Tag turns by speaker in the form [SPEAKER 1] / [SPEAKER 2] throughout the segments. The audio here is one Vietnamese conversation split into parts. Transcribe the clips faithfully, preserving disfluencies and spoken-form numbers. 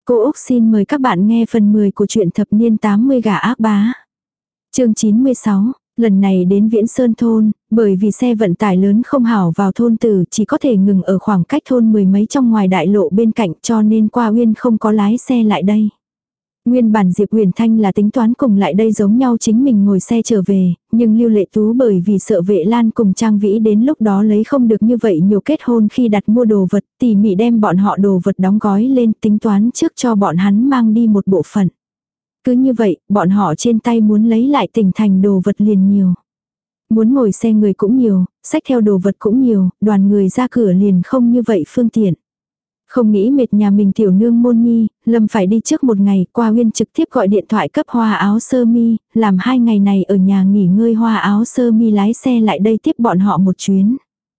[SPEAKER 1] Cô Úc xin mời các bạn nghe phần mười của truyện thập niên tám mươi gà ác bá. Chương chín mươi sáu, lần này đến Viễn Sơn thôn, bởi vì xe vận tải lớn không hảo vào thôn tử chỉ có thể ngừng ở khoảng cách thôn mười mấy trong ngoài đại lộ bên cạnh cho nên Qua Uyên không có lái xe lại đây. Nguyên bản Diệp Huyền Thanh là tính toán cùng lại đây giống nhau chính mình ngồi xe trở về, nhưng Lưu Lệ Tú bởi vì sợ Vệ Lan cùng Trang Vĩ đến lúc đó lấy không được như vậy nhiều kết hôn khi đặt mua đồ vật, tỉ mỉ đem bọn họ đồ vật đóng gói lên tính toán trước cho bọn hắn mang đi một bộ phận. Cứ như vậy, bọn họ trên tay muốn lấy lại tỉnh thành đồ vật liền nhiều. Muốn ngồi xe người cũng nhiều, xách theo đồ vật cũng nhiều, đoàn người ra cửa liền không như vậy phương tiện. Không nghĩ mệt nhà mình tiểu nương môn nhi, Lâm phải đi trước một ngày, Qua Uyên trực tiếp gọi điện thoại cấp Hoa Áo Sơ Mi, làm hai ngày này ở nhà nghỉ ngơi Hoa Áo Sơ Mi lái xe lại đây tiếp bọn họ một chuyến.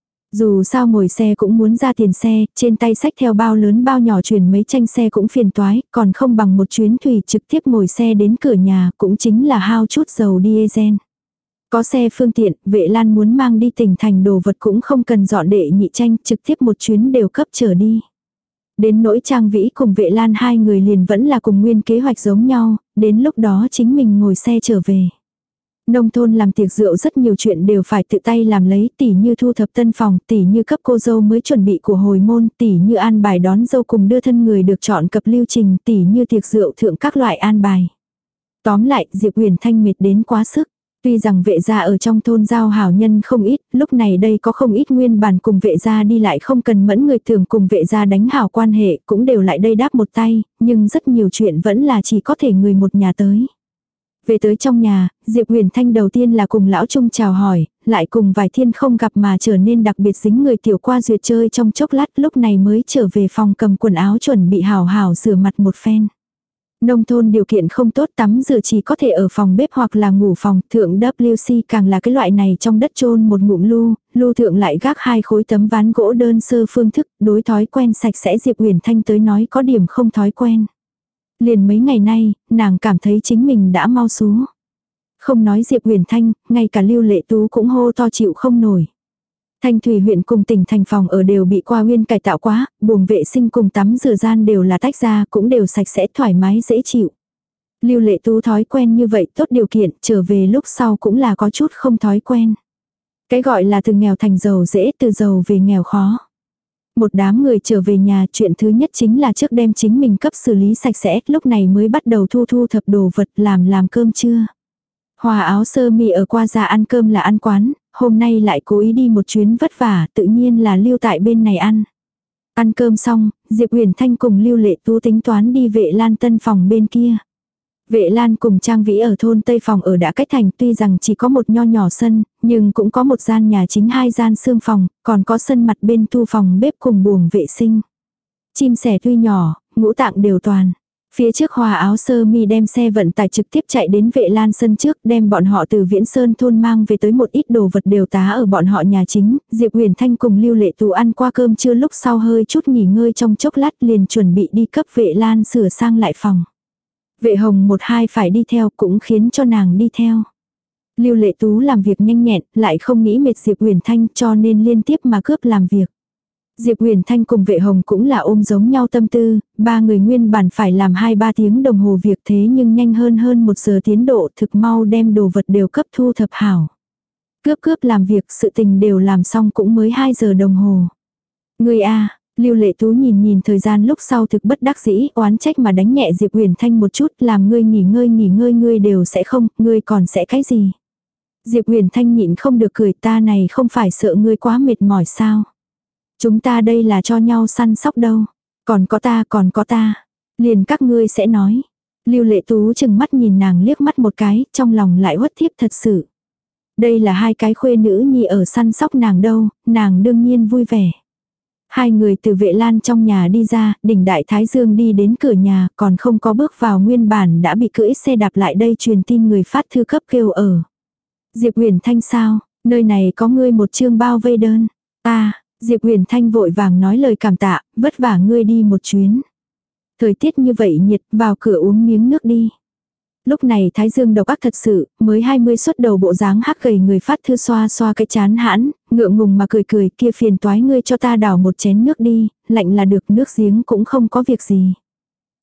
[SPEAKER 1] Dù sao ngồi xe cũng muốn ra tiền xe, trên tay xách theo bao lớn bao nhỏ chuyển mấy tranh xe cũng phiền toái, còn không bằng một chuyến thủy trực tiếp ngồi xe đến cửa nhà, cũng chính là hao chút dầu diesel. Có xe phương tiện, Vệ Lan muốn mang đi tỉnh thành đồ vật cũng không cần dọn đệ nhị tranh, trực tiếp một chuyến đều cấp trở đi. Đến nỗi Trang Vĩ cùng Vệ Lan hai người liền vẫn là cùng nguyên kế hoạch giống nhau, đến lúc đó chính mình ngồi xe trở về. Nông thôn làm tiệc rượu rất nhiều chuyện đều phải tự tay làm lấy, tỉ như thu thập tân phòng, tỉ như cấp cô dâu mới chuẩn bị của hồi môn, tỉ như an bài đón dâu cùng đưa thân người được chọn cập lưu trình, tỉ như tiệc rượu thượng các loại an bài. Tóm lại, Diệp Huyền Thanh mệt đến quá sức. Tuy rằng Vệ gia ở trong thôn giao hảo nhân không ít, lúc này đây có không ít nguyên bản cùng Vệ gia đi lại không cần mẫn người thường cùng Vệ gia đánh hảo quan hệ, cũng đều lại đây đáp một tay, nhưng rất nhiều chuyện vẫn là chỉ có thể người một nhà tới. Về tới trong nhà, Diệp Huyền Thanh đầu tiên là cùng lão Trung chào hỏi, lại cùng vài thiên không gặp mà trở nên đặc biệt dính người tiểu qua duyệt chơi trong chốc lát, lúc này mới trở về phòng cầm quần áo chuẩn bị hảo hảo rửa mặt một phen. Nông thôn điều kiện không tốt, tắm rửa chỉ có thể ở phòng bếp hoặc là ngủ phòng, thượng W C càng là cái loại này trong đất chôn một ngụm lu, lu thượng lại gác hai khối tấm ván gỗ đơn sơ phương thức, đối thói quen sạch sẽ Diệp Huyền Thanh tới nói có điểm không thói quen. Liền mấy ngày nay, nàng cảm thấy chính mình đã mau xú. Không nói Diệp Huyền Thanh, ngay cả Lưu Lệ Tú cũng hô to chịu không nổi. Thanh Thủy huyện cùng tỉnh thành phòng ở đều bị Qua Uyên cải tạo quá, buồng vệ sinh cùng tắm rửa gian đều là tách ra, cũng đều sạch sẽ thoải mái dễ chịu. Lưu Lệ Tú thói quen như vậy tốt điều kiện, trở về lúc sau cũng là có chút không thói quen. Cái gọi là từ nghèo thành giàu dễ, từ giàu về nghèo khó. Một đám người trở về nhà, chuyện thứ nhất chính là trước đem chính mình cấp xử lý sạch sẽ, lúc này mới bắt đầu thu thu thập đồ vật làm làm cơm trưa. Hoa Áo Sơ Mi ở Qua gia ăn cơm là ăn quán, hôm nay lại cố ý đi một chuyến vất vả, tự nhiên là lưu tại bên này ăn. Ăn cơm xong, Diệp Huyền Thanh cùng Lưu Lệ Tú tính toán đi Vệ Lan tân phòng bên kia. Vệ Lan cùng Trang Vĩ ở thôn Tây phòng ở đã cách thành, tuy rằng chỉ có một nho nhỏ sân, nhưng cũng có một gian nhà chính hai gian xương phòng, còn có sân mặt bên tu phòng bếp cùng buồng vệ sinh. Chim sẻ tuy nhỏ, ngũ tạng đều toàn. Phía trước Hoa Áo Sơ Mi đem xe vận tải trực tiếp chạy đến Vệ Lan sân trước, đem bọn họ từ Viễn Sơn thôn mang về tới một ít đồ vật đều tá ở bọn họ nhà chính. Diệp Huyền Thanh cùng Lưu Lệ Tú ăn qua cơm trưa lúc sau hơi chút nghỉ ngơi trong chốc lát liền chuẩn bị đi cấp Vệ Lan sửa sang lại phòng. Vệ Hồng một hai phải đi theo cũng khiến cho nàng đi theo. Lưu Lệ Tú làm việc nhanh nhẹn, lại không nghĩ mệt Diệp Huyền Thanh cho nên liên tiếp mà cướp làm việc. Diệp Huyền Thanh cùng Vệ Hồng cũng là ôm giống nhau tâm tư, ba người nguyên bản phải làm hai ba tiếng đồng hồ việc thế nhưng nhanh hơn hơn một giờ tiến độ thực mau đem đồ vật đều cấp thu thập hảo. Cướp cướp làm việc sự tình đều làm xong cũng mới hai giờ đồng hồ. Người a Lưu Lệ Tú nhìn nhìn thời gian lúc sau thực bất đắc dĩ, oán trách mà đánh nhẹ Diệp Huyền Thanh một chút, làm ngươi nghỉ ngơi nghỉ ngơi ngươi đều sẽ không, ngươi còn sẽ cái gì. Diệp Huyền Thanh nhịn không được cười, ta này không phải sợ ngươi quá mệt mỏi sao. Chúng ta đây là cho nhau săn sóc đâu. Còn có ta, còn có ta. Liền các ngươi sẽ nói. Lưu Lệ Tú chừng mắt nhìn nàng liếc mắt một cái, trong lòng lại uất thiếp thật sự. Đây là hai cái khuê nữ nhi ở săn sóc nàng đâu, nàng đương nhiên vui vẻ. Hai người từ Vệ Lan trong nhà đi ra, đỉnh đại thái dương đi đến cửa nhà, còn không có bước vào nguyên bản đã bị cưỡi xe đạp lại đây truyền tin người phát thư cấp kêu ở. Diệp Huyền Thanh sao, nơi này có ngươi một chương bao vây đơn. Ta, Diệp Huyền Thanh vội vàng nói lời cảm tạ, vất vả ngươi đi một chuyến. Thời tiết như vậy nhiệt, vào cửa uống miếng nước đi. Lúc này thái dương độc ác thật sự, mới hai mươi xuất đầu bộ dáng hắc gầy người phát thư xoa xoa cái chán hãn, ngượng ngùng mà cười cười, kia phiền toái ngươi cho ta đảo một chén nước đi, lạnh là được, nước giếng cũng không có việc gì.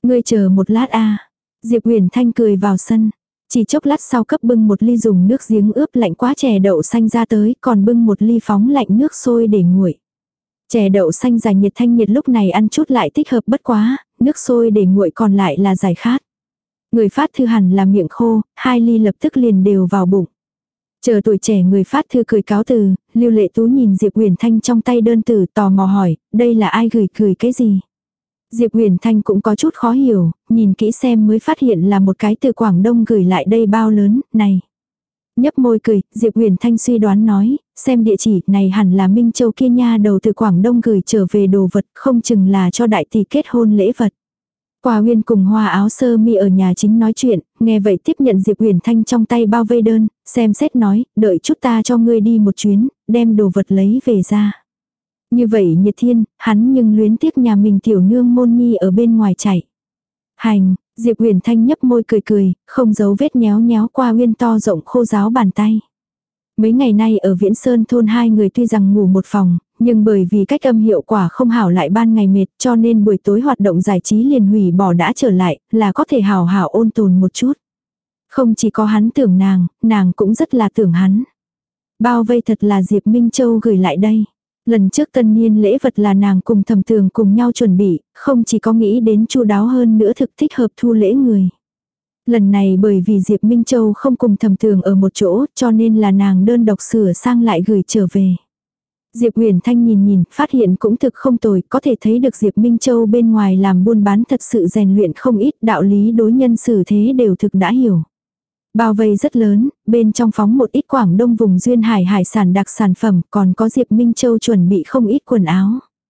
[SPEAKER 1] Ngươi chờ một lát a. Diệp Huyền Thanh cười vào sân. Chỉ chốc lát sau cấp bưng một ly dùng nước giếng ướp lạnh quá chè đậu xanh ra tới, còn bưng một ly phóng lạnh nước sôi để nguội. Chè đậu xanh giải nhiệt thanh nhiệt lúc này ăn chút lại thích hợp bất quá, nước sôi để nguội còn lại là giải khát. Người phát thư hẳn là miệng khô, hai ly lập tức liền đều vào bụng. Chờ tuổi trẻ người phát thư cười cáo từ, Lưu Lệ Tú nhìn Diệp Huyền Thanh trong tay đơn từ tò mò hỏi, đây là ai gửi gửi cái gì? Diệp Huyền Thanh cũng có chút khó hiểu, nhìn kỹ xem mới phát hiện là một cái từ Quảng Đông gửi lại đây bao lớn, này. Nhấp môi cười, Diệp Huyền Thanh suy đoán nói, xem địa chỉ này hẳn là Minh Châu kia nha đầu từ Quảng Đông gửi trở về đồ vật, không chừng là cho đại tỷ kết hôn lễ vật. Quả Huyên cùng Hoa áo sơ mi ở nhà chính nói chuyện, nghe vậy tiếp nhận Diệp Huyền Thanh trong tay bao vây đơn, xem xét nói, đợi chút ta cho ngươi đi một chuyến, đem đồ vật lấy về ra. Như vậy nhiệt thiên, hắn nhưng luyến tiếc nhà mình tiểu nương môn nhi ở bên ngoài chạy. Hành, Diệp Huyền Thanh nhấp môi cười cười, không giấu vết nhéo nhéo qua Huyên to rộng khô ráo bàn tay. Mấy ngày nay ở Viễn Sơn thôn hai người tuy rằng ngủ một phòng, nhưng bởi vì cách âm hiệu quả không hảo lại ban ngày mệt cho nên buổi tối hoạt động giải trí liền hủy bỏ đã trở lại, là có thể hảo hảo ôn tồn một chút. Không chỉ có hắn tưởng nàng, nàng cũng rất là tưởng hắn. Bao vây thật là Diệp Minh Châu gửi lại đây. Lần trước tân niên lễ vật là nàng cùng Thẩm Tường cùng nhau chuẩn bị, không chỉ có nghĩ đến chu đáo hơn nữa thực thích hợp thu lễ người. Lần này bởi vì Diệp Minh Châu không cùng Thẩm Tường ở một chỗ cho nên là nàng đơn độc sửa sang lại gửi trở về. Diệp Huyền Thanh nhìn nhìn, phát hiện cũng thực không tồi, có thể thấy được Diệp Minh Châu bên ngoài làm buôn bán thật sự rèn luyện không ít, đạo lý đối nhân xử thế đều thực đã hiểu. Bao vây rất lớn, bên trong phóng một ít Quảng Đông vùng duyên hải hải sản đặc sản phẩm, còn có Diệp Minh Châu chuẩn bị không ít quần áo.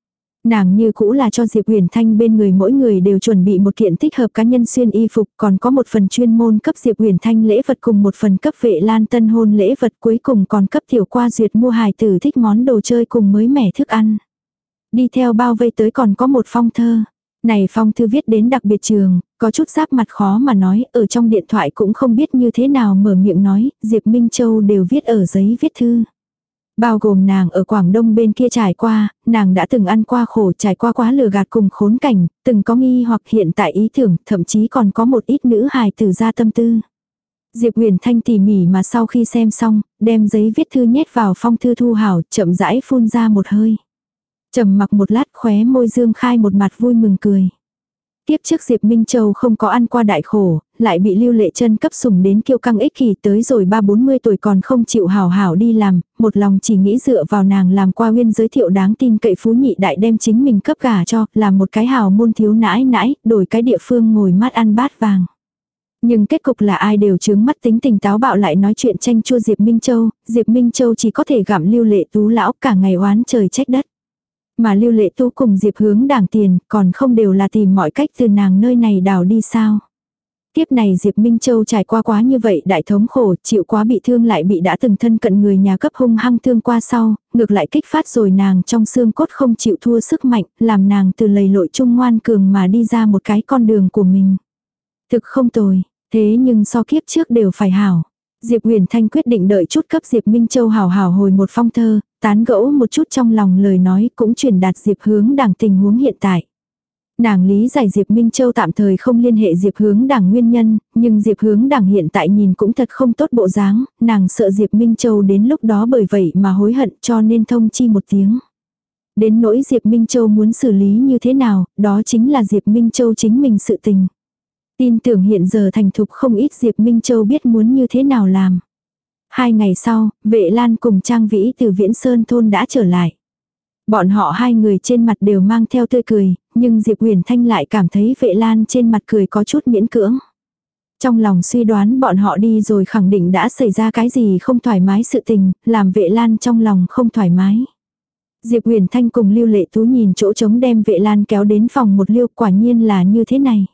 [SPEAKER 1] Nàng như cũ là cho Diệp Huyền Thanh bên người mỗi người đều chuẩn bị một kiện thích hợp cá nhân xuyên y phục, còn có một phần chuyên môn cấp Diệp Huyền Thanh lễ vật cùng một phần cấp Vệ Lan tân hôn lễ vật, cuối cùng còn cấp tiểu qua duyệt mua hài tử thích món đồ chơi cùng mới mẻ thức ăn. Đi theo bao vây tới còn có một phong thơ. Này phong thư viết đến đặc biệt trường, có chút giáp mặt khó mà nói, ở trong điện thoại cũng không biết như thế nào mở miệng nói, Diệp Minh Châu đều viết ở giấy viết thư. Bao gồm nàng ở Quảng Đông bên kia trải qua, nàng đã từng ăn qua khổ, trải qua quá lừa gạt cùng khốn cảnh, từng có nghi hoặc hiện tại ý tưởng, thậm chí còn có một ít nữ hài tử ra tâm tư. Diệp Huyền Thanh tỉ mỉ mà sau khi xem xong, đem giấy viết thư nhét vào phong thư thu hảo, chậm rãi phun ra một hơi. Trầm mặc một lát, khóe môi dương khai một mặt vui mừng cười. Tiếp trước Diệp Minh Châu không có ăn qua đại khổ, lại bị Lưu Lệ Chân cấp sủng đến kiêu căng ích kỷ, tới rồi ba bốn mươi tuổi còn không chịu hảo hảo đi làm, một lòng chỉ nghĩ dựa vào nàng làm qua Huyên giới thiệu đáng tin cậy phú nhị đại đem chính mình cấp gả cho, làm một cái hào môn thiếu nãi nãi, đổi cái địa phương ngồi mát ăn bát vàng. Nhưng kết cục là ai đều chướng mắt tính tình táo bạo lại nói chuyện tranh chua Diệp Minh Châu, Diệp Minh Châu chỉ có thể gặm Lưu Lệ Tú lão cả ngày oán trời trách đất. Mà Lưu Lệ Tú cùng Diệp Hướng Đảng tiền, còn không đều là tìm mọi cách từ nàng nơi này đào đi sao. Tiếp này Diệp Minh Châu trải qua quá như vậy đại thống khổ, chịu quá bị thương lại bị đã từng thân cận người nhà cấp hung hăng thương qua sau, ngược lại kích phát rồi nàng trong xương cốt không chịu thua sức mạnh, làm nàng từ lầy lội trung ngoan cường mà đi ra một cái con đường của mình. Thực không tồi, thế nhưng so kiếp trước đều phải hảo. Diệp Huyền Thanh quyết định đợi chút cấp Diệp Minh Châu hảo hảo hồi một phong thơ, tán gẫu một chút trong lòng lời nói cũng truyền đạt Diệp Hướng Đảng tình huống hiện tại. Nàng lý giải Diệp Minh Châu tạm thời không liên hệ Diệp Hướng Đảng nguyên nhân, nhưng Diệp Hướng Đảng hiện tại nhìn cũng thật không tốt bộ dáng, nàng sợ Diệp Minh Châu đến lúc đó bởi vậy mà hối hận cho nên thông chi một tiếng. Đến nỗi Diệp Minh Châu muốn xử lý như thế nào, đó chính là Diệp Minh Châu chính mình sự tình. Tin tưởng hiện giờ thành thục không ít Diệp Minh Châu biết muốn như thế nào làm. Hai ngày sau, Vệ Lan cùng Trang Vĩ từ Viễn Sơn thôn đã trở lại. Bọn họ hai người trên mặt đều mang theo tươi cười, nhưng Diệp Huyền Thanh lại cảm thấy Vệ Lan trên mặt cười có chút miễn cưỡng. Trong lòng suy đoán bọn họ đi rồi khẳng định đã xảy ra cái gì không thoải mái sự tình, làm Vệ Lan trong lòng không thoải mái. Diệp Huyền Thanh cùng Lưu Lệ Tú nhìn chỗ trống đem Vệ Lan kéo đến phòng một liêu, quả nhiên là như thế này.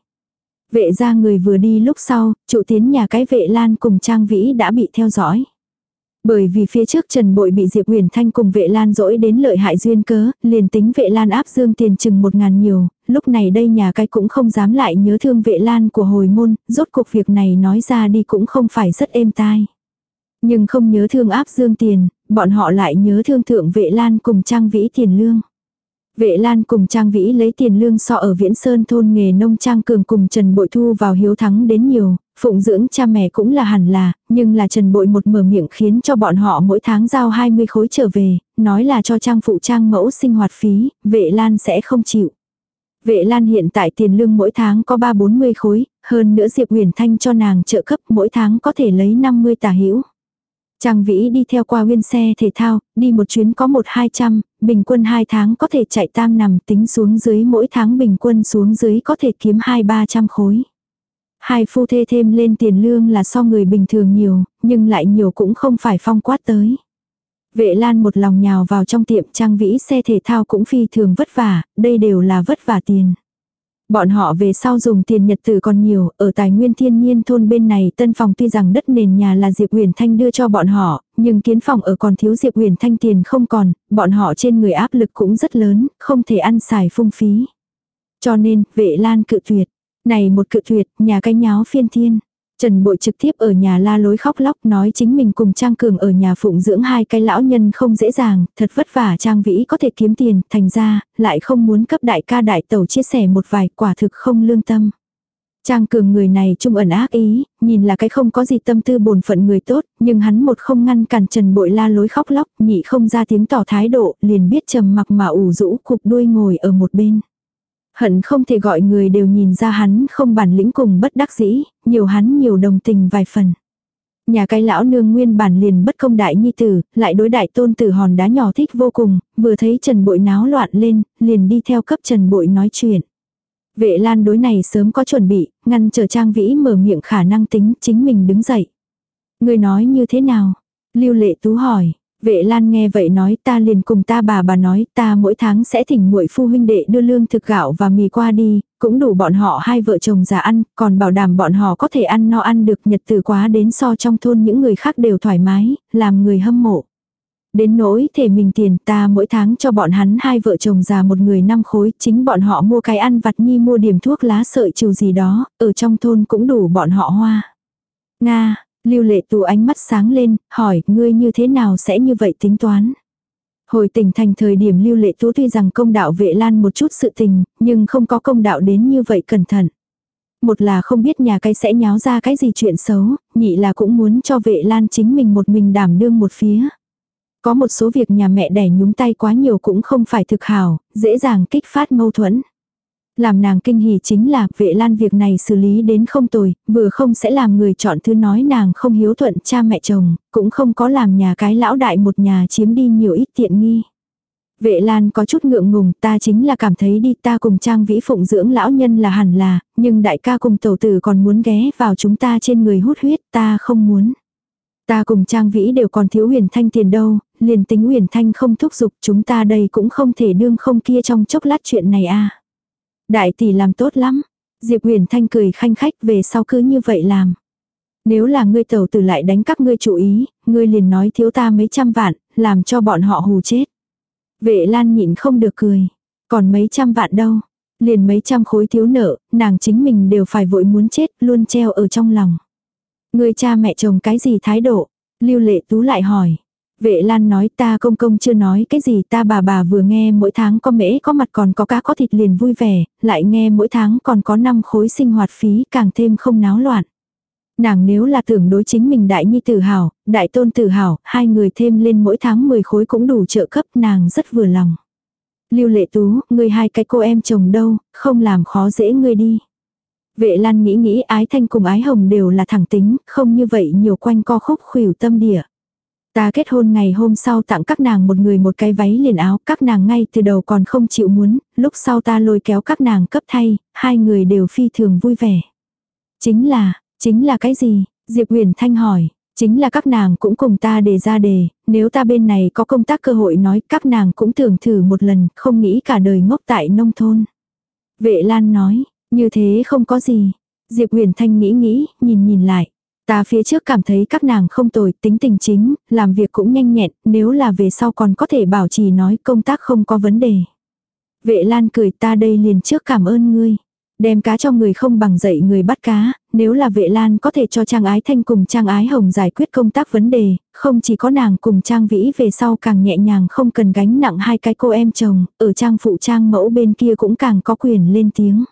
[SPEAKER 1] Vệ gia người vừa đi lúc sau, trụ tiến nhà cái Vệ Lan cùng Trang Vĩ đã bị theo dõi. Bởi vì phía trước Trần Bội bị Diệp Huyền Thanh cùng Vệ Lan dỗi đến lợi hại duyên cớ, liền tính Vệ Lan áp dương tiền chừng một ngàn nhiều, lúc này đây nhà cái cũng không dám lại nhớ thương Vệ Lan của hồi môn, rốt cuộc việc này nói ra đi cũng không phải rất êm tai. Nhưng không nhớ thương áp dương tiền, bọn họ lại nhớ thương thượng Vệ Lan cùng Trang Vĩ tiền lương. Vệ Lan cùng Trang Vĩ lấy tiền lương so ở Viễn Sơn thôn nghề nông Trang Cường cùng Trần Bội thu vào hiếu thắng đến nhiều, phụng dưỡng cha mẹ cũng là hẳn là, nhưng là Trần Bội một mở miệng khiến cho bọn họ mỗi tháng giao hai mươi khối trở về, nói là cho Trang phụ Trang mẫu sinh hoạt phí, Vệ Lan sẽ không chịu. Vệ Lan hiện tại tiền lương mỗi tháng có ba bốn mươi khối, hơn nữa Diệp Huyền Thanh cho nàng trợ cấp mỗi tháng có thể lấy năm mươi tả hữu. Trang Vĩ đi theo qua Nguyên xe thể thao, đi một chuyến có một hai trăm, bình quân hai tháng có thể chạy tam nằm, tính xuống dưới mỗi tháng bình quân xuống dưới có thể kiếm hai ba trăm khối. Hai phu thê thêm lên tiền lương là so người bình thường nhiều, nhưng lại nhiều cũng không phải phong quát tới. Vệ Lan một lòng nhào vào trong tiệm, Trang Vĩ xe thể thao cũng phi thường vất vả, đây đều là vất vả tiền. Bọn họ về sau dùng tiền nhật tử còn nhiều, ở tài nguyên thiên nhiên thôn bên này tân phòng tuy rằng đất nền nhà là Diệp Huyền Thanh đưa cho bọn họ, nhưng kiến phòng ở còn thiếu Diệp Huyền Thanh tiền không còn, bọn họ trên người áp lực cũng rất lớn, không thể ăn xài phung phí. Cho nên, Vệ Lan cự tuyệt. Này một cự tuyệt, nhà cái nháo phiên thiên. Trần Bội trực tiếp ở nhà la lối khóc lóc nói chính mình cùng Trang Cường ở nhà phụng dưỡng hai cái lão nhân không dễ dàng, thật vất vả Trang Vĩ có thể kiếm tiền, thành ra, lại không muốn cấp đại ca đại tẩu chia sẻ một vài, quả thực không lương tâm. Trang Cường người này trung ẩn ác ý, nhìn là cái không có gì tâm tư bổn phận người tốt, nhưng hắn một không ngăn cản Trần Bội la lối khóc lóc, nhị không ra tiếng tỏ thái độ, liền biết trầm mặc mà ủ rũ cục đuôi ngồi ở một bên. Hận không thể gọi người đều nhìn ra hắn không bản lĩnh cùng bất đắc dĩ, nhiều hắn nhiều đồng tình vài phần. Nhà cái lão nương nguyên bản liền bất công đại nhi tử, lại đối đại tôn tử hòn đá nhỏ thích vô cùng, vừa thấy Trần Bội náo loạn lên, liền đi theo cấp Trần Bội nói chuyện. Vệ Lan đối này sớm có chuẩn bị, ngăn chờ Trang Vĩ mở miệng khả năng tính chính mình đứng dậy. Người nói như thế nào? Lưu Lệ Tú hỏi. Vệ Lan nghe vậy nói ta liền cùng ta bà bà nói ta mỗi tháng sẽ thỉnh muội phu huynh đệ đưa lương thực gạo và mì qua đi, cũng đủ bọn họ hai vợ chồng già ăn, còn bảo đảm bọn họ có thể ăn no ăn được nhật từ quá đến so trong thôn những người khác đều thoải mái, làm người hâm mộ. Đến nỗi thể mình tiền ta mỗi tháng cho bọn hắn hai vợ chồng già một người năm khối, chính bọn họ mua cái ăn vặt nhi mua điểm thuốc lá sợi trừ gì đó, ở trong thôn cũng đủ bọn họ hoa. Nga. Lưu Lệ Tú ánh mắt sáng lên, hỏi, ngươi như thế nào sẽ như vậy tính toán? Hồi tỉnh thành thời điểm Lưu Lệ Tú tuy rằng công đạo Vệ Lan một chút sự tình, nhưng không có công đạo đến như vậy cẩn thận. Một là không biết nhà cái sẽ nháo ra cái gì chuyện xấu, nhị là cũng muốn cho Vệ Lan chính mình một mình đảm đương một phía. Có một số việc nhà mẹ đẻ nhúng tay quá nhiều cũng không phải thực hảo, dễ dàng kích phát mâu thuẫn. Làm nàng kinh hỉ chính là Vệ Lan việc này xử lý đến không tồi, vừa không sẽ làm người chọn thứ nói nàng không hiếu thuận cha mẹ chồng, cũng không có làm nhà cái lão đại một nhà chiếm đi nhiều ít tiện nghi. Vệ Lan có chút ngượng ngùng, ta chính là cảm thấy đi ta cùng Trang Vĩ phụng dưỡng lão nhân là hẳn là, nhưng đại ca cùng tẩu tử còn muốn ghé vào chúng ta trên người hút huyết, ta không muốn. Ta cùng Trang Vĩ đều còn thiếu Huyền Thanh tiền đâu, liền tính Huyền Thanh không thúc giục chúng ta đây cũng không thể đương không kia trong chốc lát chuyện này a. Đại tỷ làm tốt lắm. Diệp Huyền Thanh cười khanh khách về sau cứ như vậy làm. Nếu là ngươi tẩu tử lại đánh các ngươi chủ ý, ngươi liền nói thiếu ta mấy trăm vạn, làm cho bọn họ hù chết. Vệ Lan nhịn không được cười. Còn mấy trăm vạn đâu. Liền mấy trăm khối thiếu nợ, nàng chính mình đều phải vội muốn chết, luôn treo ở trong lòng. Ngươi cha mẹ chồng cái gì thái độ? Lưu Lệ Tú lại hỏi. Vệ Lan nói ta công công chưa nói cái gì ta bà bà vừa nghe mỗi tháng có mễ có mặt còn có cá có thịt liền vui vẻ, lại nghe mỗi tháng còn có năm khối sinh hoạt phí càng thêm không náo loạn. Nàng nếu là tưởng đối chính mình đại nhi tử hảo, đại tôn tử hảo, hai người thêm lên mỗi tháng mười khối cũng đủ trợ cấp nàng rất vừa lòng. Lưu Lệ Tú, ngươi hai cái cô em chồng đâu, không làm khó dễ ngươi đi. Vệ Lan nghĩ nghĩ Ái Thanh cùng Ái Hồng đều là thẳng tính, không như vậy nhiều quanh co khúc khuỷu tâm địa. Ta kết hôn ngày hôm sau tặng các nàng một người một cái váy liền áo, các nàng ngay từ đầu còn không chịu muốn, lúc sau ta lôi kéo các nàng cấp thay, hai người đều phi thường vui vẻ. Chính là, chính là cái gì? Diệp Huyền Thanh hỏi, chính là các nàng cũng cùng ta đề ra đề, nếu ta bên này có công tác cơ hội nói các nàng cũng tưởng thử một lần, không nghĩ cả đời ngốc tại nông thôn. Vệ Lan nói, như thế không có gì. Diệp Huyền Thanh nghĩ nghĩ, nhìn nhìn lại. Ta phía trước cảm thấy các nàng không tồi, tính tình chính, làm việc cũng nhanh nhẹn, nếu là về sau còn có thể bảo trì nói công tác không có vấn đề. Vệ Lan cười ta đây liền trước cảm ơn ngươi. Đem cá cho người không bằng dạy người bắt cá, nếu là Vệ Lan có thể cho Trang Ái Thanh cùng Trang Ái Hồng giải quyết công tác vấn đề, không chỉ có nàng cùng Trang Vĩ về sau càng nhẹ nhàng không cần gánh nặng hai cái cô em chồng, ở Trang phụ Trang mẫu bên kia cũng càng có quyền lên tiếng.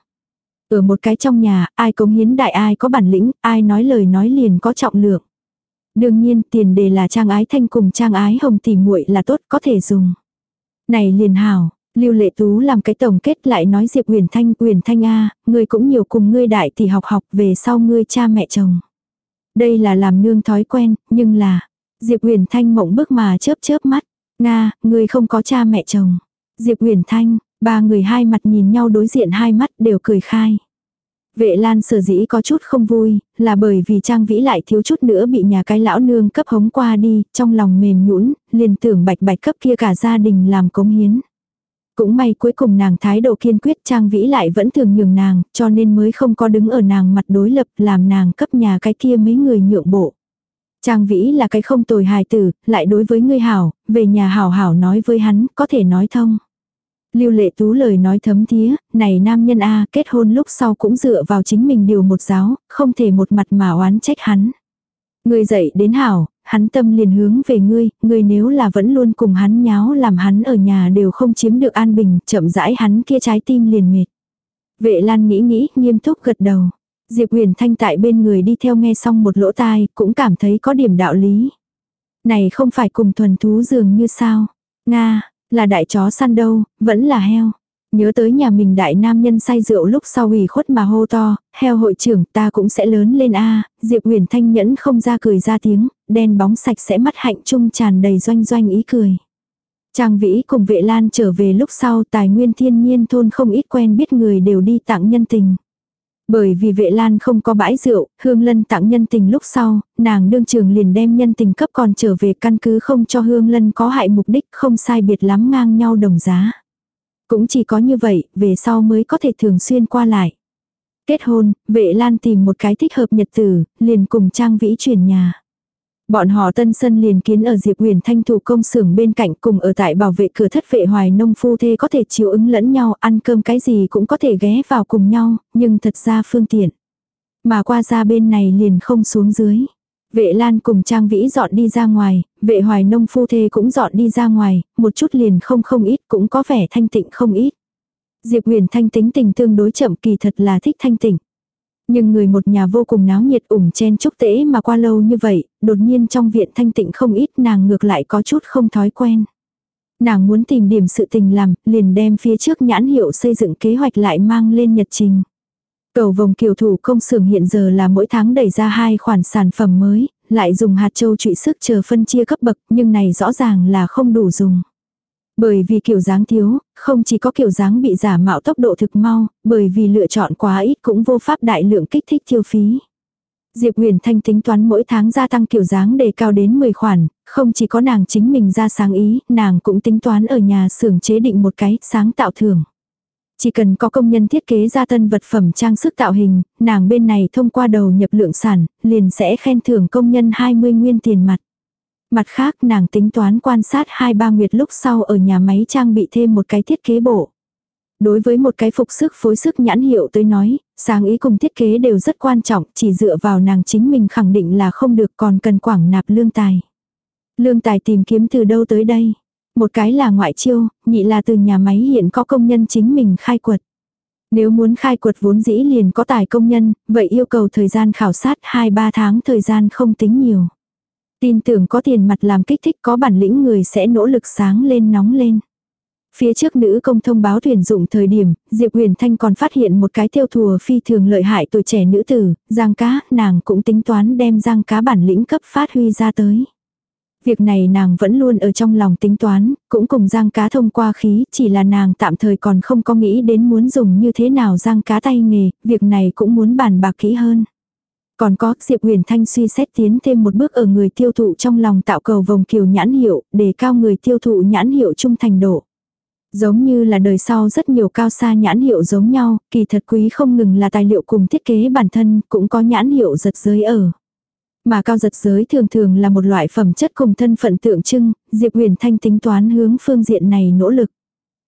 [SPEAKER 1] Ở một cái trong nhà, ai cống hiến đại ai có bản lĩnh, ai nói lời nói liền có trọng lượng. Đương nhiên tiền đề là Trang Ái Thanh cùng Trang Ái Hồng tỉ muội là tốt có thể dùng. Này liền hảo. Lưu Lệ Tú làm cái tổng kết lại nói Diệp Uyển Thanh, Uyển Thanh a, ngươi cũng nhiều cùng ngươi đại tỷ học học về sau ngươi cha mẹ chồng. Đây là làm nương thói quen, nhưng là, Diệp Uyển Thanh mộng bức mà chớp chớp mắt, Nga, ngươi không có cha mẹ chồng. Diệp Uyển Thanh, ba người hai mặt nhìn nhau đối diện hai mắt đều cười khai. Vệ Lan sở dĩ có chút không vui, là bởi vì Trang Vĩ lại thiếu chút nữa bị nhà cái lão nương cấp hống qua đi, trong lòng mềm nhũn, liền tưởng bạch bạch cấp kia cả gia đình làm cống hiến. Cũng may cuối cùng nàng thái độ kiên quyết Trang Vĩ lại vẫn thường nhường nàng, cho nên mới không có đứng ở nàng mặt đối lập làm nàng cấp nhà cái kia mấy người nhượng bộ. Trang Vĩ là cái không tồi hài tử, lại đối với ngươi hảo, về nhà hảo hảo nói với hắn, có thể nói thông. Lưu Lệ Tú lời nói thấm thía, này nam nhân a kết hôn lúc sau cũng dựa vào chính mình điều một giáo, không thể một mặt mà oán trách hắn. Ngươi dậy đến hảo, hắn tâm liền hướng về ngươi, ngươi nếu là vẫn luôn cùng hắn nháo làm hắn ở nhà đều không chiếm được an bình, chậm rãi hắn kia trái tim liền mệt. Vệ Lan nghĩ nghĩ, nghiêm túc gật đầu. Diệp Uyển Thanh tại bên người đi theo nghe xong một lỗ tai, cũng cảm thấy có điểm đạo lý. Này không phải cùng thuần thú dường như sao? Nga, là đại chó săn đâu, vẫn là heo. Nhớ tới nhà mình đại nam nhân say rượu lúc sau ủy khuất mà hô to, heo hội trưởng ta cũng sẽ lớn lên a. Diệp Uyển Thanh nhẫn không ra cười ra tiếng, đen bóng sạch sẽ mắt hạnh trung tràn đầy doanh doanh ý cười. Trang Vĩ cùng Vệ Lan trở về lúc sau tài nguyên thiên nhiên thôn không ít quen biết người đều đi tặng nhân tình. Bởi vì Vệ Lan không có bãi rượu, Hương Lân tặng nhân tình lúc sau, nàng đương trường liền đem nhân tình cấp còn trở về căn cứ không cho Hương Lân có hại mục đích không sai biệt lắm ngang nhau đồng giá. Cũng chỉ có như vậy, về sau mới có thể thường xuyên qua lại. Kết hôn, Vệ Lan tìm một cái thích hợp nhật tử, liền cùng Trang Vĩ chuyển nhà. Bọn họ tân sân liền kiến ở Diệp Uyển Thanh thủ công xưởng bên cạnh cùng ở tại bảo vệ cửa thất Vệ Hoài Nông phu thê có thể chiếu ứng lẫn nhau, ăn cơm cái gì cũng có thể ghé vào cùng nhau, nhưng thật ra phương tiện. Mà qua ra bên này liền không xuống dưới. Vệ Lan cùng Trang Vĩ dọn đi ra ngoài, Vệ Hoài Nông phu thê cũng dọn đi ra ngoài, một chút liền không không ít cũng có vẻ thanh tịnh không ít. Diệp Uyển Thanh tính tình tương đối chậm kỳ thật là thích thanh tịnh. Nhưng người một nhà vô cùng náo nhiệt ủng chen chúc tễ mà qua lâu như vậy, đột nhiên trong viện thanh tịnh không ít nàng ngược lại có chút không thói quen. Nàng muốn tìm điểm sự tình làm, liền đem phía trước nhãn hiệu xây dựng kế hoạch lại mang lên nhật trình. Cầu vồng kiều thủ công xưởng hiện giờ là mỗi tháng đẩy ra hai khoản sản phẩm mới, lại dùng hạt châu trụy sức chờ phân chia cấp bậc, nhưng này rõ ràng là không đủ dùng. Bởi vì kiểu dáng thiếu, không chỉ có kiểu dáng bị giả mạo tốc độ thực mau, bởi vì lựa chọn quá ít cũng vô pháp đại lượng kích thích tiêu phí. Diệp Uyển Thanh tính toán mỗi tháng gia tăng kiểu dáng đề cao đến mười khoản, không chỉ có nàng chính mình ra sáng ý, nàng cũng tính toán ở nhà xưởng chế định một cái sáng tạo thưởng. Chỉ cần có công nhân thiết kế ra tân vật phẩm trang sức tạo hình, nàng bên này thông qua đầu nhập lượng sản, liền sẽ khen thưởng công nhân hai mươi nguyên tiền mặt. Mặt khác nàng tính toán quan sát hai ba nguyệt lúc sau ở nhà máy trang bị thêm một cái thiết kế bộ. Đối với một cái phục sức phối sức nhãn hiệu tới nói, sáng ý cùng thiết kế đều rất quan trọng, chỉ dựa vào nàng chính mình khẳng định là không được còn cần quảng nạp lương tài. Lương tài tìm kiếm từ đâu tới đây? Một cái là ngoại chiêu, nhị là từ nhà máy hiện có công nhân chính mình khai quật. Nếu muốn khai quật vốn dĩ liền có tài công nhân, vậy yêu cầu thời gian khảo sát hai ba tháng thời gian không tính nhiều. Tin tưởng có tiền mặt làm kích thích có bản lĩnh người sẽ nỗ lực sáng lên nóng lên. Phía trước nữ công thông báo tuyển dụng thời điểm, Diệp Uyển Thanh còn phát hiện một cái tiêu thùa phi thường lợi hại tuổi trẻ nữ tử, giang cá, nàng cũng tính toán đem giang cá bản lĩnh cấp phát huy ra tới. Việc này nàng vẫn luôn ở trong lòng tính toán, cũng cùng giang cá thông qua khí, chỉ là nàng tạm thời còn không có nghĩ đến muốn dùng như thế nào giang cá tay nghề, việc này cũng muốn bàn bạc kỹ hơn. Còn có, Diệp Uyển Thanh suy xét tiến thêm một bước ở người tiêu thụ trong lòng tạo cầu vồng kiều nhãn hiệu, để cao người tiêu thụ nhãn hiệu trung thành độ. Giống như là đời sau rất nhiều cao xa nhãn hiệu giống nhau, kỳ thật quý không ngừng là tài liệu cùng thiết kế bản thân, cũng có nhãn hiệu giật giới ở. Mà cao giật giới thường thường là một loại phẩm chất cùng thân phận tượng trưng, Diệp Uyển Thanh tính toán hướng phương diện này nỗ lực.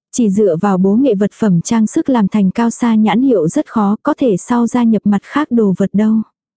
[SPEAKER 1] Chỉ dựa vào bố nghệ vật phẩm trang sức làm thành cao xa nhãn hiệu rất khó, có thể sau gia nhập mặt khác đồ vật đâu.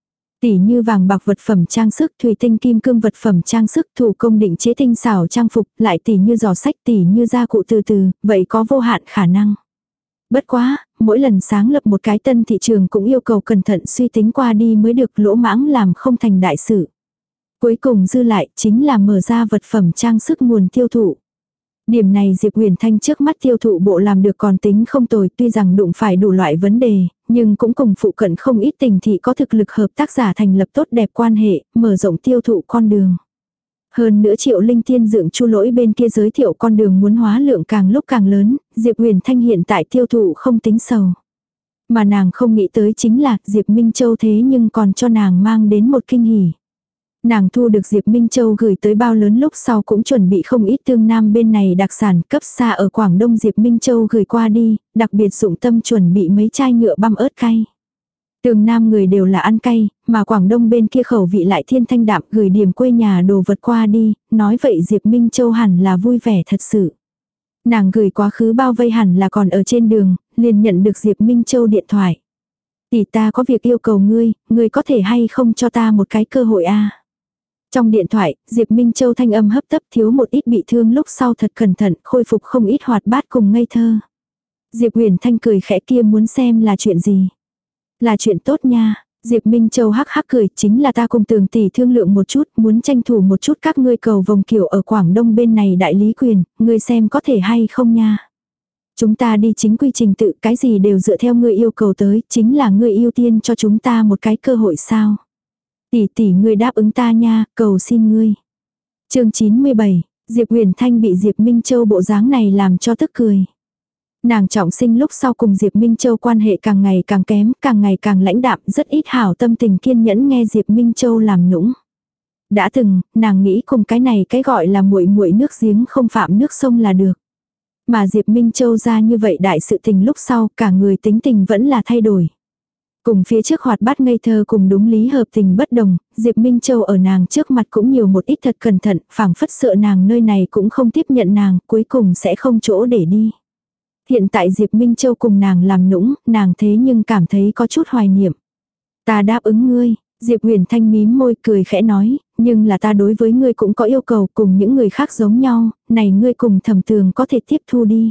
[SPEAKER 1] Tỉ như vàng bạc vật phẩm trang sức, thủy tinh kim cương vật phẩm trang sức, thủ công định chế tinh xảo trang phục, lại tỉ như giỏ sách, tỉ như gia cụ từ từ, vậy có vô hạn khả năng. Bất quá, mỗi lần sáng lập một cái tân thị trường cũng yêu cầu cẩn thận suy tính qua đi mới được, lỗ mãng làm không thành đại sự. Cuối cùng dư lại chính là mở ra vật phẩm trang sức nguồn tiêu thụ. Điểm này Diệp Huyền Thanh trước mắt tiêu thụ bộ làm được còn tính không tồi, tuy rằng đụng phải đủ loại vấn đề, nhưng cũng cùng phụ cận không ít tỉnh thị có thực lực hợp tác giả thành lập tốt đẹp quan hệ, mở rộng tiêu thụ con đường. Hơn nữa Triệu Linh Tiên Dượng Chu Lỗi bên kia giới thiệu con đường muốn hóa lượng càng lúc càng lớn, Diệp Huyền Thanh hiện tại tiêu thụ không tính sầu. Mà nàng không nghĩ tới chính là Diệp Minh Châu thế nhưng còn cho nàng mang đến một kinh hỉ. Nàng thu được Diệp Minh Châu gửi tới bao lớn lúc sau cũng chuẩn bị không ít tương nam bên này đặc sản cấp xa ở Quảng Đông Diệp Minh Châu gửi qua đi, đặc biệt dụng tâm chuẩn bị mấy chai nhựa băm ớt cay. Tương nam người đều là ăn cay, mà Quảng Đông bên kia khẩu vị lại thiên thanh đạm, gửi điểm quê nhà đồ vật qua đi, nói vậy Diệp Minh Châu hẳn là vui vẻ thật sự. Nàng gửi quá khứ bao vây hẳn là còn ở trên đường, liền nhận được Diệp Minh Châu điện thoại. Tỷ ta có việc yêu cầu ngươi, ngươi có thể hay không cho ta một cái cơ hội a? Trong điện thoại, Diệp Minh Châu thanh âm hấp tấp, thiếu một ít bị thương lúc sau thật cẩn thận, khôi phục không ít hoạt bát cùng ngây thơ. Diệp Huyền Thanh cười khẽ, kia muốn xem là chuyện gì? Là chuyện tốt nha. Diệp Minh Châu hắc hắc cười, chính là ta cùng Tường tỷ thương lượng một chút, muốn tranh thủ một chút các ngươi cầu vòng kiểu ở Quảng Đông bên này đại lý quyền, ngươi xem có thể hay không nha. Chúng ta đi chính quy trình tự, cái gì đều dựa theo ngươi yêu cầu tới, chính là ngươi ưu tiên cho chúng ta một cái cơ hội sao? Tỷ tỷ ngươi đáp ứng ta nha, cầu xin ngươi. Chương chín mươi bảy, Diệp Huyền Thanh bị Diệp Minh Châu bộ dáng này làm cho tức cười. Nàng trọng sinh lúc sau cùng Diệp Minh Châu quan hệ càng ngày càng kém, càng ngày càng lãnh đạm, rất ít hảo tâm tình kiên nhẫn nghe Diệp Minh Châu làm nũng. Đã từng, nàng nghĩ cùng cái này cái gọi là muội muội nước giếng không phạm nước sông là được. Mà Diệp Minh Châu ra như vậy đại sự tình lúc sau, cả người tính tình vẫn là thay đổi. Cùng phía trước hoạt bát ngây thơ cùng đúng lý hợp tình bất đồng, Diệp Minh Châu ở nàng trước mặt cũng nhiều một ít thật cẩn thận, phảng phất sợ nàng nơi này cũng không tiếp nhận nàng, cuối cùng sẽ không chỗ để đi. Hiện tại Diệp Minh Châu cùng nàng làm nũng, nàng thế nhưng cảm thấy có chút hoài niệm. Ta đáp ứng ngươi, Diệp Huyền Thanh mím môi cười khẽ nói, nhưng là ta đối với ngươi cũng có yêu cầu cùng những người khác giống nhau, này ngươi cùng Thẩm Tường có thể tiếp thu đi.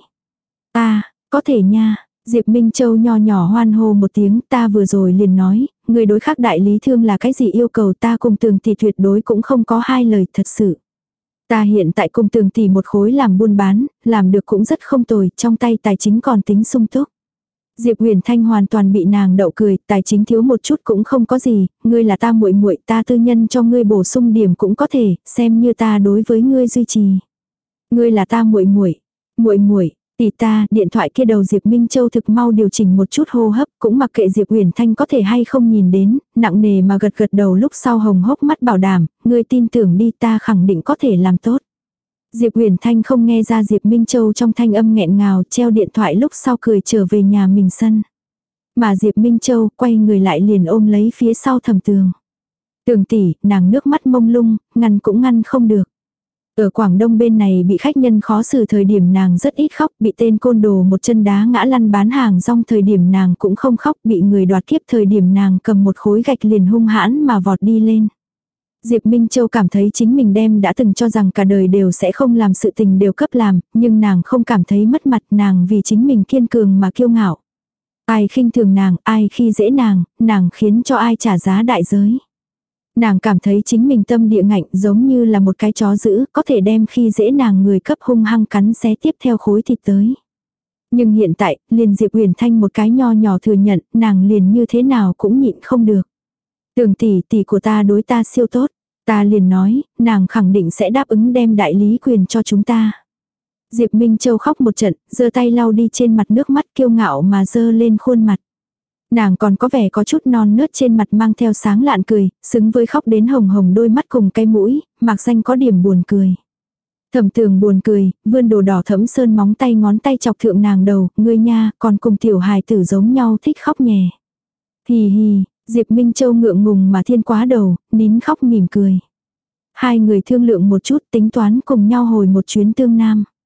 [SPEAKER 1] Ta, có thể nha. Diệp Minh Châu nho nhỏ hoan hô một tiếng, ta vừa rồi liền nói, người đối khác đại lý thương là cái gì yêu cầu ta cùng Tường tỷ tuyệt đối cũng không có hai lời thật sự. Ta hiện tại cùng Tường tỷ một khối làm buôn bán, làm được cũng rất không tồi, trong tay tài chính còn tính sung túc. Diệp Huyền Thanh hoàn toàn bị nàng đậu cười, tài chính thiếu một chút cũng không có gì, ngươi là ta muội muội, ta tư nhân cho ngươi bổ sung điểm cũng có thể, xem như ta đối với ngươi duy trì. Ngươi là ta muội muội, muội muội. Tỷ ta, điện thoại kia đầu Diệp Minh Châu thực mau điều chỉnh một chút hô hấp, cũng mặc kệ Diệp Huyền Thanh có thể hay không nhìn đến, nặng nề mà gật gật đầu lúc sau hồng hốc mắt bảo đảm, ngươi tin tưởng đi, ta khẳng định có thể làm tốt. Diệp Huyền Thanh không nghe ra Diệp Minh Châu trong thanh âm nghẹn ngào, treo điện thoại lúc sau cười trở về nhà mình sân. Mà Diệp Minh Châu quay người lại liền ôm lấy phía sau Thẩm Tường. Tường tỷ, nàng nước mắt mông lung, ngăn cũng ngăn không được. Ở Quảng Đông bên này bị khách nhân khó xử thời điểm nàng rất ít khóc, bị tên côn đồ một chân đá ngã lăn bán hàng rong thời điểm nàng cũng không khóc, bị người đoạt kiếp thời điểm nàng cầm một khối gạch liền hung hãn mà vọt đi lên. Diệp Minh Châu cảm thấy chính mình đem đã từng cho rằng cả đời đều sẽ không làm sự tình đều cấp làm, nhưng nàng không cảm thấy mất mặt, nàng vì chính mình kiên cường mà kiêu ngạo. Ai khinh thường nàng, ai khi dễ nàng, nàng khiến cho ai trả giá đại giới. Nàng cảm thấy chính mình tâm địa ngạnh giống như là một cái chó dữ, có thể đem khi dễ nàng người cấp hung hăng cắn xé tiếp theo khối thịt tới. Nhưng hiện tại, liền Diệp Huyền Thanh một cái nho nhỏ thừa nhận, nàng liền như thế nào cũng nhịn không được. Tường tỷ tỷ của ta đối ta siêu tốt, ta liền nói, nàng khẳng định sẽ đáp ứng đem đại lý quyền cho chúng ta. Diệp Minh Châu khóc một trận, giơ tay lau đi trên mặt nước mắt kiêu ngạo mà giơ lên khuôn mặt. Nàng còn có vẻ có chút non nớt trên mặt mang theo sáng lạn cười, xứng với khóc đến hồng hồng đôi mắt cùng cái mũi, mạc danh có điểm buồn cười. Thẩm Tường buồn cười, vươn đồ đỏ thẫm sơn móng tay ngón tay chọc thượng nàng đầu, ngươi nha, còn cùng tiểu hài tử giống nhau thích khóc nhè. Hì hì, Diệp Minh Châu ngượng ngùng mà thiên quá đầu, nín khóc mỉm cười. Hai người thương lượng một chút tính toán cùng nhau hồi một chuyến Tương Nam.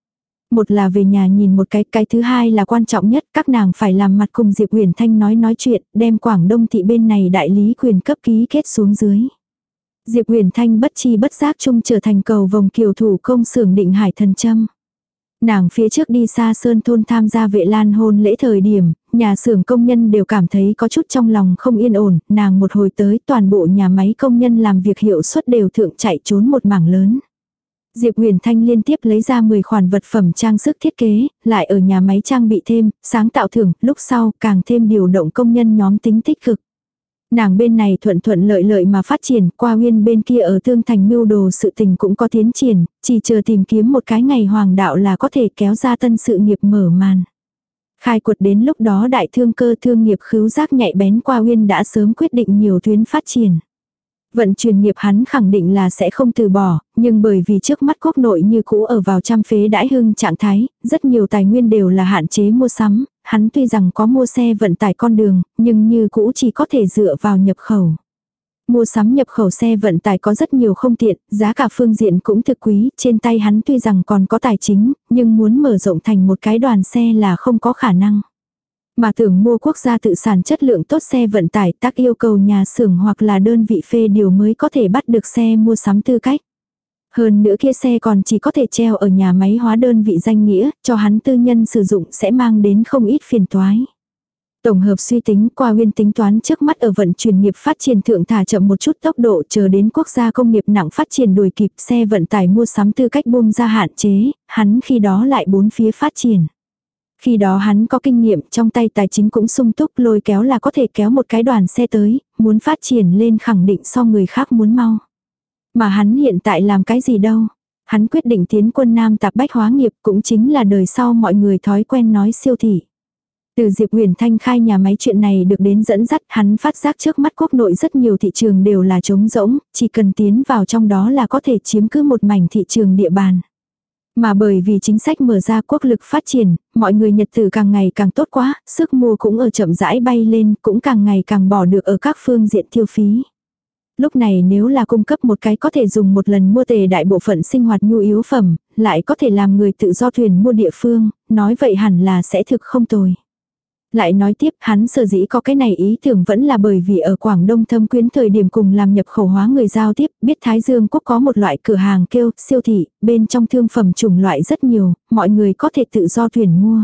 [SPEAKER 1] Một là về nhà nhìn một cái, cái thứ hai là quan trọng nhất, các nàng phải làm mặt cùng Diệp Uyển Thanh nói nói chuyện, đem Quảng Đông thị bên này đại lý quyền cấp ký kết xuống dưới. Diệp Uyển Thanh bất chi bất giác chung trở thành cầu vòng kiều thủ công xưởng Định Hải Thần Châm. Nàng phía trước đi xa Sơn thôn tham gia Vệ Lan hôn lễ thời điểm, nhà xưởng công nhân đều cảm thấy có chút trong lòng không yên ổn, nàng một hồi tới toàn bộ nhà máy công nhân làm việc hiệu suất đều thượng chạy trốn một mảng lớn. Diệp Uyển Thanh liên tiếp lấy ra mười khoản vật phẩm trang sức thiết kế, lại ở nhà máy trang bị thêm, sáng tạo thưởng, lúc sau càng thêm điều động công nhân nhóm tính tích cực. Nàng bên này thuận thuận lợi lợi mà phát triển, qua Uyên bên kia ở Tương Thành mưu đồ sự tình cũng có tiến triển, chỉ chờ tìm kiếm một cái ngày hoàng đạo là có thể kéo ra tân sự nghiệp mở màn. Khai quật đến lúc đó đại thương cơ thương nghiệp khứu giác nhạy bén qua Uyên đã sớm quyết định nhiều tuyến phát triển. Vận chuyển nghiệp hắn khẳng định là sẽ không từ bỏ, nhưng bởi vì trước mắt quốc nội như cũ ở vào trăm phế đãi hưng trạng thái, rất nhiều tài nguyên đều là hạn chế mua sắm, hắn tuy rằng có mua xe vận tải con đường, nhưng như cũ chỉ có thể dựa vào nhập khẩu. Mua sắm nhập khẩu xe vận tải có rất nhiều không tiện, giá cả phương diện cũng thực quý, trên tay hắn tuy rằng còn có tài chính, nhưng muốn mở rộng thành một cái đoàn xe là không có khả năng. Mà tưởng mua quốc gia tự sản chất lượng tốt xe vận tải tác yêu cầu nhà xưởng hoặc là đơn vị phê điều mới có thể bắt được xe mua sắm tư cách. Hơn nữa kia xe còn chỉ có thể treo ở nhà máy hóa đơn vị danh nghĩa, cho hắn tư nhân sử dụng sẽ mang đến không ít phiền toái. Tổng hợp suy tính qua Uyên tính toán trước mắt ở vận chuyển nghiệp phát triển thượng thả chậm một chút tốc độ chờ đến quốc gia công nghiệp nặng phát triển đuổi kịp xe vận tải mua sắm tư cách buông ra hạn chế, hắn khi đó lại bốn phía phát triển. Khi đó hắn có kinh nghiệm trong tay tài chính cũng sung túc lôi kéo là có thể kéo một cái đoàn xe tới, muốn phát triển lên khẳng định so người khác muốn mau. Mà hắn hiện tại làm cái gì đâu? Hắn quyết định tiến quân Nam tạp bách hóa nghiệp cũng chính là đời sau mọi người thói quen nói siêu thị. Từ Diệp Uyển Thanh khai nhà máy chuyện này được đến dẫn dắt hắn phát giác trước mắt quốc nội rất nhiều thị trường đều là trống rỗng, chỉ cần tiến vào trong đó là có thể chiếm cứ một mảnh thị trường địa bàn. Mà bởi vì chính sách mở ra quốc lực phát triển, mọi người nhật tử càng ngày càng tốt quá, sức mua cũng ở chậm rãi bay lên, cũng càng ngày càng bỏ được ở các phương diện tiêu phí. Lúc này nếu là cung cấp một cái có thể dùng một lần mua tề đại bộ phận sinh hoạt nhu yếu phẩm, lại có thể làm người tự do thuyền mua địa phương, nói vậy hẳn là sẽ thực không tồi. Lại nói tiếp, hắn sở dĩ có cái này ý tưởng vẫn là bởi vì ở Quảng Đông thâm quyến thời điểm cùng làm nhập khẩu hóa người giao tiếp, biết Thái Dương Quốc có một loại cửa hàng kêu siêu thị, bên trong thương phẩm chủng loại rất nhiều, mọi người có thể tự do tuyển mua.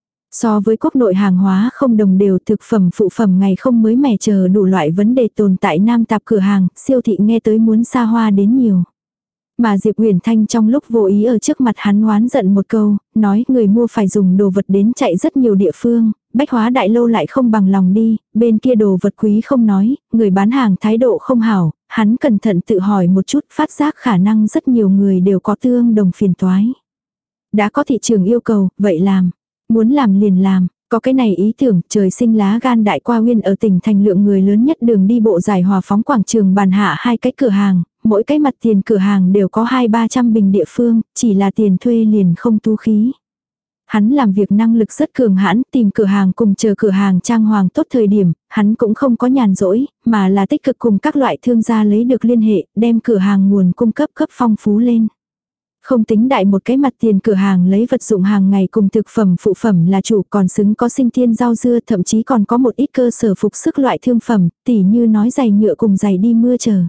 [SPEAKER 1] So với quốc nội hàng hóa không đồng đều thực phẩm phụ phẩm ngày không mới mẻ chờ đủ loại vấn đề tồn tại nam tạp cửa hàng, siêu thị nghe tới muốn xa hoa đến nhiều. Mà Diệp Uyển Thanh trong lúc vô ý ở trước mặt hắn oán giận một câu, nói người mua phải dùng đồ vật đến chạy rất nhiều địa phương, bách hóa đại lâu lại không bằng lòng đi, bên kia đồ vật quý không nói, người bán hàng thái độ không hảo, hắn cẩn thận tự hỏi một chút phát giác khả năng rất nhiều người đều có tương đồng phiền toái. Đã có thị trường yêu cầu, vậy làm. Muốn làm liền làm, có cái này ý tưởng, trời sinh lá gan đại qua Uyên ở tỉnh thành lượng người lớn nhất đường đi bộ giải hòa phóng quảng trường bàn hạ hai cái cửa hàng, mỗi cái mặt tiền cửa hàng đều có hai ba trăm bình địa phương, chỉ là tiền thuê liền không tú khí. Hắn làm việc năng lực rất cường hãn, tìm cửa hàng cùng chờ cửa hàng trang hoàng tốt thời điểm, hắn cũng không có nhàn rỗi, mà là tích cực cùng các loại thương gia lấy được liên hệ, đem cửa hàng nguồn cung cấp cấp phong phú lên. Không tính đại một cái mặt tiền cửa hàng lấy vật dụng hàng ngày cùng thực phẩm phụ phẩm là chủ, còn xứng có sinh thiên rau dưa, thậm chí còn có một ít cơ sở phục sức loại thương phẩm, tỉ như nói giày nhựa cùng giày đi mưa chờ.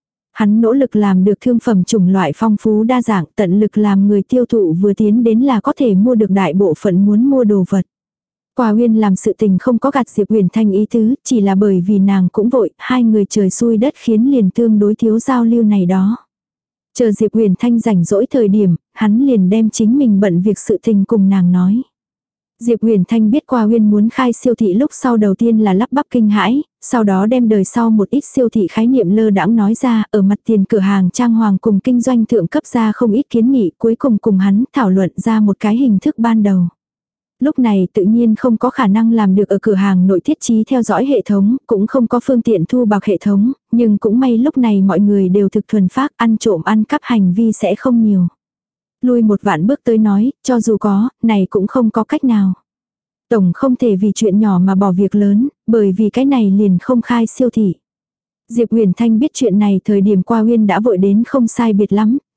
[SPEAKER 1] Hắn nỗ lực làm được thương phẩm chủng loại phong phú đa dạng, tận lực làm người tiêu thụ vừa tiến đến là có thể mua được đại bộ phận muốn mua đồ vật. Qua Uyên làm sự tình không có gạt Diệp Uyển Thanh ý tứ, chỉ là bởi vì nàng cũng vội, hai người trời xui đất khiến liền tương đối thiếu giao lưu này đó. Chờ Diệp Uyển Thanh rảnh rỗi thời điểm, hắn liền đem chính mình bận việc sự tình cùng nàng nói. Diệp Uyển Thanh biết Qua Uyên muốn khai siêu thị lúc sau đầu tiên là lắp bắp kinh hãi, sau đó đem đời sau một ít siêu thị khái niệm lơ đãng nói ra, ở mặt tiền cửa hàng trang hoàng cùng kinh doanh thượng cấp ra không ít kiến nghị, cuối cùng cùng hắn thảo luận ra một cái hình thức ban đầu. Lúc này tự nhiên không có khả năng làm được ở cửa hàng nội thiết trí theo dõi hệ thống, cũng không có phương tiện thu bạc hệ thống, nhưng cũng may lúc này mọi người đều thực thuần phác, ăn trộm ăn cắp hành vi sẽ không nhiều. Lui một vạn bước tới nói, cho dù có, này cũng không có cách nào. Tổng không thể vì chuyện nhỏ mà bỏ việc lớn, bởi vì cái này liền không khai siêu thị. Diệp Uyển Thanh biết chuyện này thời điểm Qua Uyên đã vội đến không sai biệt lắm,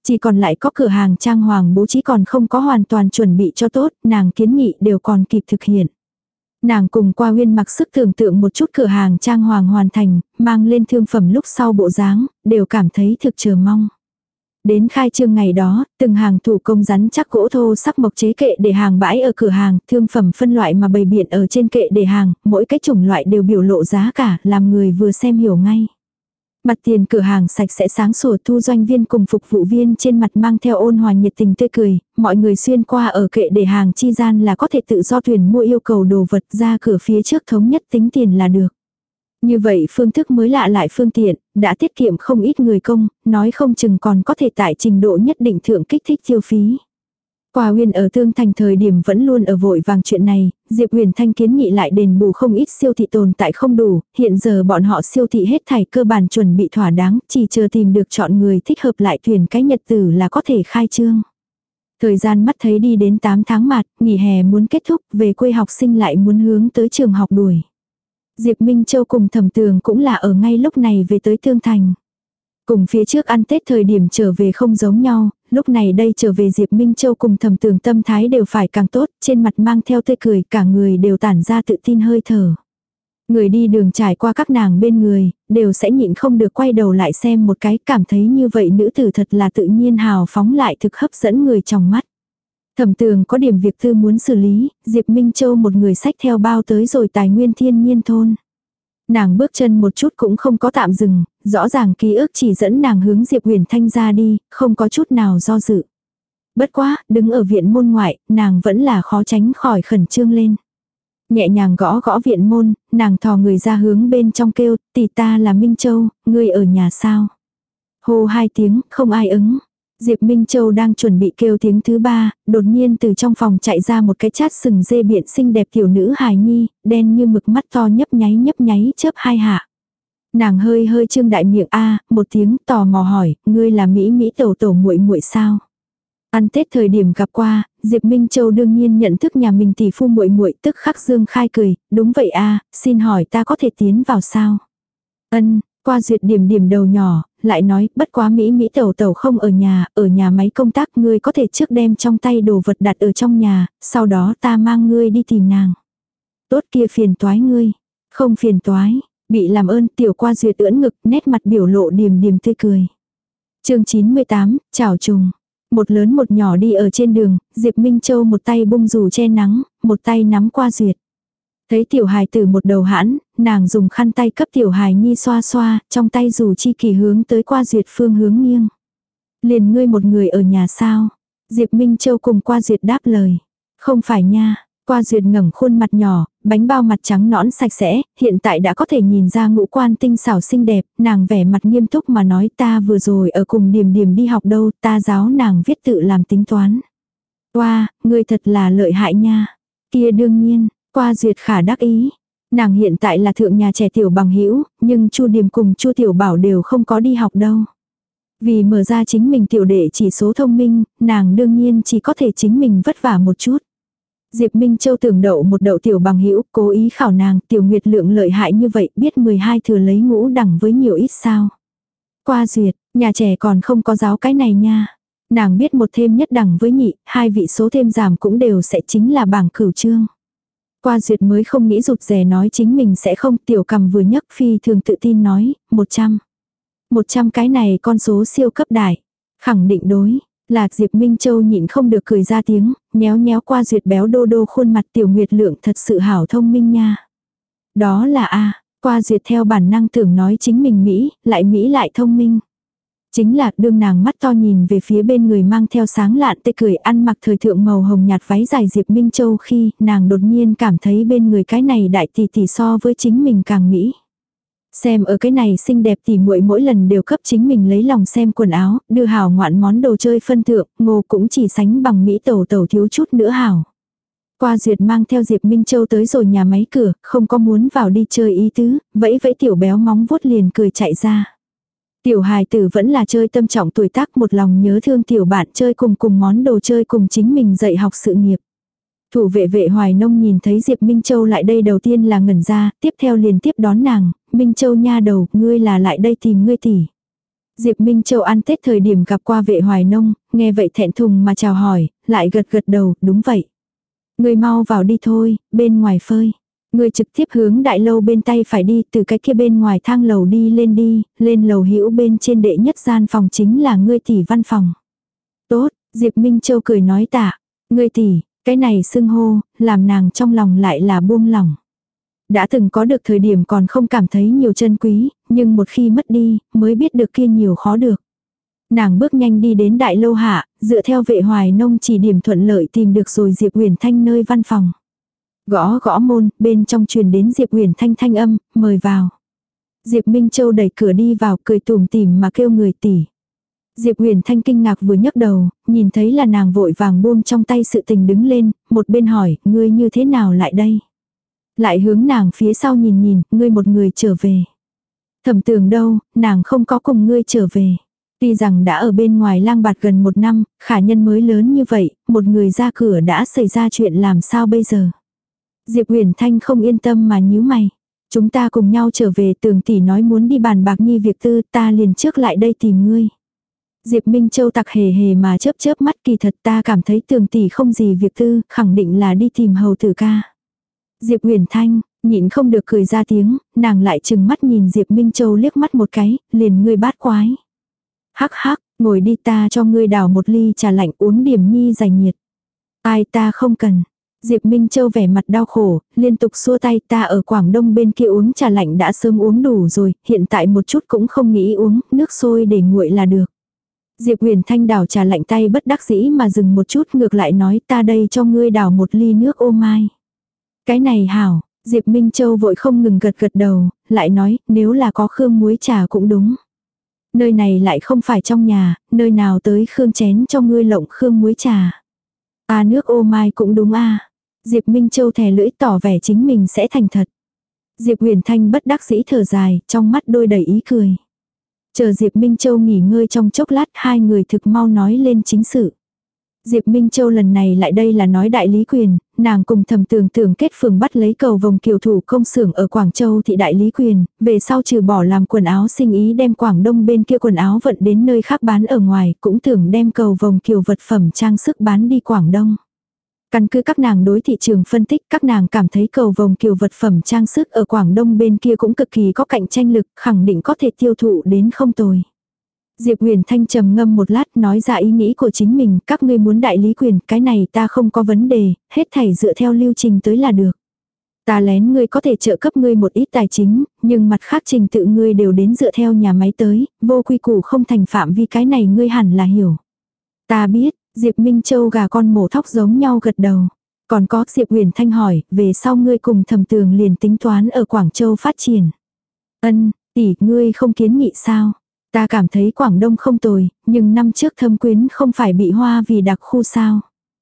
[SPEAKER 1] Chỉ còn lại có cửa hàng trang hoàng bố trí còn không có hoàn toàn chuẩn bị cho tốt, nàng kiến nghị đều còn kịp thực hiện. Nàng cùng Qua Uyên mặc sức tưởng tượng một chút cửa hàng trang hoàng hoàn thành, mang lên thương phẩm lúc sau bộ dáng, đều cảm thấy thực chờ mong. Đến khai trương ngày đó, từng hàng thủ công rắn chắc gỗ thô sắc mộc chế kệ để hàng bãi ở cửa hàng, thương phẩm phân loại mà bày biện ở trên kệ để hàng, mỗi cái chủng loại đều biểu lộ giá cả, làm người vừa xem hiểu ngay. Mặt tiền cửa hàng sạch sẽ sáng sủa, thu doanh viên cùng phục vụ viên trên mặt mang theo ôn hòa nhiệt tình tươi cười, mọi người xuyên qua ở kệ để hàng chi gian là có thể tự do tuyển mua yêu cầu đồ vật, ra cửa phía trước thống nhất tính tiền là được. Như vậy phương thức mới lạ lại phương tiện, đã tiết kiệm không ít người công, nói không chừng còn có thể tại trình độ nhất định thượng kích thích tiêu phí. Qua Uyên ở Tương Thành thời điểm vẫn luôn ở vội vàng chuyện này, Diệp Huyền Thanh kiến nghị lại đền bù không ít siêu thị tồn tại không đủ, hiện giờ bọn họ siêu thị hết thảy cơ bản chuẩn bị thỏa đáng, chỉ chờ tìm được chọn người thích hợp lại tuyển cái nhật tử là có thể khai trương. Thời gian mắt thấy đi đến tám tháng mạt, nghỉ hè muốn kết thúc, về quê học sinh lại muốn hướng tới trường học đuổi. Diệp Minh Châu cùng Thẩm Tường cũng là ở ngay lúc này về tới Tương Thành. Cùng phía trước ăn Tết thời điểm trở về không giống nhau, lúc này đây trở về Diệp Minh Châu cùng Thẩm Tường tâm thái đều phải càng tốt, trên mặt mang theo tươi cười, cả người đều tản ra tự tin hơi thở. Người đi đường trải qua các nàng bên người, đều sẽ nhịn không được quay đầu lại xem một cái, cảm thấy như vậy nữ tử thật là tự nhiên hào phóng lại thực hấp dẫn người trong mắt. Thẩm Tường có điểm việc tư muốn xử lý, Diệp Minh Châu một người xách theo bao tới rồi Tài Nguyên Thiên Nhiên thôn. Nàng bước chân một chút cũng không có tạm dừng, rõ ràng ký ức chỉ dẫn nàng hướng Diệp Huyền Thanh ra đi, không có chút nào do dự. Bất quá, đứng ở viện môn ngoại, nàng vẫn là khó tránh khỏi khẩn trương lên. Nhẹ nhàng gõ gõ viện môn, nàng thò người ra hướng bên trong kêu, tỷ ta là Minh Châu, ngươi ở nhà sao? Hô hai tiếng, không ai ứng. Diệp Minh Châu đang chuẩn bị kêu tiếng thứ ba, đột nhiên từ trong phòng chạy ra một cái chát sừng dê biện xinh đẹp tiểu nữ hài nhi, đen như mực mắt to nhấp nháy nhấp nháy chớp hai hạ. Nàng hơi hơi trương đại miệng a, một tiếng tò mò hỏi, ngươi là Mỹ Mỹ tẩu tẩu muội muội sao? Ăn Tết thời điểm gặp qua, Diệp Minh Châu đương nhiên nhận thức nhà mình tỷ phu muội muội, tức khắc dương khai cười, đúng vậy a, xin hỏi ta có thể tiến vào sao? Ân, Qua Duyệt điểm điểm đầu nhỏ, lại nói, bất quá Mỹ Mỹ tẩu tẩu không ở nhà, ở nhà máy công tác, ngươi có thể trước đem trong tay đồ vật đặt ở trong nhà, sau đó ta mang ngươi đi tìm nàng. Tốt kia phiền toái ngươi, không phiền toái, bị làm ơn tiểu Qua Duyệt ưỡn ngực, nét mặt biểu lộ điềm điềm tươi cười. Chương chín mươi tám, chào trùng. Một lớn một nhỏ đi ở trên đường, Diệp Minh Châu một tay bung dù che nắng, một tay nắm Qua Duyệt. Thấy tiểu hài tử một đầu hãn, nàng dùng khăn tay cấp tiểu hài nhi xoa xoa, trong tay dù chi kỳ hướng tới Qua Duyệt phương hướng nghiêng. Liền ngươi một người ở nhà sao? Diệp Minh Châu cùng Qua Duyệt đáp lời. Không phải nha. Qua Duyệt ngẩng khuôn mặt nhỏ, bánh bao mặt trắng nõn sạch sẽ, hiện tại đã có thể nhìn ra ngũ quan tinh xảo xinh đẹp, nàng vẻ mặt nghiêm túc mà nói ta vừa rồi ở cùng Điềm Điềm đi học đâu, ta giáo nàng viết tự làm tính toán. Oa, wow, ngươi thật là lợi hại nha. Kia đương nhiên, Qua Duyệt khả đắc ý. Nàng hiện tại là thượng nhà trẻ tiểu bằng hữu, nhưng Chu Điềm cùng Chu Tiểu Bảo đều không có đi học đâu. Vì mở ra chính mình tiểu đệ chỉ số thông minh, nàng đương nhiên chỉ có thể chính mình vất vả một chút. Diệp Minh Châu tưởng đậu một đậu tiểu bằng hữu, cố ý khảo nàng, tiểu Nguyệt Lượng lợi hại như vậy, biết mười hai thừa lấy ngũ đẳng với nhiều ít sao. Qua Duyệt, nhà trẻ còn không có giáo cái này nha. Nàng biết một thêm nhất đẳng với nhị, hai vị số thêm giảm cũng đều sẽ chính là bảng cửu chương. Qua Duyệt mới không nghĩ rụt rè nói chính mình sẽ không, tiểu cầm vừa nhấc phi thường tự tin nói, một trăm. một trăm cái này con số siêu cấp đại. Khẳng định đối. Lạc Diệp Minh Châu nhịn không được cười ra tiếng, nhéo nhéo Qua Duyệt béo đô đô khuôn mặt tiểu Nguyệt Lượng thật sự hảo thông minh nha. Đó là a, Qua Duyệt theo bản năng tưởng nói chính mình Mỹ, lại Mỹ lại thông minh. Chính là đương nàng mắt to nhìn về phía bên người mang theo sáng lạn tê cười ăn mặc thời thượng màu hồng nhạt váy dài Diệp Minh Châu khi nàng đột nhiên cảm thấy bên người cái này đại tỷ tỷ so với chính mình càng Mỹ. Xem ở cái này xinh đẹp tỉ muội mỗi lần đều cấp chính mình lấy lòng xem quần áo, đưa hảo ngoạn món đồ chơi phân thượng, Ngô cũng chỉ sánh bằng Mỹ tẩu tẩu thiếu chút nữa hảo. Qua Duyệt mang theo Diệp Minh Châu tới rồi nhà máy cửa, không có muốn vào đi chơi ý tứ, vẫy vẫy tiểu béo móng vuốt liền cười chạy ra. Tiểu hài tử vẫn là chơi tâm trọng tuổi tác một lòng nhớ thương tiểu bạn chơi cùng cùng món đồ chơi cùng chính mình dạy học sự nghiệp. Thủ vệ vệ Hoài Nông nhìn thấy Diệp Minh Châu lại đây đầu tiên là ngẩn ra, tiếp theo liền tiếp đón nàng, Minh Châu nha đầu, ngươi là lại đây tìm ngươi tỷ. Diệp Minh Châu ăn Tết thời điểm gặp qua Vệ Hoài Nông, nghe vậy thẹn thùng mà chào hỏi, lại gật gật đầu, đúng vậy. Người mau vào đi thôi, bên ngoài phơi. Người trực tiếp hướng đại lâu bên tay phải đi, từ cái kia bên ngoài thang lầu đi lên đi, lên lầu hữu bên trên đệ nhất gian phòng chính là ngươi tỷ văn phòng. Tốt, Diệp Minh Châu cười nói tạ, ngươi tỷ, cái này xưng hô, làm nàng trong lòng lại là buông lỏng. Đã từng có được thời điểm còn không cảm thấy nhiều chân quý, nhưng một khi mất đi, mới biết được kia nhiều khó được. Nàng bước nhanh đi đến đại lâu hạ, dựa theo Vệ Hoài Nông chỉ điểm thuận lợi tìm được rồi Diệp Uyển Thanh nơi văn phòng. Gõ gõ môn, bên trong truyền đến Diệp Uyển Thanh thanh âm, mời vào. Diệp Minh Châu đẩy cửa đi vào, cười tủm tỉm mà kêu người tỷ. Diệp Uyển Thanh kinh ngạc vừa nhấc đầu, nhìn thấy là nàng vội vàng buông trong tay sự tình đứng lên, một bên hỏi, ngươi như thế nào lại đây? Lại hướng nàng phía sau nhìn nhìn, ngươi một người trở về. Thẩm Tường đâu, nàng không có cùng ngươi trở về. Tuy rằng đã ở bên ngoài lang bạt gần một năm, khả nhân mới lớn như vậy, một người ra cửa đã xảy ra chuyện làm sao bây giờ? Diệp Uyển Thanh không yên tâm mà nhíu mày. Chúng ta cùng nhau trở về, Tường tỷ nói muốn đi bàn bạc nhi việc tư, ta liền trước lại đây tìm ngươi. Diệp Minh Châu tặc hề hề mà chớp chớp mắt, kỳ thật ta cảm thấy Tường tỷ không gì việc tư, khẳng định là đi tìm hầu tử ca. Diệp Uyển Thanh, nhịn không được cười ra tiếng, nàng lại chừng mắt nhìn Diệp Minh Châu liếc mắt một cái, liền ngươi bát quái. Hắc hắc, ngồi đi, ta cho ngươi đảo một ly trà lạnh uống điểm nhi giải nhiệt. Ai, ta không cần. Diệp Minh Châu vẻ mặt đau khổ, liên tục xua tay, ta ở Quảng Đông bên kia uống trà lạnh đã sớm uống đủ rồi, hiện tại một chút cũng không nghĩ uống, nước sôi để nguội là được. Diệp Huyền Thanh đảo trà lạnh tay bất đắc dĩ mà dừng một chút, ngược lại nói, ta đây cho ngươi đảo một ly nước ô mai. Cái này hảo, Diệp Minh Châu vội không ngừng gật gật đầu, lại nói, nếu là có khương muối trà cũng đúng. Nơi này lại không phải trong nhà, nơi nào tới khương chén cho ngươi lộng khương muối trà. À, nước ô mai cũng đúng a. Diệp Minh Châu thè lưỡi tỏ vẻ chính mình sẽ thành thật. Diệp Huyền Thanh bất đắc dĩ thở dài, trong mắt đôi đầy ý cười. Chờ Diệp Minh Châu nghỉ ngơi trong chốc lát, hai người thực mau nói lên chính sự. Diệp Minh Châu lần này lại đây là nói đại lý quyền, nàng cùng Thẩm Tường tưởng kết phường bắt lấy cầu vòng kiều thủ công xưởng ở Quảng Châu thị đại lý quyền, về sau trừ bỏ làm quần áo sinh ý đem Quảng Đông bên kia quần áo vận đến nơi khác bán ở ngoài, cũng tưởng đem cầu vòng kiều vật phẩm trang sức bán đi Quảng Đông. Căn cứ các nàng đối thị trường phân tích, các nàng cảm thấy cầu vòng kiều vật phẩm trang sức ở Quảng Đông bên kia cũng cực kỳ có cạnh tranh lực, khẳng định có thể tiêu thụ đến không tồi. Diệp Huyền Thanh trầm ngâm một lát nói ra ý nghĩ của chính mình, các ngươi muốn đại lý quyền, cái này ta không có vấn đề, hết thảy dựa theo lưu trình tới là được. Ta lén ngươi có thể trợ cấp ngươi một ít tài chính, nhưng mặt khác trình tự ngươi đều đến dựa theo nhà máy tới, vô quy củ không thành phạm vi, cái này ngươi hẳn là hiểu. Ta biết, Diệp Minh Châu gà con mổ thóc giống nhau gật đầu. Còn có, Diệp Huyền Thanh hỏi, về sau ngươi cùng Thẩm Tường liền tính toán ở Quảng Châu phát triển. Ân, tỷ, ngươi không kiến nghị sao? Ta cảm thấy Quảng Đông không tồi, nhưng năm trước Thâm Quyến không phải bị hoa vì đặc khu sao.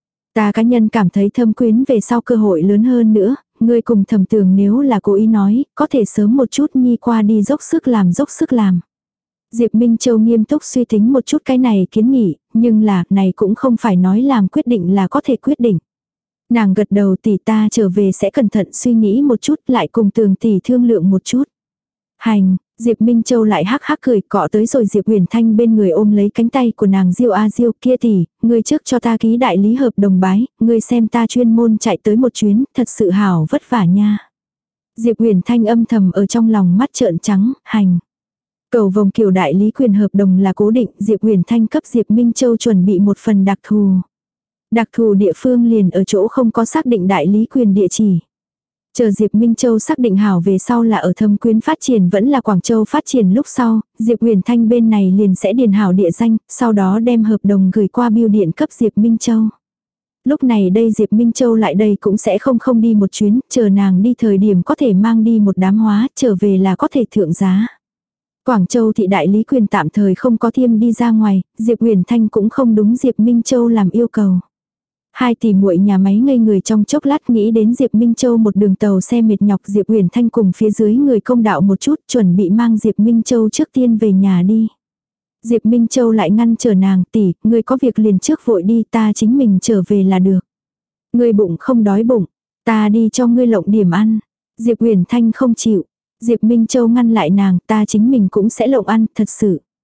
[SPEAKER 1] Ta cá nhân cảm thấy Thâm Quyến về sau cơ hội lớn hơn nữa, ngươi cùng Thẩm Tường nếu là cố ý nói, có thể sớm một chút nhi qua đi dốc sức làm dốc sức làm. Diệp Minh Châu nghiêm túc suy tính một chút cái này kiến nghị, nhưng là, này cũng không phải nói làm quyết định là có thể quyết định. Nàng gật đầu, tỷ, ta trở về sẽ cẩn thận suy nghĩ một chút, lại cùng Tường tỷ thương lượng một chút. Hành. Diệp Minh Châu lại hắc hắc cười, cọ tới rồi Diệp Huyền Thanh bên người ôm lấy cánh tay của nàng, Diêu a Diêu, kia tỷ, ngươi trước cho ta ký đại lý hợp đồng bái, ngươi xem ta chuyên môn chạy tới một chuyến, thật sự hảo vất vả nha. Diệp Huyền Thanh âm thầm ở trong lòng mắt trợn trắng, hành. Cầu vòng kiều đại lý quyền hợp đồng là cố định, Diệp Huyền Thanh cấp Diệp Minh Châu chuẩn bị một phần đặc thù. Đặc thù địa phương liền ở chỗ không có xác định đại lý quyền địa chỉ. Chờ Diệp Minh Châu xác định hảo về sau là ở Thâm Quyến phát triển vẫn là Quảng Châu phát triển lúc sau, Diệp Huyền Thanh bên này liền sẽ điền hảo địa danh, sau đó đem hợp đồng gửi qua bưu điện cấp Diệp Minh Châu. Lúc này đây Diệp Minh Châu lại đây cũng sẽ không không đi một chuyến, chờ nàng đi thời điểm có thể mang đi một đám hóa, trở về là có thể thượng giá. Quảng Châu thị đại lý quyền tạm thời không có thiêm đi ra ngoài, Diệp Huyền Thanh cũng không đúng Diệp Minh Châu làm yêu cầu. Hai tỷ muội nhà máy ngây người trong chốc lát, nghĩ đến Diệp Minh Châu một đường tàu xe mệt nhọc, Diệp Huyền Thanh cùng phía dưới người công đạo một chút, chuẩn bị mang Diệp Minh Châu trước tiên về nhà đi. Diệp Minh Châu lại ngăn trở nàng, tỷ, ngươi có việc liền trước vội đi, ta chính mình trở về là được. Ngươi bụng không đói bụng, ta đi cho ngươi lộng điểm ăn. Diệp Huyền Thanh không chịu. Diệp Minh Châu ngăn lại nàng, ta chính mình cũng sẽ lộng ăn, thật sự.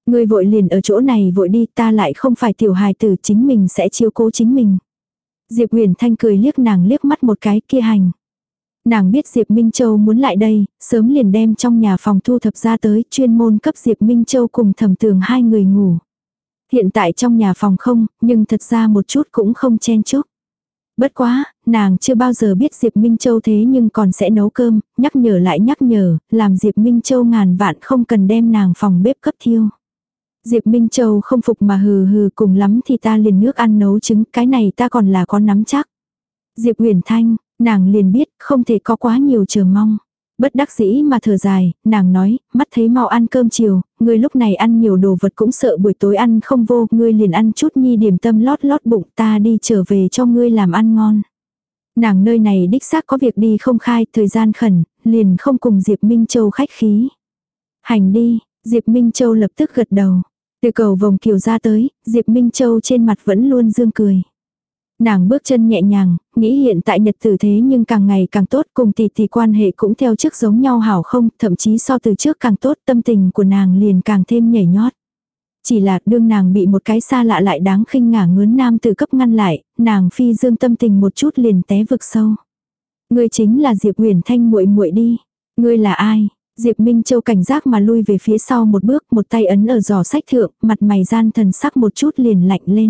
[SPEAKER 1] Ngươi vội liền ở chỗ này vội đi, ta lại không phải tiểu hài tử, chính mình sẽ chiếu cố chính mình. Diệp Uyển Thanh cười liếc nàng liếc mắt một cái, kia hành. Nàng biết Diệp Minh Châu muốn lại đây, sớm liền đem trong nhà phòng thu thập ra tới, chuyên môn cấp Diệp Minh Châu cùng Thẩm Tường hai người ngủ. Hiện tại trong nhà phòng không, nhưng thật ra một chút cũng không chen chúc. Bất quá, nàng chưa bao giờ biết Diệp Minh Châu thế nhưng còn sẽ nấu cơm, nhắc nhở lại nhắc nhở, làm Diệp Minh Châu ngàn vạn không cần đem nàng phòng bếp cấp thiêu. Diệp Minh Châu không phục mà hừ hừ, cùng lắm thì ta liền nước ăn nấu trứng, cái này ta còn là có nắm chắc. Diệp Uyển Thanh, nàng liền biết không thể có quá nhiều chờ mong. Bất đắc dĩ mà thở dài, nàng nói, mắt thấy mau ăn cơm chiều, ngươi lúc này ăn nhiều đồ vật cũng sợ buổi tối ăn không vô, ngươi liền ăn chút nhi điểm tâm lót lót bụng, ta đi trở về cho ngươi làm ăn ngon. Nàng nơi này đích xác có việc đi không khai, thời gian khẩn, liền không cùng Diệp Minh Châu khách khí. Hành đi, Diệp Minh Châu lập tức gật đầu. Từ cầu vòng kiều ra tới, Diệp Minh Châu trên mặt vẫn luôn dương cười. Nàng bước chân nhẹ nhàng, nghĩ hiện tại nhật tử thế nhưng càng ngày càng tốt, cùng tỷ tỷ quan hệ cũng theo trước giống nhau hảo không, thậm chí so từ trước càng tốt, tâm tình của nàng liền càng thêm nhảy nhót. Chỉ là đương nàng bị một cái xa lạ lại đáng khinh ngả ngớn nam từ cấp ngăn lại, nàng phi dương tâm tình một chút liền té vực sâu. Ngươi chính là Diệp Uyển Thanh muội muội đi. Ngươi là ai? Diệp Minh Châu cảnh giác mà lui về phía sau một bước, một tay ấn ở giỏ sách thượng, mặt mày gian thần sắc một chút liền lạnh lên.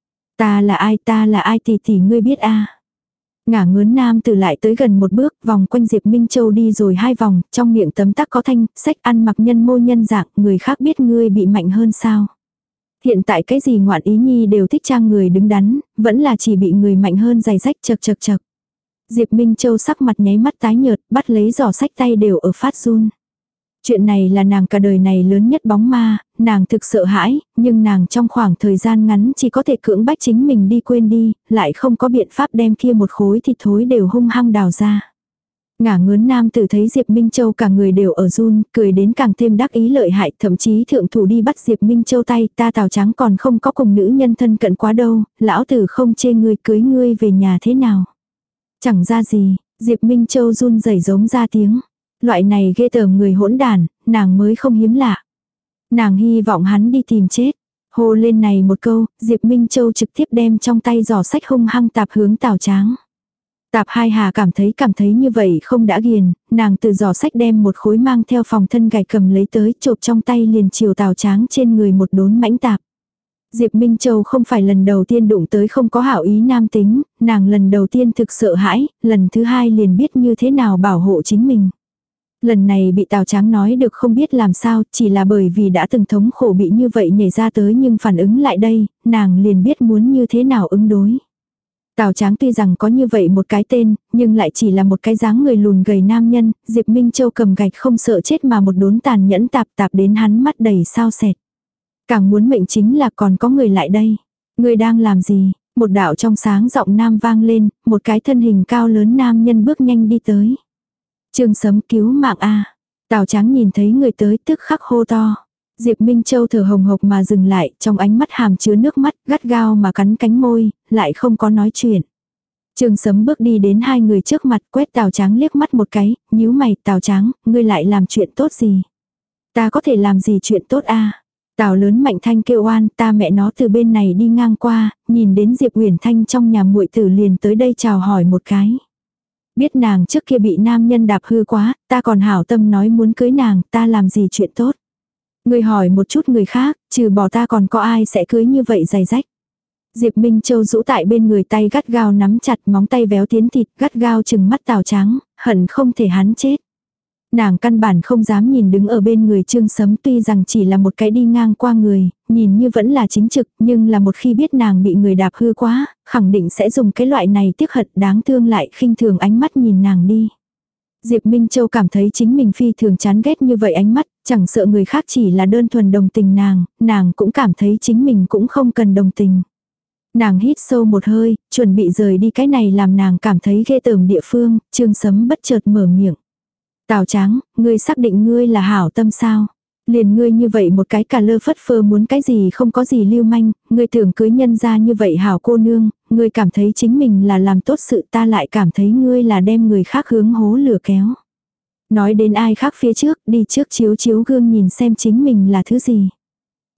[SPEAKER 1] Ta là ai, ta là ai tỷ tỷ ngươi biết a à? Ngả ngớn nam từ lại tới gần một bước, vòng quanh Diệp Minh Châu đi rồi hai vòng, trong miệng tấm tắc có thanh, sách ăn mặc nhân mô nhân dạng, người khác biết ngươi bị mạnh hơn sao. Hiện tại cái gì ngoạn ý nhi đều thích trang người đứng đắn, vẫn là chỉ bị người mạnh hơn giày rách chật chật chật. Diệp Minh Châu sắc mặt nháy mắt tái nhợt, bắt lấy giỏ sách tay đều ở phát run. Chuyện này là nàng cả đời này lớn nhất bóng ma, nàng thực sợ hãi, nhưng nàng trong khoảng thời gian ngắn chỉ có thể cưỡng bách chính mình đi quên đi, lại không có biện pháp đem kia một khối thịt thối đều hung hăng đào ra. Ngả ngớn nam tử thấy Diệp Minh Châu cả người đều ở run, cười đến càng thêm đắc ý lợi hại, thậm chí thượng thủ đi bắt Diệp Minh Châu tay, ta Tào Trắng còn không có cùng nữ nhân thân cận quá đâu, lão tử không chê ngươi cưới ngươi về nhà thế nào. Chẳng ra gì, Diệp Minh Châu run rẩy giống ra tiếng. Loại này ghê tởm người hỗn đàn, nàng mới không hiếm lạ. Nàng hy vọng hắn đi tìm chết. Hô lên này một câu, Diệp Minh Châu trực tiếp đem trong tay giỏ sách hung hăng tạp hướng Tào Tráng. Tạp hai hà cảm thấy cảm thấy như vậy không đã ghiền, nàng từ giỏ sách đem một khối mang theo phòng thân gạch cầm lấy tới chộp trong tay liền chiều Tào Tráng trên người một đốn mãnh tạp. Diệp Minh Châu không phải lần đầu tiên đụng tới không có hảo ý nam tính, nàng lần đầu tiên thực sợ hãi, lần thứ hai liền biết như thế nào bảo hộ chính mình. Lần này bị Tào Tráng nói được không biết làm sao, chỉ là bởi vì đã từng thống khổ bị như vậy nhảy ra tới nhưng phản ứng lại đây, nàng liền biết muốn như thế nào ứng đối. Tào Tráng tuy rằng có như vậy một cái tên, nhưng lại chỉ là một cái dáng người lùn gầy nam nhân, Diệp Minh Châu cầm gạch không sợ chết mà một đốn tàn nhẫn tạp tạp đến hắn mắt đầy sao sệt. Càng muốn mệnh chính là còn có người lại đây. Người đang làm gì? Một đạo trong sáng giọng nam vang lên, một cái thân hình cao lớn nam nhân bước nhanh đi tới. Trương Sấm cứu mạng a. Tào Tráng nhìn thấy người tới tức khắc hô to. Diệp Minh Châu thở hồng hộc mà dừng lại, trong ánh mắt hàm chứa nước mắt, gắt gao mà cắn cánh môi, lại không có nói chuyện. Trương Sấm bước đi đến hai người trước mặt, quét Tào Tráng liếc mắt một cái, nhíu mày, Tào Tráng, ngươi lại làm chuyện tốt gì? Ta có thể làm gì chuyện tốt a? Tào lớn mạnh thanh kêu oan, ta mẹ nó từ bên này đi ngang qua, nhìn đến Diệp Uyển Thanh trong nhà muội tử liền tới đây chào hỏi một cái. Biết nàng trước kia bị nam nhân đạp hư quá, ta còn hảo tâm nói muốn cưới nàng, ta làm gì chuyện tốt. Người hỏi một chút người khác, trừ bỏ ta còn có ai sẽ cưới như vậy dày rách. Diệp Minh Châu rũ tại bên người tay gắt gao nắm chặt móng tay véo tiến thịt, gắt gao chừng mắt Tào Tráng, hận không thể hắn chết. Nàng căn bản không dám nhìn đứng ở bên người Trương Sấm, tuy rằng chỉ là một cái đi ngang qua người, nhìn như vẫn là chính trực, nhưng là một khi biết nàng bị người đạp hư quá, khẳng định sẽ dùng cái loại này tiếc hận đáng thương lại khinh thường ánh mắt nhìn nàng đi. Diệp Minh Châu cảm thấy chính mình phi thường chán ghét như vậy ánh mắt, chẳng sợ người khác chỉ là đơn thuần đồng tình nàng, nàng cũng cảm thấy chính mình cũng không cần đồng tình. Nàng hít sâu một hơi, chuẩn bị rời đi cái này làm nàng cảm thấy ghê tởm địa phương, Trương Sấm bất chợt mở miệng. Tào Tráng, ngươi xác định ngươi là hảo tâm sao? Liền ngươi như vậy một cái cà lơ phất phơ muốn cái gì không có gì lưu manh, ngươi tưởng cưới nhân ra như vậy hảo cô nương, ngươi cảm thấy chính mình là làm tốt sự, ta lại cảm thấy ngươi là đem người khác hướng hố lửa kéo. Nói đến ai khác phía trước, đi trước chiếu chiếu gương nhìn xem chính mình là thứ gì.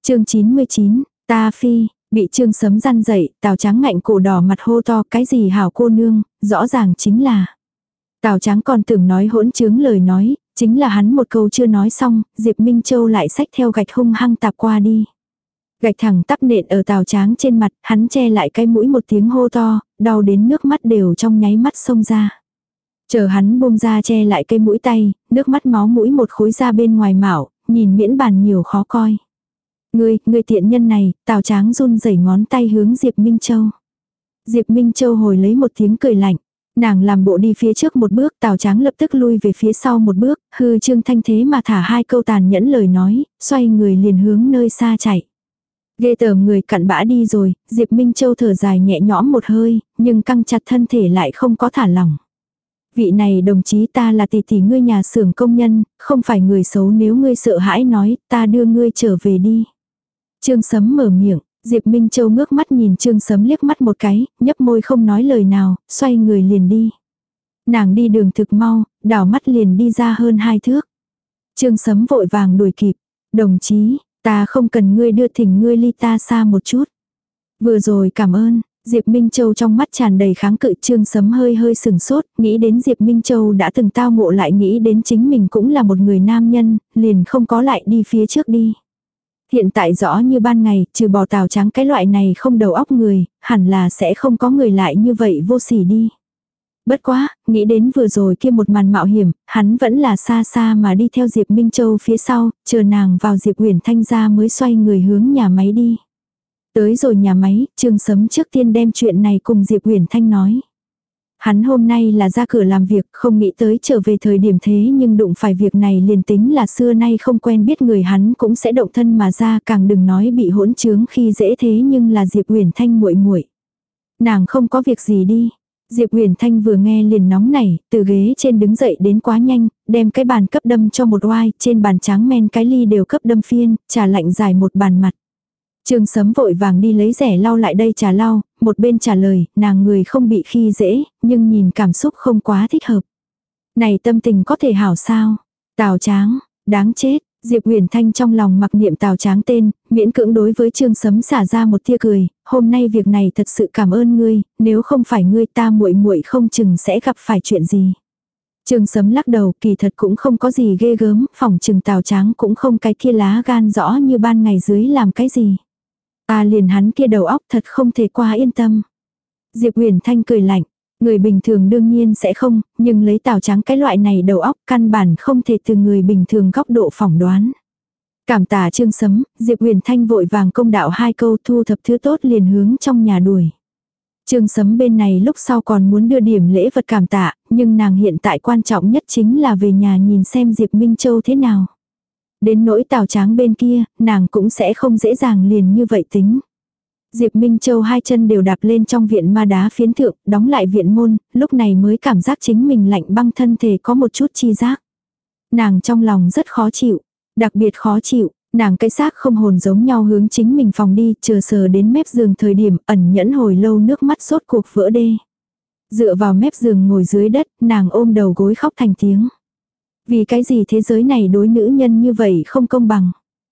[SPEAKER 1] Chương chín mươi chín, ta phi, bị Trương Sấm răn dậy, Tào Tráng ngạnh cổ đỏ mặt hô to, cái gì hảo cô nương, rõ ràng chính là. Tào Tráng còn tưởng nói hỗn trướng lời nói, chính là hắn một câu chưa nói xong, Diệp Minh Châu lại xách theo gạch hung hăng tạp qua đi. Gạch thẳng tắp nện ở Tào Tráng trên mặt, hắn che lại cái mũi một tiếng hô to, đau đến nước mắt đều trong nháy mắt xông ra. Chờ hắn buông ra che lại cái mũi tay, nước mắt máu mũi một khối ra bên ngoài mạo, nhìn miễn bàn nhiều khó coi. Ngươi, ngươi tiện nhân này, Tào Tráng run rẩy ngón tay hướng Diệp Minh Châu. Diệp Minh Châu hồi lấy một tiếng cười lạnh. Nàng làm bộ đi phía trước một bước, Tào Tráng lập tức lui về phía sau một bước, hư trương thanh thế mà thả hai câu tàn nhẫn lời nói, xoay người liền hướng nơi xa chạy. Ghê tởm người cặn bã đi rồi, Diệp Minh Châu thở dài nhẹ nhõm một hơi, nhưng căng chặt thân thể lại không có thả lỏng. Vị này đồng chí ta là tỷ tỷ ngươi nhà xưởng công nhân, không phải người xấu, nếu ngươi sợ hãi nói, ta đưa ngươi trở về đi. Trương Sấm mở miệng, Diệp Minh Châu ngước mắt nhìn Trương Sấm liếc mắt một cái, nhấp môi không nói lời nào, xoay người liền đi. Nàng đi đường thực mau, đảo mắt liền đi ra hơn hai thước. Trương Sấm vội vàng đuổi kịp, đồng chí, ta không cần ngươi đưa, thỉnh ngươi ly ta xa một chút. Vừa rồi cảm ơn. Diệp Minh Châu trong mắt tràn đầy kháng cự. Trương Sấm hơi hơi sừng sốt, nghĩ đến Diệp Minh Châu đã từng tao ngộ, lại nghĩ đến chính mình cũng là một người nam nhân, liền không có lại đi phía trước đi. Hiện tại rõ như ban ngày, trừ bỏ Tào Tráng cái loại này không đầu óc người, hẳn là sẽ không có người lại như vậy vô sỉ đi. Bất quá, nghĩ đến vừa rồi kia một màn mạo hiểm, hắn vẫn là xa xa mà đi theo Diệp Minh Châu phía sau, chờ nàng vào Diệp Uyển Thanh ra mới xoay người hướng nhà máy đi. Tới rồi nhà máy, Trương Sấm trước tiên đem chuyện này cùng Diệp Uyển Thanh nói. Hắn hôm nay là ra cửa làm việc, không nghĩ tới trở về thời điểm thế nhưng đụng phải việc này, liền tính là xưa nay không quen biết người hắn cũng sẽ động thân mà ra, càng đừng nói bị hỗn trướng khi dễ thế nhưng là Diệp Uyển Thanh muội muội. Nàng không có việc gì đi. Diệp Uyển Thanh vừa nghe liền nóng nảy, từ ghế trên đứng dậy đến quá nhanh, đem cái bàn cấp đâm cho một oai, trên bàn tráng men cái ly đều cấp đâm phiên, trà lạnh dài một bàn mặt. Trương Sấm vội vàng đi lấy rẻ lau lại đây trà lau, một bên trả lời, nàng người không bị khi dễ, nhưng nhìn cảm xúc không quá thích hợp. Này tâm tình có thể hảo sao? Tào Tráng, đáng chết. Diệp Uyển Thanh trong lòng mặc niệm Tào Tráng tên, miễn cưỡng đối với Trương Sấm xả ra một tia cười, hôm nay việc này thật sự cảm ơn ngươi, nếu không phải ngươi ta muội muội không chừng sẽ gặp phải chuyện gì. Trương Sấm lắc đầu, kỳ thật cũng không có gì ghê gớm, phỏng chừng Tào Tráng cũng không cái kia lá gan rõ như ban ngày dưới làm cái gì. Ta liền hắn kia đầu óc thật không thể qua yên tâm. Diệp Uyển Thanh cười lạnh, người bình thường đương nhiên sẽ không, nhưng lấy Tào Tráng cái loại này đầu óc căn bản không thể từ người bình thường góc độ phỏng đoán. Cảm tạ Trương Sấm, Diệp Uyển Thanh vội vàng công đạo hai câu, thu thập thứ tốt liền hướng trong nhà đuổi. Trương Sấm bên này lúc sau còn muốn đưa điểm lễ vật cảm tạ, nhưng nàng hiện tại quan trọng nhất chính là về nhà nhìn xem Diệp Minh Châu thế nào. Đến nỗi Tào Tráng bên kia, nàng cũng sẽ không dễ dàng liền như vậy tính. Diệp Minh Châu hai chân đều đạp lên trong viện ma đá phiến thượng, đóng lại viện môn, lúc này mới cảm giác chính mình lạnh băng, thân thể có một chút chi giác. Nàng trong lòng rất khó chịu, đặc biệt khó chịu, nàng cái xác không hồn giống nhau hướng chính mình phòng đi, chờ sờ đến mép giường thời điểm ẩn nhẫn hồi lâu nước mắt sốt cuộc vỡ đê. Dựa vào mép giường ngồi dưới đất, nàng ôm đầu gối khóc thành tiếng. Vì cái gì thế giới này đối nữ nhân như vậy không công bằng?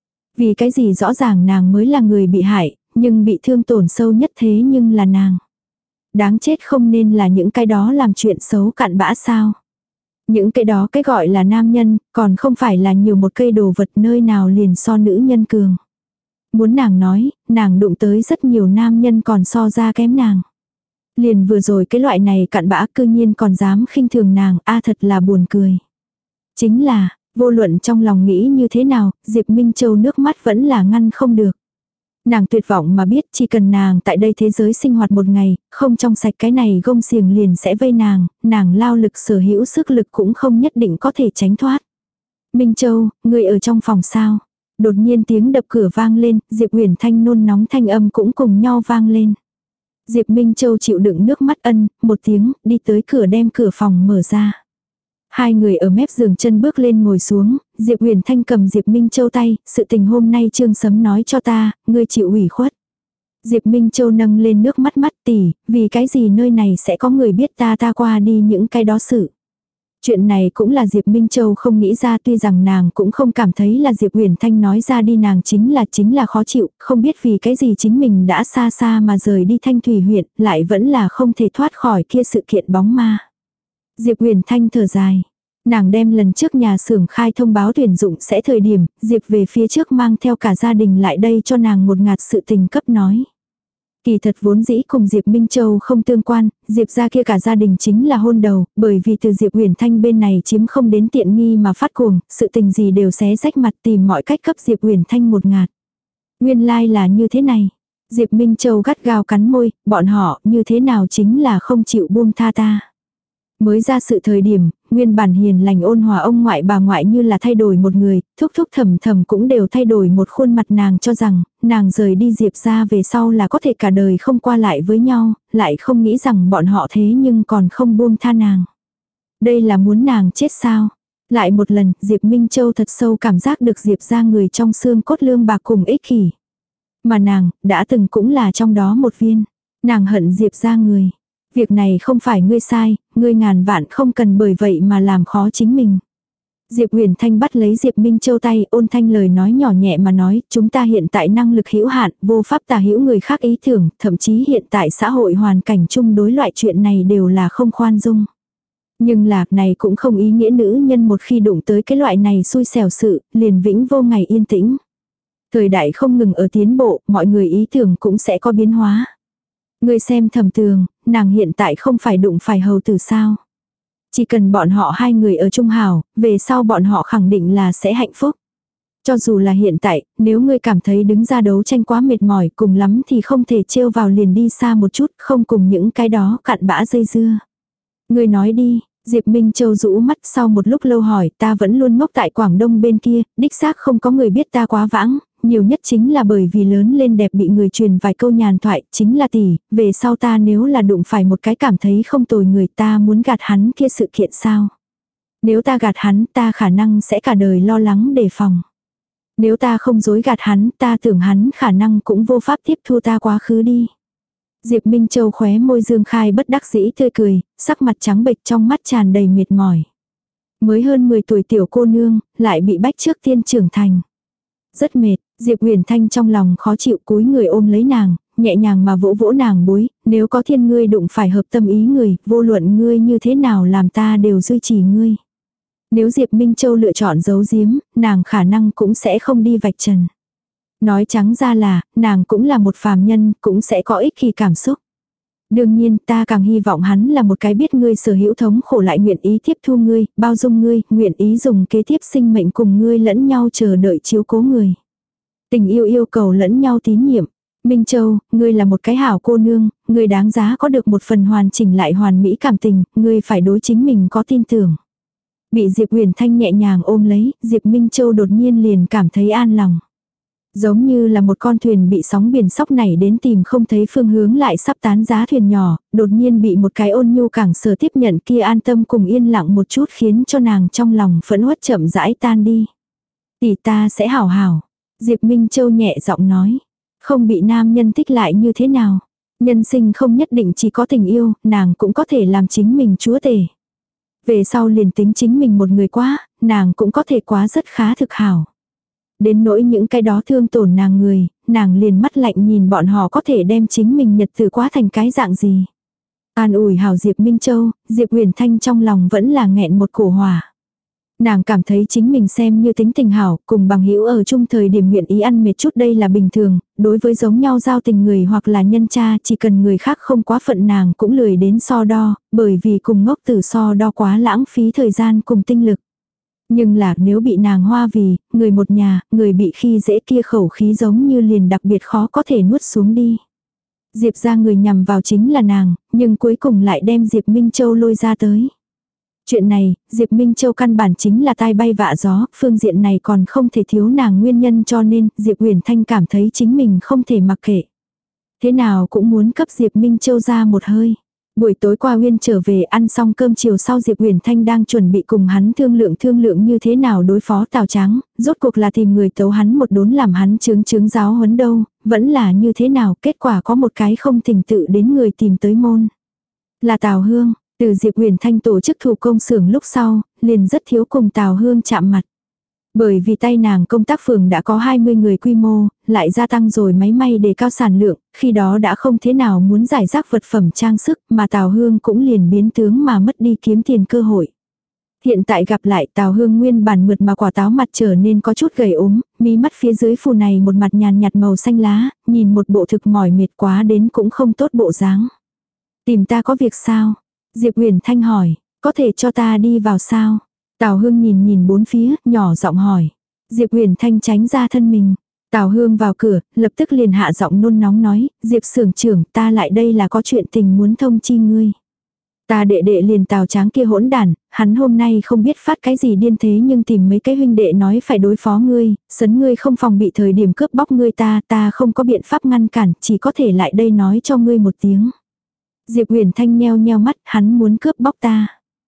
[SPEAKER 1] Vì cái gì rõ ràng nàng mới là người bị hại, nhưng bị thương tổn sâu nhất thế nhưng là nàng. Đáng chết, không nên là những cái đó làm chuyện xấu cặn bã sao? Những cái đó cái gọi là nam nhân, còn không phải là nhiều một cây đồ vật nơi nào liền so nữ nhân cường. Muốn nàng nói, nàng đụng tới rất nhiều nam nhân còn so ra kém nàng. Liền vừa rồi cái loại này cặn bã cư nhiên còn dám khinh thường nàng, a thật là buồn cười. Chính là, vô luận trong lòng nghĩ như thế nào, Diệp Minh Châu nước mắt vẫn là ngăn không được. Nàng tuyệt vọng mà biết chỉ cần nàng tại đây thế giới sinh hoạt một ngày, không trong sạch cái này gông xiềng liền sẽ vây nàng, nàng lao lực sở hữu sức lực cũng không nhất định có thể tránh thoát. Minh Châu, người ở trong phòng sao? Đột nhiên tiếng đập cửa vang lên, Diệp Uyển Thanh nôn nóng thanh âm cũng cùng nhau vang lên. Diệp Minh Châu chịu đựng nước mắt ân, một tiếng, đi tới cửa đem cửa phòng mở ra. Hai người ở mép giường chân bước lên ngồi xuống, Diệp Uyển Thanh cầm Diệp Minh Châu tay, sự tình hôm nay Trương Sấm nói cho ta, ngươi chịu ủy khuất. Diệp Minh Châu nâng lên nước mắt mắt tỉ, vì cái gì nơi này sẽ có người biết ta ta qua đi những cái đó sự. Chuyện này cũng là Diệp Minh Châu không nghĩ ra, tuy rằng nàng cũng không cảm thấy là Diệp Uyển Thanh nói ra đi nàng chính là chính là khó chịu, không biết vì cái gì chính mình đã xa xa mà rời đi Thanh Thủy huyện, lại vẫn là không thể thoát khỏi kia sự kiện bóng ma. Diệp Uyển Thanh thở dài. Nàng đem lần trước nhà xưởng khai thông báo tuyển dụng sẽ thời điểm, Diệp về phía trước mang theo cả gia đình lại đây cho nàng một ngạt sự tình cấp nói. Kỳ thật vốn dĩ cùng Diệp Minh Châu không tương quan, Diệp ra kia cả gia đình chính là hôn đầu, bởi vì từ Diệp Uyển Thanh bên này chiếm không đến tiện nghi mà phát cuồng, sự tình gì đều xé rách mặt tìm mọi cách cấp Diệp Uyển Thanh một ngạt. Nguyên lai là như thế này. Diệp Minh Châu gắt gao cắn môi, bọn họ như thế nào chính là không chịu buông tha ta. Mới ra sự thời điểm, nguyên bản hiền lành ôn hòa ông ngoại bà ngoại như là thay đổi một người, thúc thúc thầm thầm cũng đều thay đổi một khuôn mặt, nàng cho rằng, nàng rời đi Diệp ra về sau là có thể cả đời không qua lại với nhau, lại không nghĩ rằng bọn họ thế nhưng còn không buông tha nàng. Đây là muốn nàng chết sao? Lại một lần, Diệp Minh Châu thật sâu cảm giác được Diệp ra người trong xương cốt lương bạc cùng ích kỷ. Mà nàng, đã từng cũng là trong đó một viên. Nàng hận Diệp ra người. Việc này không phải ngươi sai, ngươi ngàn vạn không cần bởi vậy mà làm khó chính mình. Diệp Uyển Thanh bắt lấy Diệp Minh Châu tay, ôn thanh lời nói nhỏ nhẹ mà nói, chúng ta hiện tại năng lực hữu hạn, vô pháp tả hữu người khác ý tưởng, thậm chí hiện tại xã hội hoàn cảnh chung đối loại chuyện này đều là không khoan dung. Nhưng lạc này cũng không ý nghĩa nữ nhân một khi đụng tới cái loại này xui xẻo sự, liền vĩnh vô ngày yên tĩnh. Thời đại không ngừng ở tiến bộ, mọi người ý tưởng cũng sẽ có biến hóa. Ngươi xem Thẩm Tường, nàng hiện tại không phải đụng phải hầu tử sao. Chỉ cần bọn họ hai người ở chung hảo, về sau bọn họ khẳng định là sẽ hạnh phúc. Cho dù là hiện tại, nếu ngươi cảm thấy đứng ra đấu tranh quá mệt mỏi, cùng lắm thì không thể trêu vào liền đi xa một chút, không cùng những cái đó cặn bã dây dưa. Ngươi nói đi, Diệp Minh Châu rũ mắt sau một lúc lâu hỏi, ta vẫn luôn ngốc tại Quảng Đông bên kia, đích xác không có người biết ta quá vãng. Nhiều nhất chính là bởi vì lớn lên đẹp bị người truyền vài câu nhàn thoại, chính là tỷ, về sau ta nếu là đụng phải một cái cảm thấy không tồi người ta muốn gạt hắn kia sự kiện sao. Nếu ta gạt hắn ta khả năng sẽ cả đời lo lắng đề phòng. Nếu ta không dối gạt hắn ta tưởng hắn khả năng cũng vô pháp tiếp thu ta quá khứ đi. Diệp Minh Châu khóe môi dương khai bất đắc dĩ tươi cười, sắc mặt trắng bệch trong mắt tràn đầy mệt mỏi. Mới hơn mười tuổi tiểu cô nương, lại bị bách trước tiên trưởng thành. Rất mệt, Diệp Uyển Thanh trong lòng khó chịu cúi người ôm lấy nàng, nhẹ nhàng mà vỗ vỗ nàng bối, nếu có thiên ngươi đụng phải hợp tâm ý người, vô luận ngươi như thế nào làm ta đều duy trì ngươi. Nếu Diệp Minh Châu lựa chọn giấu giếm, nàng khả năng cũng sẽ không đi vạch trần. Nói trắng ra là, nàng cũng là một phàm nhân, cũng sẽ có ích kỷ cảm xúc. Đương nhiên ta càng hy vọng hắn là một cái biết ngươi sở hữu thống khổ lại nguyện ý tiếp thu ngươi, bao dung ngươi, nguyện ý dùng kế tiếp sinh mệnh cùng ngươi lẫn nhau chờ đợi chiếu cố người. Tình yêu yêu cầu lẫn nhau tín nhiệm. Minh Châu, ngươi là một cái hảo cô nương, ngươi đáng giá có được một phần hoàn chỉnh lại hoàn mỹ cảm tình, ngươi phải đối chính mình có tin tưởng. Bị Diệp Uyển Thanh nhẹ nhàng ôm lấy, Diệp Minh Châu đột nhiên liền cảm thấy an lòng. Giống như là một con thuyền bị sóng biển sóc nảy đến tìm không thấy phương hướng lại sắp tán giá thuyền nhỏ, đột nhiên bị một cái ôn nhu cảng sở tiếp nhận kia an tâm cùng yên lặng một chút khiến cho nàng trong lòng phẫn uất chậm rãi tan đi. Tỷ ta sẽ hảo hảo. Diệp Minh Châu nhẹ giọng nói. Không bị nam nhân thích lại như thế nào. Nhân sinh không nhất định chỉ có tình yêu, nàng cũng có thể làm chính mình chúa tể. Về sau liền tính chính mình một người quá, nàng cũng có thể quá rất khá thực hảo. Đến nỗi những cái đó thương tổn nàng người, nàng liền mắt lạnh nhìn bọn họ có thể đem chính mình nhật tử quá thành cái dạng gì. An ủi hảo Diệp Minh Châu, Diệp Uyển Thanh trong lòng vẫn là nghẹn một cổ hỏa. Nàng cảm thấy chính mình xem như tính tình hảo, cùng bằng hữu ở chung thời điểm nguyện ý ăn mệt chút đây là bình thường, đối với giống nhau giao tình người hoặc là nhân cha chỉ cần người khác không quá phận nàng cũng lười đến so đo, bởi vì cùng ngốc tử so đo quá lãng phí thời gian cùng tinh lực. Nhưng là nếu bị nàng hoa vì, người một nhà, người bị khi dễ kia khẩu khí giống như liền đặc biệt khó có thể nuốt xuống đi. Diệp ra người nhằm vào chính là nàng, nhưng cuối cùng lại đem Diệp Minh Châu lôi ra tới. Chuyện này, Diệp Minh Châu căn bản chính là tai bay vạ gió, phương diện này còn không thể thiếu nàng nguyên nhân cho nên Diệp Uyển Thanh cảm thấy chính mình không thể mặc kệ. Thế nào cũng muốn cấp Diệp Minh Châu ra một hơi. Buổi tối qua Uyên trở về ăn xong cơm chiều sau Diệp Uyển Thanh đang chuẩn bị cùng hắn thương lượng thương lượng như thế nào đối phó Tào Tráng, rốt cuộc là tìm người tấu hắn một đốn làm hắn chướng chướng giáo huấn đâu, vẫn là như thế nào, kết quả có một cái không thỉnh tự đến người tìm tới môn. Là Tào Hương, Từ Diệp Huyền Thanh tổ chức thủ công xưởng lúc sau, liền rất thiếu cùng Tào Hương chạm mặt. Bởi vì tay nàng công tác phường đã có hai mươi người quy mô, lại gia tăng rồi máy may để cao sản lượng, khi đó đã không thế nào muốn giải rác vật phẩm trang sức, mà Tào Hương cũng liền biến tướng mà mất đi kiếm tiền cơ hội. Hiện tại gặp lại Tào Hương nguyên bản mượt mà quả táo mặt trở nên có chút gầy ốm, mí mắt phía dưới phù này một mặt nhàn nhạt màu xanh lá, nhìn một bộ thực mỏi mệt quá đến cũng không tốt bộ dáng. Tìm ta có việc sao? Diệp Huyền Thanh hỏi, có thể cho ta đi vào sao? Tào Hương nhìn nhìn bốn phía, nhỏ giọng hỏi. Diệp Huyền Thanh tránh ra thân mình. Tào Hương vào cửa, lập tức liền hạ giọng nôn nóng nói, Diệp xưởng trưởng, ta lại đây là có chuyện tình muốn thông chi ngươi. Ta đệ đệ liền Tào Tráng kia hỗn đản, hắn hôm nay không biết phát cái gì điên thế nhưng tìm mấy cái huynh đệ nói phải đối phó ngươi, sấn ngươi không phòng bị thời điểm cướp bóc ngươi ta, ta không có biện pháp ngăn cản, chỉ có thể lại đây nói cho ngươi một tiếng. Diệp Huyền Thanh nheo nheo mắt, hắn muốn cướp bóc ta.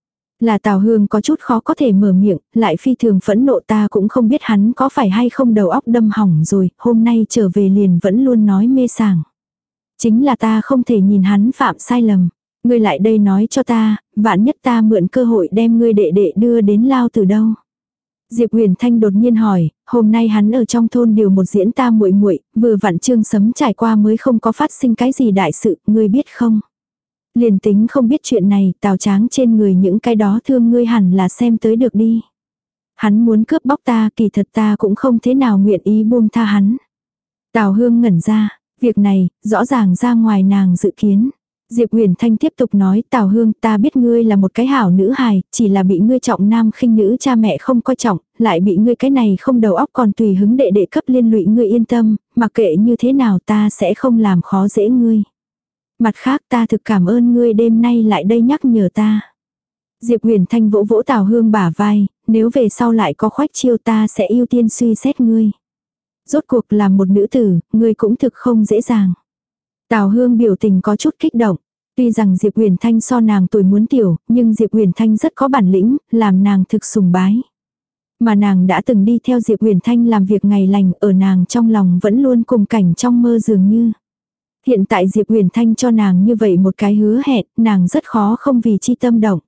[SPEAKER 1] Là Tào Hương có chút khó có thể mở miệng, lại phi thường phẫn nộ, ta cũng không biết hắn có phải hay không đầu óc đâm hỏng rồi, hôm nay trở về liền vẫn luôn nói mê sảng. Chính là ta không thể nhìn hắn phạm sai lầm. Ngươi lại đây nói cho ta, vạn nhất ta mượn cơ hội đem ngươi đệ đệ đưa đến lao từ đâu. Diệp Huyền Thanh đột nhiên hỏi, hôm nay hắn ở trong thôn điều một diễn ta muội muội, vừa vặn Trương Sấm trải qua mới không có phát sinh cái gì đại sự, ngươi biết không? Liền tính không biết chuyện này, Tào Tráng trên người những cái đó thương ngươi hẳn là xem tới được đi. Hắn muốn cướp bóc ta, kỳ thật ta cũng không thế nào nguyện ý buông tha hắn. Tào Hương ngẩn ra, việc này, rõ ràng ra ngoài nàng dự kiến. Diệp Huyền Thanh tiếp tục nói, Tào Hương, ta biết ngươi là một cái hảo nữ hài, chỉ là bị ngươi trọng nam khinh nữ cha mẹ không coi trọng, lại bị ngươi cái này không đầu óc còn tùy hứng đệ đệ cấp liên lụy, ngươi yên tâm, mặc kệ như thế nào ta sẽ không làm khó dễ ngươi. Mặt khác ta thực cảm ơn ngươi đêm nay lại đây nhắc nhở ta. Diệp Huyền Thanh vỗ vỗ Tào Hương bả vai, nếu về sau lại có khoách chiêu ta sẽ ưu tiên suy xét ngươi. Rốt cuộc là một nữ tử, ngươi cũng thực không dễ dàng. Tào Hương biểu tình có chút kích động. Tuy rằng Diệp Huyền Thanh so nàng tuổi muốn tiểu, nhưng Diệp Huyền Thanh rất có bản lĩnh, làm nàng thực sùng bái. Mà nàng đã từng đi theo Diệp Huyền Thanh làm việc ngày lành, ở nàng trong lòng vẫn luôn cùng cảnh trong mơ dường như. Hiện tại Diệp Huyền Thanh cho nàng như vậy một cái hứa hẹn, nàng rất khó không vì chi tâm động.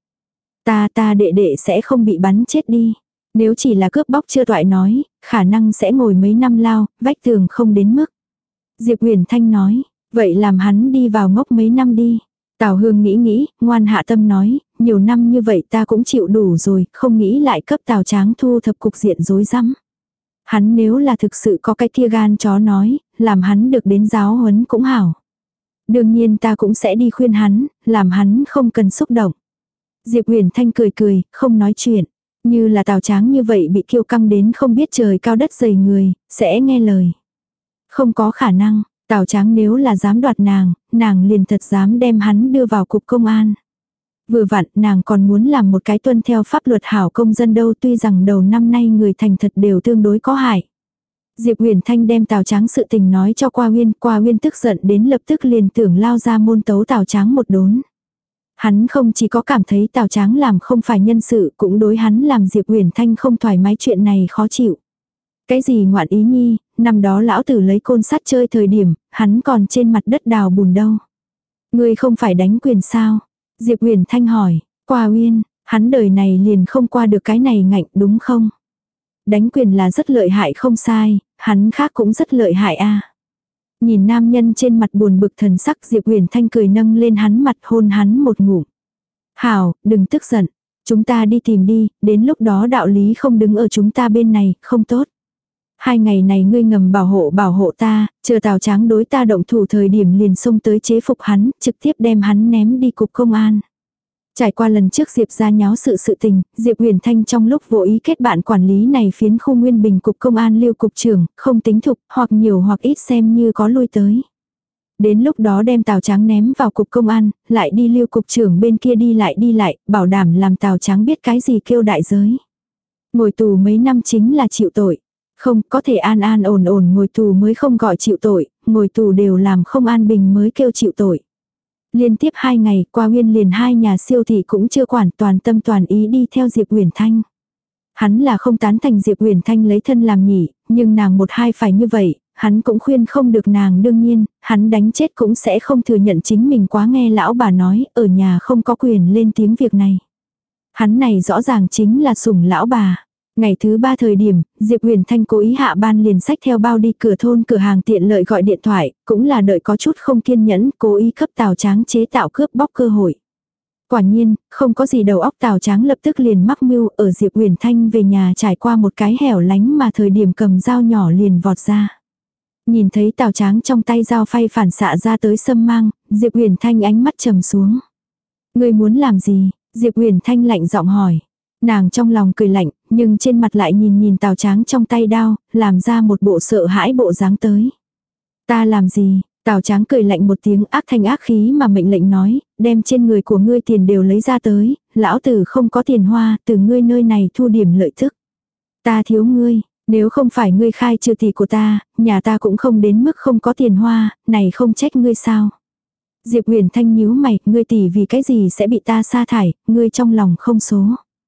[SPEAKER 1] Ta ta đệ đệ sẽ không bị bắn chết đi. Nếu chỉ là cướp bóc chưa toại nói, khả năng sẽ ngồi mấy năm lao, vách tường không đến mức. Diệp Huyền Thanh nói, vậy làm hắn đi vào ngốc mấy năm đi. Tào Hương nghĩ nghĩ, ngoan hạ tâm nói, nhiều năm như vậy ta cũng chịu đủ rồi, không nghĩ lại cấp Tào Tráng thu thập cục diện rối rắm. Hắn nếu là thực sự có cái kia gan chó nói, làm hắn được đến giáo huấn cũng hảo. Đương nhiên ta cũng sẽ đi khuyên hắn, làm hắn không cần xúc động. Diệp Huyền Thanh cười cười, không nói chuyện. Như là Tào Tráng như vậy bị kiêu căng đến không biết trời cao đất dày người, sẽ nghe lời. Không có khả năng, Tào Tráng nếu là dám đoạt nàng, nàng liền thật dám đem hắn đưa vào cục công an. Vừa vặn nàng còn muốn làm một cái tuân theo pháp luật hảo công dân đâu, tuy rằng đầu năm nay người thành thật đều tương đối có hại. Diệp Huyền Thanh đem Tào Tráng sự tình nói cho Qua Uyên, Qua Uyên tức giận đến lập tức liền tưởng lao ra môn tấu Tào Tráng một đốn. Hắn không chỉ có cảm thấy Tào Tráng làm không phải nhân sự, cũng đối hắn làm Diệp Huyền Thanh không thoải mái chuyện này khó chịu. Cái gì ngoạn ý nhi, năm đó lão tử lấy côn sắt chơi thời điểm, hắn còn trên mặt đất đào bùn đâu. Ngươi không phải đánh quyền sao? Diệp Huyền Thanh hỏi, Qua Uyên, hắn đời này liền không qua được cái này ngạnh đúng không? Đánh quyền là rất lợi hại không sai, hắn khác cũng rất lợi hại a. Nhìn nam nhân trên mặt buồn bực thần sắc, Diệp Huyền Thanh cười nâng lên hắn mặt, hôn hắn một ngụm. Hảo, đừng tức giận, chúng ta đi tìm đi, đến lúc đó đạo lý không đứng ở chúng ta bên này, không tốt. Hai ngày này ngươi ngầm bảo hộ bảo hộ ta, chờ Tào Tráng đối ta động thủ thời điểm liền xông tới chế phục hắn, trực tiếp đem hắn ném đi cục công an. Trải qua lần trước Diệp ra nháo sự sự tình, Diệp Huyền Thanh trong lúc vô ý kết bạn quản lý này phiến khu Nguyên Bình cục công an Lưu cục trưởng, không tính thục, hoặc nhiều hoặc ít xem như có lui tới. Đến lúc đó đem Tào Tráng ném vào cục công an, lại đi Lưu cục trưởng bên kia đi lại đi lại, bảo đảm làm Tào Tráng biết cái gì kêu đại giới. Ngồi tù mấy năm chính là chịu tội. Không, có thể an an ổn ổn ngồi tù mới không gọi chịu tội, ngồi tù đều làm không an bình mới kêu chịu tội. Liên tiếp hai ngày, Qua Uyên liền hai nhà siêu thị cũng chưa quản, toàn tâm toàn ý đi theo Diệp Huyền Thanh. Hắn là không tán thành Diệp Huyền Thanh lấy thân làm nhỉ, nhưng nàng một hai phải như vậy, hắn cũng khuyên không được nàng, đương nhiên, hắn đánh chết cũng sẽ không thừa nhận chính mình quá nghe lão bà nói, ở nhà không có quyền lên tiếng việc này. Hắn này rõ ràng chính là sủng lão bà. Ngày thứ ba thời điểm, Diệp Huyền Thanh cố ý hạ ban liền xách theo bao đi cửa thôn cửa hàng tiện lợi gọi điện thoại, cũng là đợi có chút không kiên nhẫn, cố ý cấp Tào Tráng chế tạo cướp bóc cơ hội. Quả nhiên, không có gì đầu óc Tào Tráng lập tức liền mắc mưu, ở Diệp Huyền Thanh về nhà trải qua một cái hẻo lánh mà thời điểm cầm dao nhỏ liền vọt ra. Nhìn thấy Tào Tráng trong tay dao phay phản xạ ra tới sâm mang, Diệp Huyền Thanh ánh mắt trầm xuống. Ngươi muốn làm gì? Diệp Huyền Thanh lạnh giọng hỏi. Nàng trong lòng cười lạnh, nhưng trên mặt lại nhìn nhìn Tào Tráng trong tay đao, làm ra một bộ sợ hãi bộ dáng tới. Ta làm gì? Tào Tráng cười lạnh một tiếng ác thanh ác khí mà mệnh lệnh nói, đem trên người của ngươi tiền đều lấy ra tới, lão tử không có tiền hoa, từ ngươi nơi này thu điểm lợi tức. Ta thiếu ngươi, nếu không phải ngươi khai trừ tỷ của ta, nhà ta cũng không đến mức không có tiền hoa, này không trách ngươi sao. Diệp Huyền Thanh nhíu mày, ngươi tỷ vì cái gì sẽ bị ta sa thải, ngươi trong lòng không số.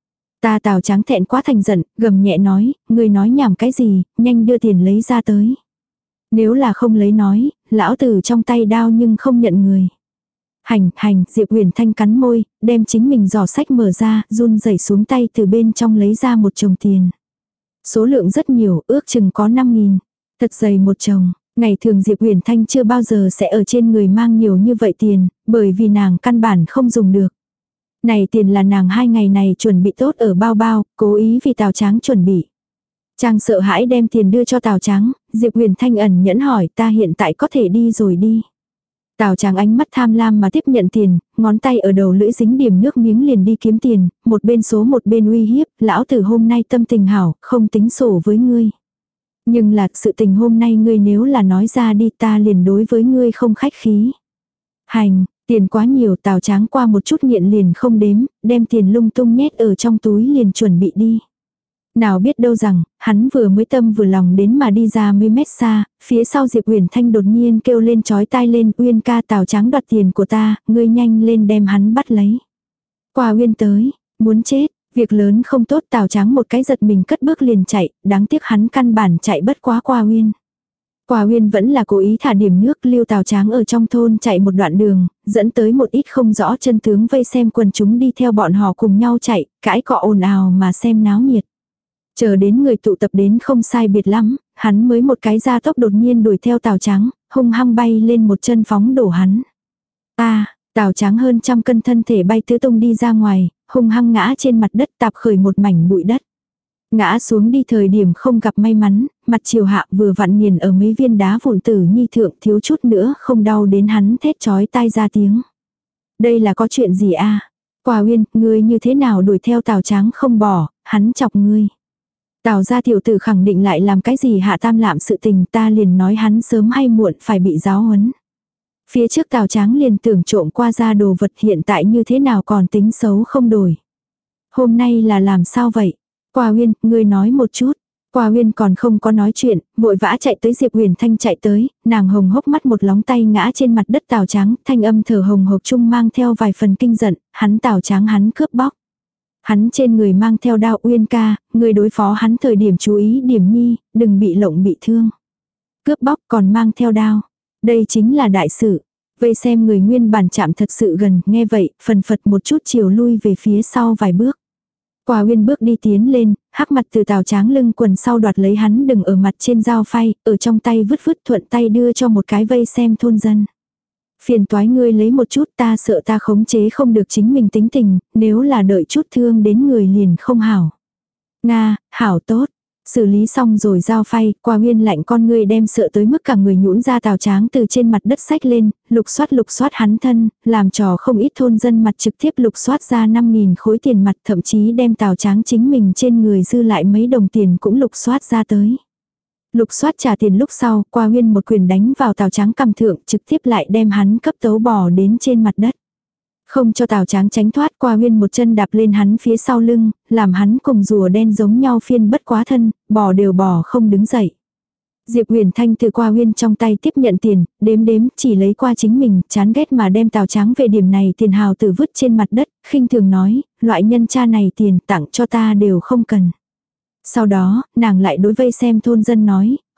[SPEAKER 1] Ta Tào Tráng thẹn quá thành giận, gầm nhẹ nói, ngươi nói nhảm cái gì, nhanh đưa tiền lấy ra tới. Nếu là không lấy nói, lão tử trong tay đao nhưng không nhận người. Hành, hành, Diệp Huyền Thanh cắn môi, đem chính mình giỏ sách mở ra, run rẩy xuống tay từ bên trong lấy ra một chồng tiền. Số lượng rất nhiều, ước chừng có năm nghìn. Thật dày một chồng. Ngày thường Diệp Huyền Thanh chưa bao giờ sẽ ở trên người mang nhiều như vậy tiền, bởi vì nàng căn bản không dùng được. Này tiền là nàng hai ngày này chuẩn bị tốt ở bao bao, cố ý vì Tào Tráng chuẩn bị. Trang sợ hãi đem tiền đưa cho Tào Tráng, Diệp Huyền Thanh ẩn nhẫn hỏi ta hiện tại có thể đi rồi đi. Tào Tráng ánh mắt tham lam mà tiếp nhận tiền, ngón tay ở đầu lưỡi dính điểm nước miếng liền đi kiếm tiền, một bên số một bên uy hiếp, lão tử hôm nay tâm tình hảo, không tính sổ với ngươi. Nhưng là sự tình hôm nay ngươi nếu là nói ra đi ta liền đối với ngươi không khách khí. Hành, tiền quá nhiều Tào Tráng qua một chút nghiện liền không đếm, đem tiền lung tung nhét ở trong túi liền chuẩn bị đi. Nào biết đâu rằng, hắn vừa mới tâm vừa lòng đến mà đi ra mấy mét xa, phía sau Diệp Huyền Thanh đột nhiên kêu lên chói tai lên, Uyên ca Tào Tráng đoạt tiền của ta, ngươi nhanh lên đem hắn bắt lấy. Qua Uyên tới, muốn chết, việc lớn không tốt Tào Tráng một cái giật mình cất bước liền chạy, đáng tiếc hắn căn bản chạy bất quá Qua Uyên. Qua Uyên vẫn là cố ý thả điểm nước lưu Tào Tráng ở trong thôn chạy một đoạn đường, dẫn tới một ít không rõ chân tướng vây xem quần chúng đi theo bọn họ cùng nhau chạy, cãi cọ ồn ào mà xem náo nhiệt. Chờ đến người tụ tập đến không sai biệt lắm, hắn mới một cái gia tốc đột nhiên đuổi theo Tào Tráng, hung hăng bay lên một chân phóng đổ hắn. Ta, Tào Tráng hơn trăm cân thân thể bay tứ tung đi ra ngoài, hung hăng ngã trên mặt đất tạp khởi một mảnh bụi đất. Ngã xuống đi thời điểm không gặp may mắn, mặt chiều hạ vừa vặn nghiền ở mấy viên đá vụn tử nhi thượng thiếu chút nữa không đau đến hắn thét chói tai ra tiếng. Đây là có chuyện gì a? Qua Uyên, ngươi như thế nào đuổi theo Tào Tráng không bỏ, hắn chọc ngươi. Tào gia tiểu tử khẳng định lại làm cái gì hạ tam lạm sự tình ta liền nói hắn sớm hay muộn phải bị giáo huấn. Phía trước Tào Tráng liền tưởng trộm qua ra đồ vật hiện tại như thế nào còn tính xấu không đổi. Hôm nay là làm sao vậy? Qua Uyên, ngươi nói một chút. Qua Uyên còn không có nói chuyện, vội vã chạy tới Diệp Huyền Thanh chạy tới, nàng hồng hốc mắt một lóng tay ngã trên mặt đất Tào Tráng, thanh âm thở hồng hộc chung mang theo vài phần kinh giận, hắn Tào Tráng hắn cướp bóc. Hắn trên người mang theo đao Uyên ca, người đối phó hắn thời điểm chú ý điểm nhi, đừng bị lộng bị thương. Cướp bóc còn mang theo đao. Đây chính là đại sự. Vây xem người nguyên bản chạm thật sự gần, nghe vậy, phần phật một chút chiều lui về phía sau vài bước. Qua Uyên bước đi tiến lên, hắc mặt từ Tào Tráng lưng quần sau đoạt lấy hắn đừng ở mặt trên dao phay, ở trong tay vứt vứt thuận tay đưa cho một cái vây xem thôn dân. Phiền toái ngươi lấy một chút ta sợ ta khống chế không được chính mình tính tình, nếu là đợi chút thương đến người liền không hảo. Nga, hảo tốt. Xử lý xong rồi dao phay, Qua Uyên lạnh con ngươi đem sợ tới mức cả người nhũn ra Tào Tráng từ trên mặt đất xách lên, lục soát lục soát hắn thân, làm trò không ít thôn dân mặt trực tiếp lục soát ra năm nghìn khối tiền mặt thậm chí đem Tào Tráng chính mình trên người dư lại mấy đồng tiền cũng lục soát ra tới. Lục soát trả tiền lúc sau, Qua Uyên một quyền đánh vào Tào Tráng cằm thượng trực tiếp lại đem hắn cấp tấu bò đến trên mặt đất. Không cho Tào Tráng tránh thoát Qua Uyên một chân đạp lên hắn phía sau lưng, làm hắn cùng rùa đen giống nhau phiên bất quá thân, bò đều bò không đứng dậy. Diệp Huyền Thanh từ Qua Uyên trong tay tiếp nhận tiền, đếm đếm chỉ lấy qua chính mình, chán ghét mà đem Tào Tráng về điểm này tiền hào tử vứt trên mặt đất, khinh thường nói, loại nhân cha này tiền tặng cho ta đều không cần. Sau đó, nàng lại đối vây xem thôn dân nói,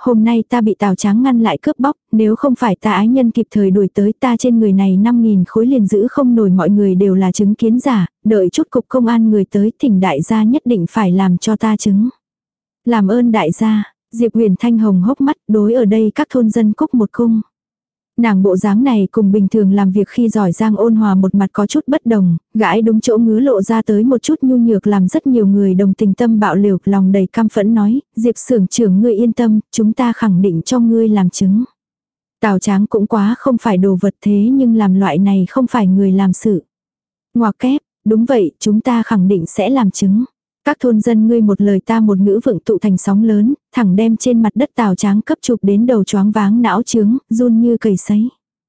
[SPEAKER 1] hôm nay ta bị Tào Tráng ngăn lại cướp bóc, nếu không phải ta ái nhân kịp thời đuổi tới ta trên người này năm nghìn khối liền giữ không nổi, mọi người đều là chứng kiến giả, đợi chút cục công an người tới thỉnh đại gia nhất định phải làm cho ta chứng. Làm ơn đại gia, Diệp Huyền Thanh hồng hốc mắt đối ở đây các thôn dân cúc một cung. Nàng bộ dáng này cùng bình thường làm việc khi giỏi giang ôn hòa một mặt có chút bất đồng, gãi đúng chỗ ngứa lộ ra tới một chút nhu nhược làm rất nhiều người đồng tình tâm bạo liều, lòng đầy căm phẫn nói, Diệp xưởng trưởng ngươi yên tâm, chúng ta khẳng định cho ngươi làm chứng. Tào Tráng cũng quá không phải đồ vật thế nhưng làm loại này không phải người làm sự. Ngoặc kép, đúng vậy, chúng ta khẳng định sẽ làm chứng. Các thôn dân ngươi một lời ta một ngữ vựng tụ thành sóng lớn, thẳng đem trên mặt đất Tào Tráng cấp chụp đến đầu choáng váng não trướng, run như cầy sấy.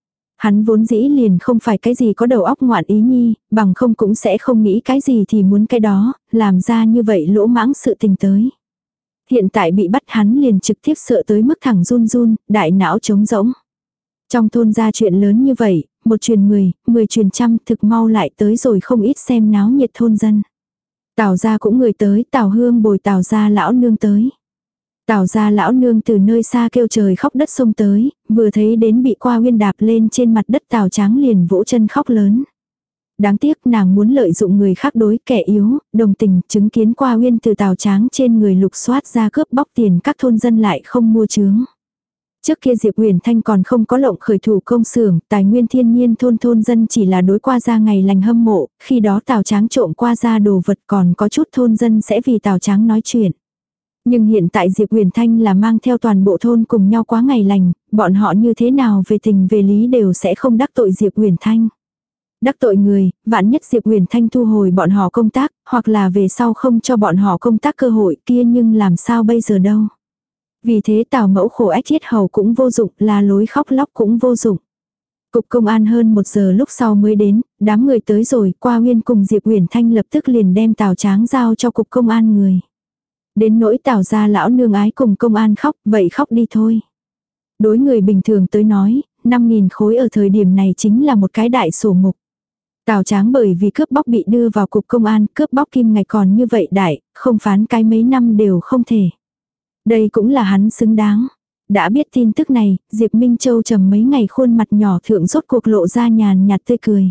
[SPEAKER 1] Hắn vốn dĩ liền không phải cái gì có đầu óc ngoạn ý nhi, bằng không cũng sẽ không nghĩ cái gì thì muốn cái đó, làm ra như vậy lỗ mãng sự tình tới. Hiện tại bị bắt hắn liền trực tiếp sợ tới mức thẳng run run, đại não trống rỗng. Trong thôn ra chuyện lớn như vậy, một truyền mười, mười truyền trăm, thực mau lại tới rồi không ít xem náo nhiệt thôn dân. Tào gia cũng người tới, Tào Hương bồi Tào gia lão nương tới. Tào gia lão nương từ nơi xa kêu trời khóc đất sông tới, vừa thấy đến bị Qua Uyên đạp lên trên mặt đất Tào Tráng liền vỗ chân khóc lớn. Đáng tiếc nàng muốn lợi dụng người khác đối kẻ yếu, đồng tình chứng kiến Qua Uyên từ Tào Tráng trên người lục soát ra cướp bóc tiền các thôn dân lại không mua chướng. Trước kia Diệp Huyền Thanh còn không có lộng khởi thủ công xưởng, tài nguyên thiên nhiên thôn thôn dân chỉ là đối qua ra ngày lành hâm mộ, khi đó Tào Tráng trộm qua ra đồ vật còn có chút thôn dân sẽ vì Tào Tráng nói chuyện. Nhưng hiện tại Diệp Huyền Thanh là mang theo toàn bộ thôn cùng nhau quá ngày lành, bọn họ như thế nào về tình về lý đều sẽ không đắc tội Diệp Huyền Thanh. Đắc tội người, vạn nhất Diệp Huyền Thanh thu hồi bọn họ công tác, hoặc là về sau không cho bọn họ công tác cơ hội kia nhưng làm sao bây giờ đâu. Vì thế Tào mẫu khổ ách thiết hầu cũng vô dụng, là lối khóc lóc cũng vô dụng. Cục công an hơn một giờ lúc sau mới đến, đám người tới rồi, Qua Uyên cùng Diệp Huyền Thanh lập tức liền đem Tào Tráng giao cho cục công an người. Đến nỗi Tào gia lão nương ái cùng công an khóc, vậy khóc đi thôi. Đối người bình thường tới nói, năm nghìn khối ở thời điểm này chính là một cái đại sổ mục. Tào Tráng bởi vì cướp bóc bị đưa vào cục công an, cướp bóc kim ngạch còn như vậy đại, không phán cái mấy năm đều không thể. Đây cũng là hắn xứng đáng. Đã biết tin tức này, Diệp Minh Châu trầm mấy ngày khuôn mặt nhỏ thượng rốt cuộc lộ ra nhàn nhạt tươi cười.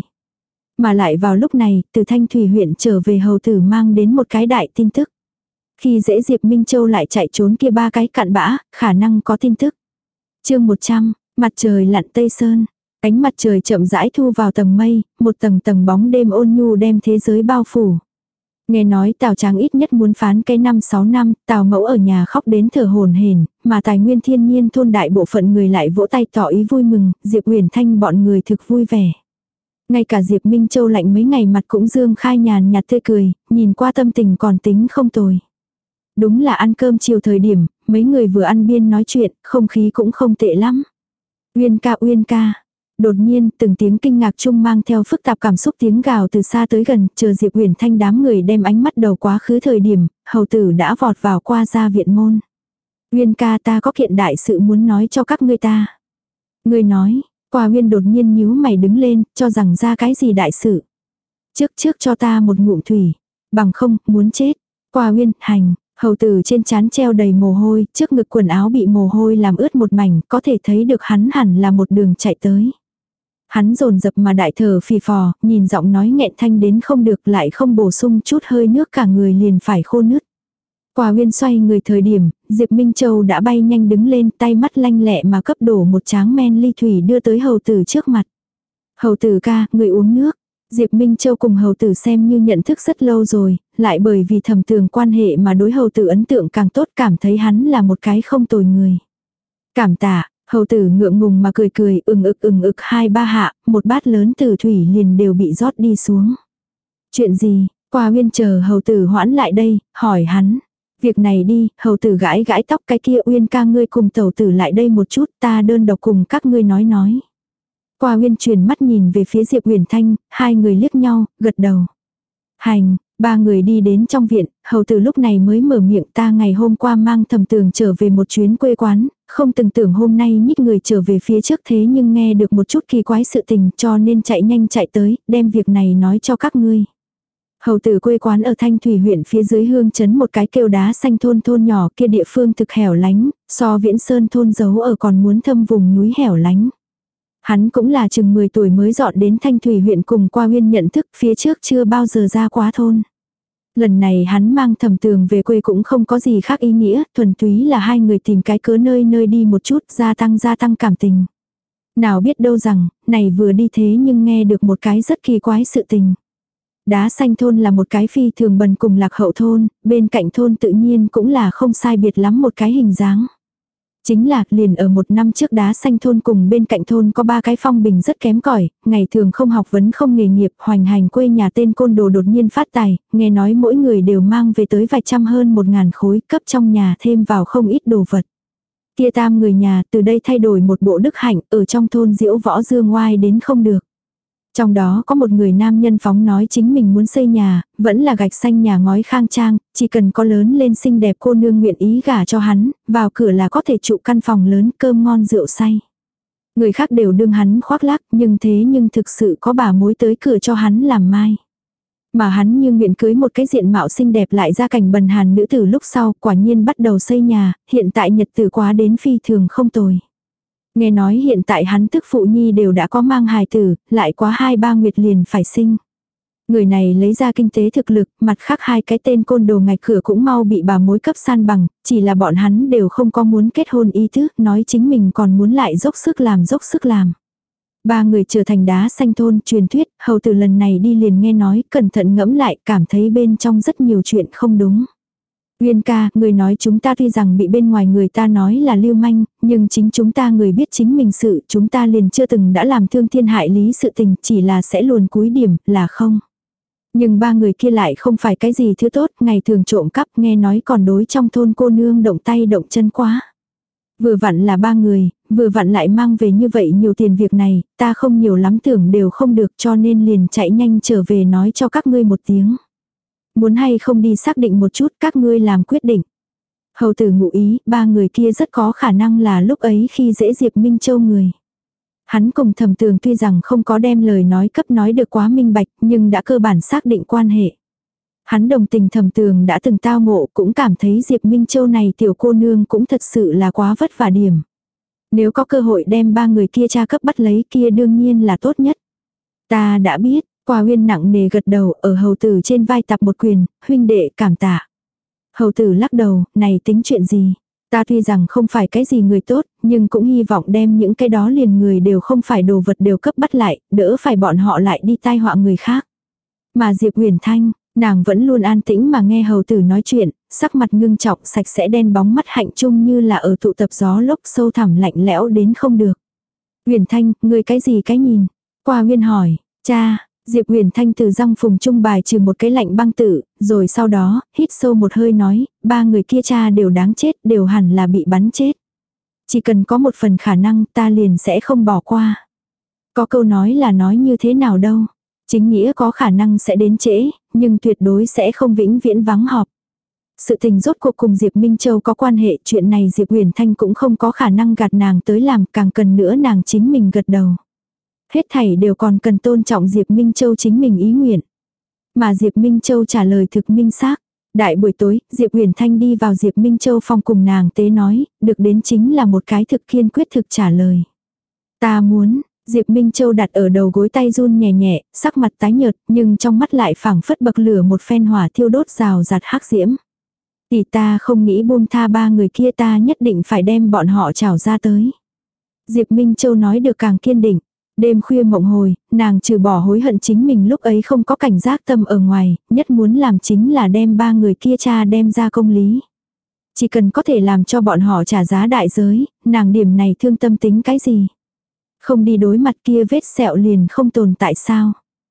[SPEAKER 1] Mà lại vào lúc này, từ Thanh Thủy huyện trở về hầu tử mang đến một cái đại tin tức. Khi dễ Diệp Minh Châu lại chạy trốn kia ba cái cặn bã, khả năng có tin tức. Chương một trăm, mặt trời lặn Tây Sơn. Ánh mặt trời chậm rãi thu vào tầng mây, một tầng tầng bóng đêm ôn nhu đem thế giới bao phủ. Nghe nói Tào Tráng ít nhất muốn phán cái năm sáu năm, Tào mẫu ở nhà khóc đến thở hổn hển, mà tài nguyên thiên nhiên thôn đại bộ phận người lại vỗ tay tỏ ý vui mừng, Diệp Huyền Thanh bọn người thực vui vẻ. Ngay cả Diệp Minh Châu lạnh mấy ngày mặt cũng dương khai nhàn nhạt tươi cười, nhìn qua tâm tình còn tính không tồi. Đúng là ăn cơm chiều thời điểm, mấy người vừa ăn biên nói chuyện, không khí cũng không tệ lắm. Uyên ca Uyên ca. Đột nhiên, từng tiếng kinh ngạc chung mang theo phức tạp cảm xúc tiếng gào từ xa tới gần, chờ Diệp Huyền Thanh đám người đem ánh mắt đầu quá khứ thời điểm, hầu tử đã vọt vào qua ra viện môn. Uyên ca ta có kiện đại sự muốn nói cho các ngươi ta. Ngươi nói, Qua Uyên đột nhiên nhíu mày đứng lên, cho rằng ra cái gì đại sự. Trước trước cho ta một ngụm thủy, bằng không, muốn chết. Qua Uyên, hành. Hầu tử trên trán treo đầy mồ hôi, trước ngực quần áo bị mồ hôi làm ướt một mảnh, có thể thấy được hắn hẳn là một đường chạy tới. Hắn dồn dập mà đại thở phì phò, nhìn giọng nói nghẹn thanh đến không được lại không bổ sung chút hơi nước cả người liền phải khô nứt. Qua Uyên xoay người thời điểm, Diệp Minh Châu đã bay nhanh đứng lên tay mắt lanh lẹ mà cấp đổ một tráng men ly thủy đưa tới hầu tử trước mặt. Hầu tử ca, người uống nước. Diệp Minh Châu cùng hầu tử xem như nhận thức rất lâu rồi, lại bởi vì thầm tường quan hệ mà đối hầu tử ấn tượng càng tốt, cảm thấy hắn là một cái không tồi người. Cảm tạ, hầu tử ngượng ngùng mà cười cười, ừng ực ừng ực hai ba hạ, một bát lớn từ thủy liền đều bị rót đi xuống. Chuyện gì? Qua Uyên chờ hầu tử hoãn lại đây, hỏi hắn. Việc này đi, hầu tử gãi gãi tóc, cái kia Uyên ca ngươi cùng tẩu tử lại đây một chút, ta đơn độc cùng các ngươi nói nói. Qua Uyên truyền mắt nhìn về phía Diệp Huyền Thanh, hai người liếc nhau, gật đầu. Hành, ba người đi đến trong viện, hầu tử lúc này mới mở miệng, ta ngày hôm qua mang thầm tường trở về một chuyến quê quán, không từng tưởng hôm nay nhích người trở về phía trước thế nhưng nghe được một chút kỳ quái sự tình cho nên chạy nhanh chạy tới, đem việc này nói cho các ngươi. Hầu tử quê quán ở Thanh Thủy huyện phía dưới Hương Trấn một cái kêu Đá Xanh thôn thôn nhỏ kia địa phương thực hẻo lánh, so Viễn Sơn thôn giấu ở còn muốn thâm vùng núi hẻo lánh. Hắn cũng là chừng mười tuổi mới dọn đến Thanh Thủy huyện cùng Qua Uyên nhận thức phía trước chưa bao giờ ra quá thôn. Lần này hắn mang Thẩm Tường về quê cũng không có gì khác ý nghĩa, thuần túy là hai người tìm cái cớ nơi nơi đi một chút gia tăng gia tăng cảm tình. Nào biết đâu rằng, này vừa đi thế nhưng nghe được một cái rất kỳ quái sự tình. Đá Xanh thôn là một cái phi thường bần cùng lạc hậu thôn, bên cạnh thôn tự nhiên cũng là không sai biệt lắm một cái hình dáng. Chính là liền ở một năm trước Đá Xanh thôn cùng bên cạnh thôn có ba cái phong bình rất kém cỏi, ngày thường không học vấn không nghề nghiệp, hoành hành quê nhà tên côn đồ đột nhiên phát tài, nghe nói mỗi người đều mang về tới vài trăm hơn một ngàn khối, cấp trong nhà thêm vào không ít đồ vật. Kia tam người nhà từ đây thay đổi một bộ đức hạnh, ở trong thôn diễu võ dương ngoai đến không được. Trong đó có một người nam nhân phóng nói chính mình muốn xây nhà, vẫn là gạch xanh nhà ngói khang trang, chỉ cần có lớn lên xinh đẹp cô nương nguyện ý gả cho hắn, vào cửa là có thể trụ căn phòng lớn cơm ngon rượu say. Người khác đều đương hắn khoác lác, nhưng thế nhưng thực sự có bà mối tới cửa cho hắn làm mai. Mà hắn như nguyện cưới một cái diện mạo xinh đẹp lại ra cảnh bần hàn nữ tử lúc sau, quả nhiên bắt đầu xây nhà, hiện tại nhật tử quá đến phi thường không tồi. Nghe nói hiện tại hắn tức phụ nhi đều đã có mang hài tử, lại quá hai ba nguyệt liền phải sinh. Người này lấy ra kinh tế thực lực, mặt khác hai cái tên côn đồ ngạch cửa cũng mau bị bà mối cấp san bằng, chỉ là bọn hắn đều không có muốn kết hôn ý tứ, nói chính mình còn muốn lại dốc sức làm dốc sức làm. Ba người trở thành Đá Xanh thôn truyền thuyết, hầu từ lần này đi liền nghe nói, cẩn thận ngẫm lại, cảm thấy bên trong rất nhiều chuyện không đúng. Uyên ca, người nói chúng ta tuy rằng bị bên ngoài người ta nói là lưu manh, nhưng chính chúng ta người biết chính mình sự, chúng ta liền chưa từng đã làm thương thiên hại lý sự tình, chỉ là sẽ luồn cúi điểm, là không. Nhưng ba người kia lại không phải cái gì thứ tốt, ngày thường trộm cắp nghe nói còn đối trong thôn cô nương động tay động chân quá. Vừa vặn là ba người, vừa vặn lại mang về như vậy nhiều tiền việc này, ta không nhiều lắm tưởng đều không được cho nên liền chạy nhanh trở về nói cho các ngươi một tiếng. Muốn hay không đi xác định một chút các ngươi làm quyết định. Hầu tử ngụ ý, ba người kia rất có khả năng là lúc ấy khi dễ Diệp Minh Châu người. Hắn cùng Thẩm Tường tuy rằng không có đem lời nói cấp nói được quá minh bạch, nhưng đã cơ bản xác định quan hệ. Hắn đồng tình Thẩm Tường đã từng tao ngộ, cũng cảm thấy Diệp Minh Châu này tiểu cô nương cũng thật sự là quá vất vả điểm. Nếu có cơ hội đem ba người kia tra cấp bắt lấy kia đương nhiên là tốt nhất. Ta đã biết. Qua Uyên nặng nề gật đầu, ở hầu tử trên vai tập một quyền, huynh đệ cảm tạ. Hầu tử lắc đầu, này tính chuyện gì? Ta tuy rằng không phải cái gì người tốt, nhưng cũng hy vọng đem những cái đó liền người đều không phải đồ vật đều cấp bắt lại, đỡ phải bọn họ lại đi tai họa người khác. Mà Diệp Huyền Thanh, nàng vẫn luôn an tĩnh mà nghe hầu tử nói chuyện, sắc mặt ngưng trọng sạch sẽ đen bóng mắt hạnh trung như là ở tụ tập gió lốc sâu thẳm lạnh lẽo đến không được. Huyền Thanh, ngươi cái gì cái nhìn? Qua Uyên hỏi, cha. Diệp Huyền Thanh từ răng phùng trung bài trừ một cái lạnh băng tử, rồi sau đó, hít sâu một hơi nói, ba người kia cha đều đáng chết, đều hẳn là bị bắn chết. Chỉ cần có một phần khả năng ta liền sẽ không bỏ qua. Có câu nói là nói như thế nào đâu. Chính nghĩa có khả năng sẽ đến trễ, nhưng tuyệt đối sẽ không vĩnh viễn vắng họp. Sự tình rốt cuộc cùng Diệp Minh Châu có quan hệ, chuyện này Diệp Huyền Thanh cũng không có khả năng gạt nàng tới làm, càng cần nữa nàng chính mình gật đầu. Hết thảy đều còn cần tôn trọng Diệp Minh Châu chính mình ý nguyện. Mà Diệp Minh Châu trả lời thực minh xác. Đại buổi tối, Diệp Huyền Thanh đi vào Diệp Minh Châu phòng cùng nàng tế nói, được đến chính là một cái thực kiên quyết thực trả lời. Ta muốn, Diệp Minh Châu đặt ở đầu gối tay run nhẹ nhẹ, sắc mặt tái nhợt, nhưng trong mắt lại phảng phất bậc lửa một phen hỏa thiêu đốt rào rạt hắc diễm. Thì ta không nghĩ buông tha ba người kia, ta nhất định phải đem bọn họ trảo ra tới. Diệp Minh Châu nói được càng kiên định. Đêm khuya mộng hồi, nàng trừ bỏ hối hận chính mình lúc ấy không có cảnh giác tâm ở ngoài, nhất muốn làm chính là đem ba người kia cha đem ra công lý. Chỉ cần có thể làm cho bọn họ trả giá đại giới, nàng điểm này thương tâm tính cái gì. Không đi đối mặt kia vết sẹo liền không tồn tại sao.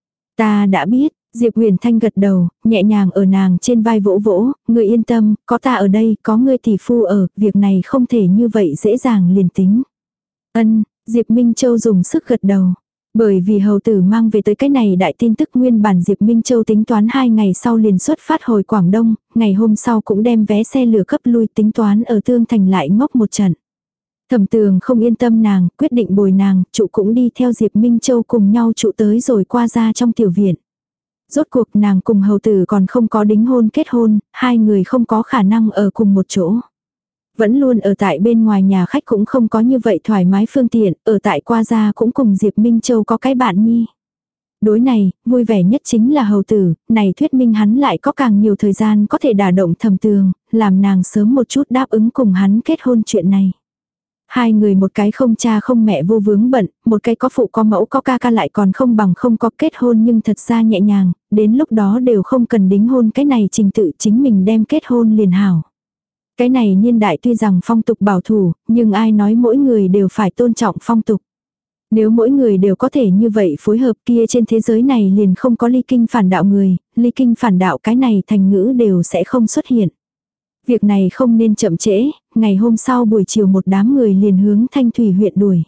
[SPEAKER 1] Ta đã biết, Diệp Huyền Thanh gật đầu, nhẹ nhàng ở nàng trên vai vỗ vỗ, người yên tâm, có ta ở đây, có người tỷ phu ở, việc này không thể như vậy dễ dàng liền tính. Ân. Diệp Minh Châu dùng sức gật đầu. Bởi vì hầu tử mang về tới cái này đại tin tức nguyên bản Diệp Minh Châu tính toán hai ngày sau liền xuất phát hồi Quảng Đông, ngày hôm sau cũng đem vé xe lửa cấp lui tính toán ở Tương Thành lại ngốc một trận. Thẩm Tường không yên tâm nàng, quyết định bồi nàng, trụ cũng đi theo Diệp Minh Châu cùng nhau trụ tới rồi qua ra trong tiểu viện. Rốt cuộc nàng cùng hầu tử còn không có đính hôn kết hôn, hai người không có khả năng ở cùng một chỗ. Vẫn luôn ở tại bên ngoài nhà khách cũng không có như vậy thoải mái phương tiện, ở tại qua gia cũng cùng Diệp Minh Châu có cái bạn nhi. Đối này, vui vẻ nhất chính là hầu tử, này thuyết minh hắn lại có càng nhiều thời gian có thể đả động Thẩm Tường, làm nàng sớm một chút đáp ứng cùng hắn kết hôn chuyện này. Hai người một cái không cha không mẹ vô vướng bận, một cái có phụ có mẫu có ca ca lại còn không bằng không có kết hôn nhưng thật ra nhẹ nhàng, đến lúc đó đều không cần đính hôn, cái này trình tự chính mình đem kết hôn liền hảo. Cái này niên đại tuy rằng phong tục bảo thủ, nhưng ai nói mỗi người đều phải tôn trọng phong tục. Nếu mỗi người đều có thể như vậy phối hợp kia trên thế giới này liền không có ly kinh phản đạo người, ly kinh phản đạo cái này thành ngữ đều sẽ không xuất hiện. Việc này không nên chậm trễ, ngày hôm sau buổi chiều một đám người liền hướng Thanh Thủy huyện đuổi.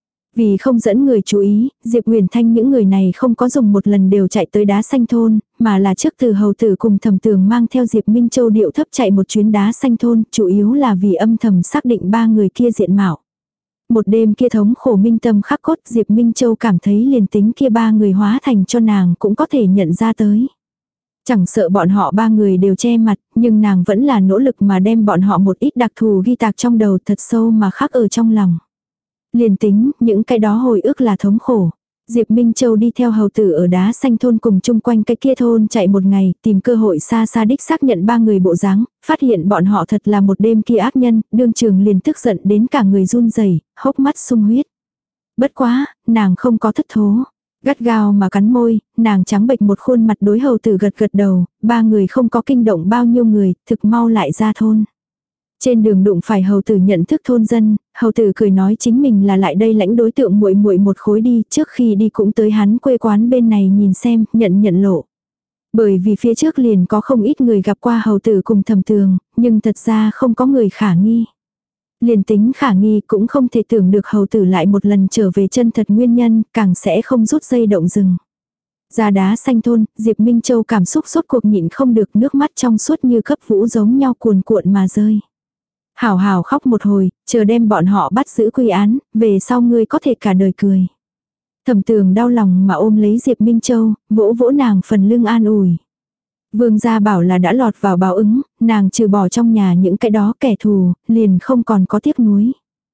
[SPEAKER 1] Vì không dẫn người chú ý, Diệp Huyền Thanh những người này không có dùng một lần đều chạy tới Đá Xanh thôn, mà là trước từ hầu tử cùng Thẩm Tường mang theo Diệp Minh Châu điệu thấp chạy một chuyến Đá Xanh thôn, chủ yếu là vì âm thầm xác định ba người kia diện mạo. Một đêm kia thống khổ minh tâm khắc cốt, Diệp Minh Châu cảm thấy liền tính kia ba người hóa thành cho nàng cũng có thể nhận ra tới. Chẳng sợ bọn họ ba người đều che mặt, nhưng nàng vẫn là nỗ lực mà đem bọn họ một ít đặc thù ghi tạc trong đầu thật sâu mà khắc ở trong lòng. Liền tính, những cái đó hồi ức là thống khổ. Diệp Minh Châu đi theo hầu tử ở Đá Xanh thôn cùng chung quanh cái kia thôn chạy một ngày, tìm cơ hội xa xa đích xác nhận ba người bộ dáng, phát hiện bọn họ thật là một đêm kia ác nhân, đương trường liền tức giận đến cả người run rẩy, hốc mắt sung huyết. Bất quá, nàng không có thất thố. Gắt gao mà cắn môi, nàng trắng bệch một khuôn mặt đối hầu tử gật gật đầu, ba người không có kinh động bao nhiêu người, thực mau lại ra thôn. Trên đường đụng phải hầu tử nhận thức thôn dân, hầu tử cười nói chính mình là lại đây lãnh đối tượng muội muội một khối đi, trước khi đi cũng tới hắn quê quán bên này nhìn xem, nhận nhận lộ. Bởi vì phía trước liền có không ít người gặp qua hầu tử cùng Thẩm Tường, nhưng thật ra không có người khả nghi. Liền tính khả nghi cũng không thể tưởng được hầu tử lại một lần trở về chân thật nguyên nhân, càng sẽ không rút dây động rừng. Ra Đá Xanh thôn, Diệp Minh Châu cảm xúc sốt cuộc nhịn không được, nước mắt trong suốt như cấp vũ giống nhau cuồn cuộn mà rơi. Hảo hảo khóc một hồi, chờ đem bọn họ bắt giữ quy án, về sau ngươi có thể cả đời cười. Thẩm Tường đau lòng mà ôm lấy Diệp Minh Châu, vỗ vỗ nàng phần lưng an ủi. Vương gia bảo là đã lọt vào báo ứng, nàng trừ bỏ trong nhà những cái đó kẻ thù, liền không còn có tiếc nuối.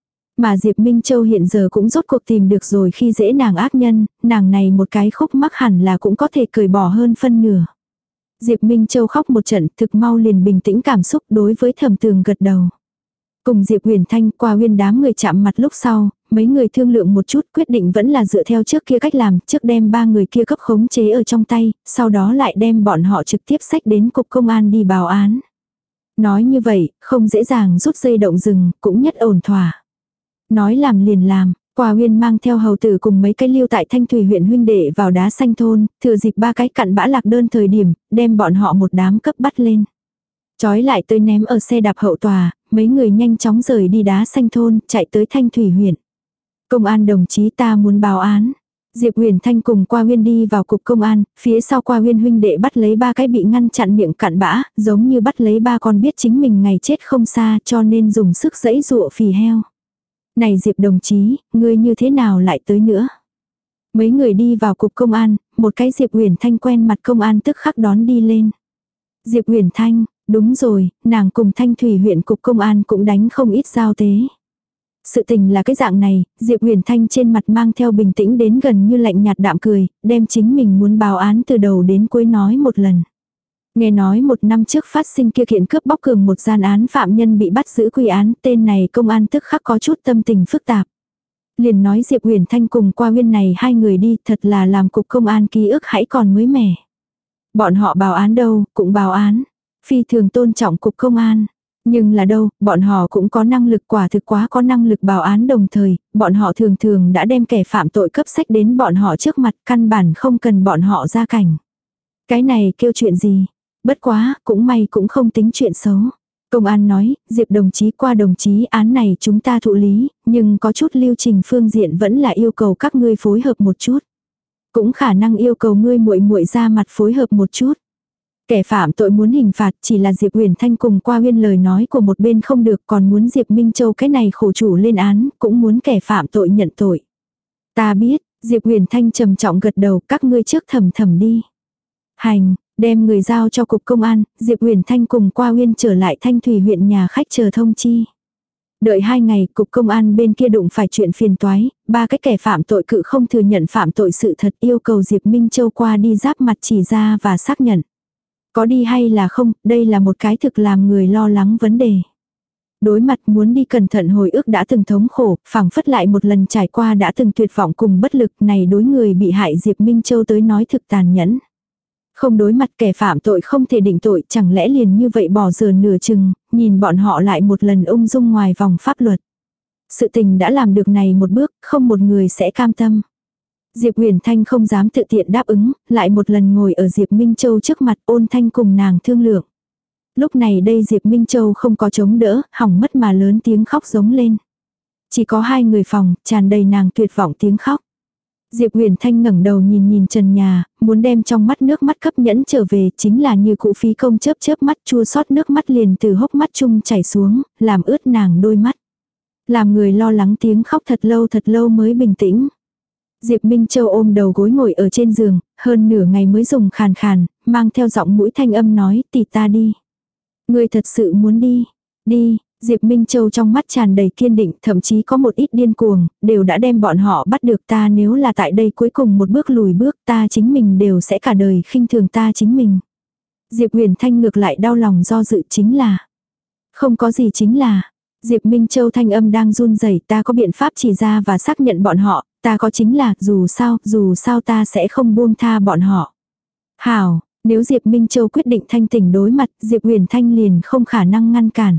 [SPEAKER 1] Mà Diệp Minh Châu hiện giờ cũng rốt cuộc tìm được rồi khi dễ nàng ác nhân, nàng này một cái khúc mắc hẳn là cũng có thể cởi bỏ hơn phân nửa. Diệp Minh Châu khóc một trận, thực mau liền bình tĩnh cảm xúc, đối với Thẩm Tường gật đầu. Cùng Diệp Huyền Thanh qua Uyên đám người chạm mặt lúc sau, mấy người thương lượng một chút, quyết định vẫn là dựa theo trước kia cách làm, trước đem ba người kia cấp khống chế ở trong tay, sau đó lại đem bọn họ trực tiếp xách đến cục công an đi báo án. Nói như vậy, không dễ dàng rút dây động rừng, cũng nhất ổn thỏa. Nói làm liền làm, Qua Uyên mang theo hầu tử cùng mấy cái lưu tại Thanh Thủy huyện huynh đệ vào Đá Xanh thôn, thừa dịp ba cái cặn bã lạc đơn thời điểm, đem bọn họ một đám cấp bắt lên. Chói lại tới ném ở xe đạp hậu tòa, mấy người nhanh chóng rời đi Đá Xanh thôn, chạy tới Thanh Thủy huyện. Công an đồng chí, ta muốn báo án. Diệp Huyền Thanh cùng Qua Uyên đi vào cục công an, phía sau Qua Uyên huynh đệ bắt lấy ba cái bị ngăn chặn miệng cặn bã, giống như bắt lấy ba con biết chính mình ngày chết không xa, cho nên dùng sức giãy giụa phì heo. Này Diệp đồng chí, ngươi như thế nào lại tới nữa? Mấy người đi vào cục công an, một cái Diệp Huyền Thanh quen mặt công an tức khắc đón đi lên. Diệp Huyền Thanh, đúng rồi, nàng cùng Thanh Thủy huyện cục công an cũng đánh không ít giao tế. Sự tình là cái dạng này, Diệp Huyền Thanh trên mặt mang theo bình tĩnh đến gần như lạnh nhạt đạm cười, đem chính mình muốn báo án từ đầu đến cuối nói một lần. Nghe nói một năm trước phát sinh kia kiện cướp bóc cường một gian án phạm nhân bị bắt giữ quy án, tên này công an tức khắc có chút tâm tình phức tạp. Liền nói Diệp Huyền Thanh cùng Qua Uyên này hai người đi, thật là làm cục công an ký ức hãy còn mới mẻ. Bọn họ báo án đâu, cũng báo án. Phi thường tôn trọng cục công an. Nhưng là đâu, bọn họ cũng có năng lực, quả thực quá có năng lực báo án, đồng thời, bọn họ thường thường đã đem kẻ phạm tội cấp sách đến bọn họ trước mặt, căn bản không cần bọn họ ra cảnh. Cái này kêu chuyện gì? Bất quá, cũng may cũng không tính chuyện xấu. Công an nói, Diệp đồng chí, Qua đồng chí, án này chúng ta thụ lý, nhưng có chút lưu trình phương diện vẫn là yêu cầu các ngươi phối hợp một chút. Cũng khả năng yêu cầu ngươi muội muội ra mặt phối hợp một chút. Kẻ phạm tội muốn hình phạt, chỉ là Diệp Huyền Thanh cùng Qua Uyên lời nói của một bên không được, còn muốn Diệp Minh Châu cái này khổ chủ lên án, cũng muốn kẻ phạm tội nhận tội. Ta biết, Diệp Huyền Thanh trầm trọng gật đầu, các ngươi trước thầm thầm đi. Hành, đem người giao cho cục công an, Diệp Huyền Thanh cùng qua Uyên trở lại Thanh Thủy huyện nhà khách chờ thông chi. Đợi hai ngày, cục công an bên kia đụng phải chuyện phiền toái, ba cái kẻ phạm tội cự không thừa nhận phạm tội sự thật, yêu cầu Diệp Minh Châu qua đi giáp mặt chỉ ra và xác nhận. Có đi hay là không, đây là một cái thực làm người lo lắng vấn đề. Đối mặt muốn đi cẩn thận hồi ức đã từng thống khổ, phảng phất lại một lần trải qua đã từng tuyệt vọng cùng bất lực, này đối người bị hại Diệp Minh Châu tới nói thực tàn nhẫn. Không đối mặt kẻ phạm tội không thể định tội, chẳng lẽ liền như vậy bỏ giờ nửa chừng, nhìn bọn họ lại một lần ung dung ngoài vòng pháp luật. Sự tình đã làm được này một bước, không một người sẽ cam tâm. Diệp Huyền Thanh không dám tự tiện đáp ứng, lại một lần ngồi ở Diệp Minh Châu trước mặt ôn thanh cùng nàng thương lượng. Lúc này đây Diệp Minh Châu không có chống đỡ, hỏng mất mà lớn tiếng khóc giống lên. Chỉ có hai người phòng, tràn đầy nàng tuyệt vọng tiếng khóc. Diệp Huyền Thanh ngẩng đầu nhìn nhìn trần nhà, muốn đem trong mắt nước mắt cấp nhẫn trở về, chính là như cụ phí công chớp chớp mắt, chua xót nước mắt liền từ hốc mắt chung chảy xuống, làm ướt nàng đôi mắt. Làm người lo lắng tiếng khóc thật lâu thật lâu mới bình tĩnh. Diệp Minh Châu ôm đầu gối ngồi ở trên giường, hơn nửa ngày mới dùng khàn khàn, mang theo giọng mũi thanh âm nói, tỷ ta đi. Người thật sự muốn đi, đi. Diệp Minh Châu trong mắt tràn đầy kiên định, thậm chí có một ít điên cuồng, đều đã đem bọn họ bắt được ta, nếu là tại đây cuối cùng một bước lùi bước ta chính mình đều sẽ cả đời khinh thường ta chính mình. Diệp Huyền Thanh ngược lại đau lòng do dự, chính là. Không có gì chính là. Diệp Minh Châu thanh âm đang run rẩy, ta có biện pháp chỉ ra và xác nhận bọn họ, ta có chính là, dù sao, dù sao ta sẽ không buông tha bọn họ. Hảo, nếu Diệp Minh Châu quyết định thanh tỉnh đối mặt, Diệp Huyền Thanh liền không khả năng ngăn cản.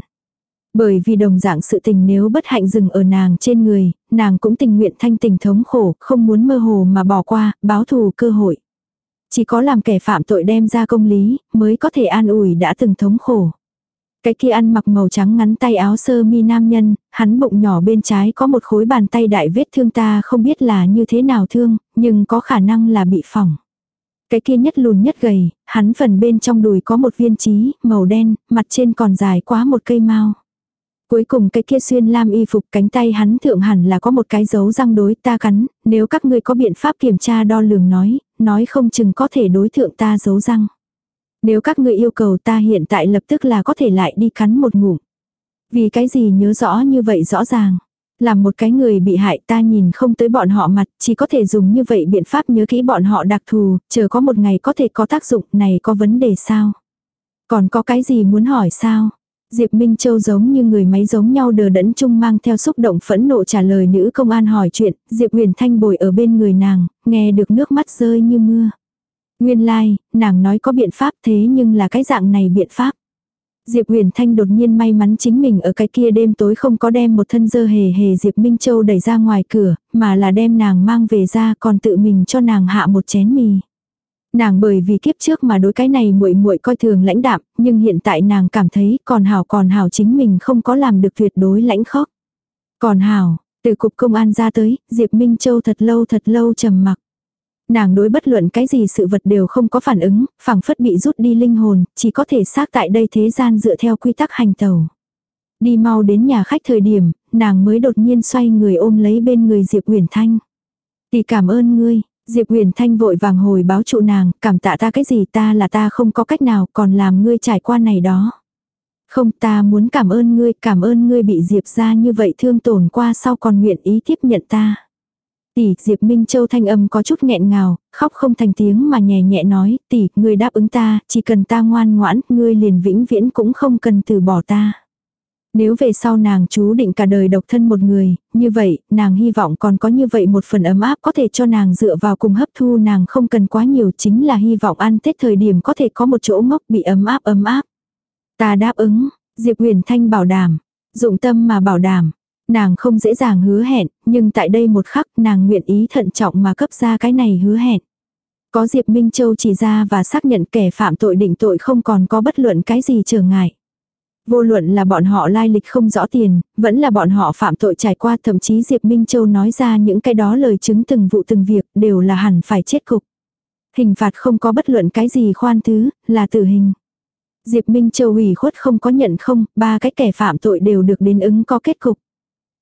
[SPEAKER 1] Bởi vì đồng dạng sự tình nếu bất hạnh dừng ở nàng trên người, nàng cũng tình nguyện thanh tình thống khổ, không muốn mơ hồ mà bỏ qua, báo thù cơ hội. Chỉ có làm kẻ phạm tội đem ra công lý, mới có thể an ủi đã từng thống khổ. Cái kia ăn mặc màu trắng ngắn tay áo sơ mi nam nhân, hắn bụng nhỏ bên trái có một khối bàn tay đại vết thương, ta không biết là như thế nào thương, nhưng có khả năng là bị phỏng. Cái kia nhất lùn nhất gầy, hắn phần bên trong đùi có một viên trí, màu đen, mặt trên còn dài quá một cây mao. Cuối cùng cái kia xuyên lam y phục, cánh tay hắn thượng hẳn là có một cái dấu răng đối ta cắn, nếu các ngươi có biện pháp kiểm tra đo lường nói, nói không chừng có thể đối thượng ta dấu răng. Nếu các ngươi yêu cầu ta hiện tại lập tức là có thể lại đi cắn một ngụm. Vì cái gì nhớ rõ như vậy rõ ràng. Làm một cái người bị hại ta nhìn không tới bọn họ mặt, chỉ có thể dùng như vậy biện pháp nhớ kỹ bọn họ đặc thù, chờ có một ngày có thể có tác dụng, này có vấn đề sao? Còn có cái gì muốn hỏi sao? Diệp Minh Châu giống như người máy giống nhau đờ đẫn chung mang theo xúc động phẫn nộ trả lời nữ công an hỏi chuyện, Diệp Huyền Thanh bồi ở bên người nàng, nghe được nước mắt rơi như mưa. Nguyên lai, like, nàng nói có biện pháp thế nhưng là cái dạng này biện pháp. Diệp Huyền Thanh đột nhiên may mắn chính mình ở cái kia đêm tối không có đem một thân dơ hề hề Diệp Minh Châu đẩy ra ngoài cửa, mà là đem nàng mang về ra còn tự mình cho nàng hạ một chén mì. Nàng bởi vì kiếp trước mà đối cái này muội muội coi thường lãnh đạm, nhưng hiện tại nàng cảm thấy còn hảo còn hảo chính mình không có làm được tuyệt đối lãnh khốc. Còn hảo, từ cục công an ra tới, Diệp Minh Châu thật lâu thật lâu trầm mặc. Nàng đối bất luận cái gì sự vật đều không có phản ứng, phảng phất bị rút đi linh hồn, chỉ có thể xác tại đây thế gian dựa theo quy tắc hành tẩu. Đi mau đến nhà khách thời điểm, nàng mới đột nhiên xoay người ôm lấy bên người Diệp Huyền Thanh. Tỷ cảm ơn ngươi. Diệp Huyền Thanh vội vàng hồi báo trụ nàng, cảm tạ ta cái gì, ta là ta không có cách nào còn làm ngươi trải qua này đó. Không, ta muốn cảm ơn ngươi, cảm ơn ngươi bị Diệp ra như vậy thương tổn qua sau còn nguyện ý tiếp nhận ta. Tỷ, Diệp Minh Châu thanh âm có chút nghẹn ngào, khóc không thành tiếng mà nhẹ nhẹ nói, tỷ, ngươi đáp ứng ta, chỉ cần ta ngoan ngoãn, ngươi liền vĩnh viễn cũng không cần từ bỏ ta. Nếu về sau nàng chú định cả đời độc thân một người, như vậy, nàng hy vọng còn có như vậy một phần ấm áp có thể cho nàng dựa vào cùng hấp thu, nàng không cần quá nhiều, chính là hy vọng ăn Tết thời điểm có thể có một chỗ ngốc bị ấm áp ấm áp. Ta đáp ứng, Diệp Huyền Thanh bảo đảm, dụng tâm mà bảo đảm. Nàng không dễ dàng hứa hẹn, nhưng tại đây một khắc nàng nguyện ý thận trọng mà cấp ra cái này hứa hẹn. Có Diệp Minh Châu chỉ ra và xác nhận kẻ phạm tội định tội không còn có bất luận cái gì trở ngại. Vô luận là bọn họ lai lịch không rõ tiền, vẫn là bọn họ phạm tội trải qua, thậm chí Diệp Minh Châu nói ra những cái đó lời chứng từng vụ từng việc đều là hẳn phải chết cục. Hình phạt không có bất luận cái gì khoan thứ, là tử hình. Diệp Minh Châu ủy khuất không có nhận không, ba cái kẻ phạm tội đều được đến ứng có kết cục.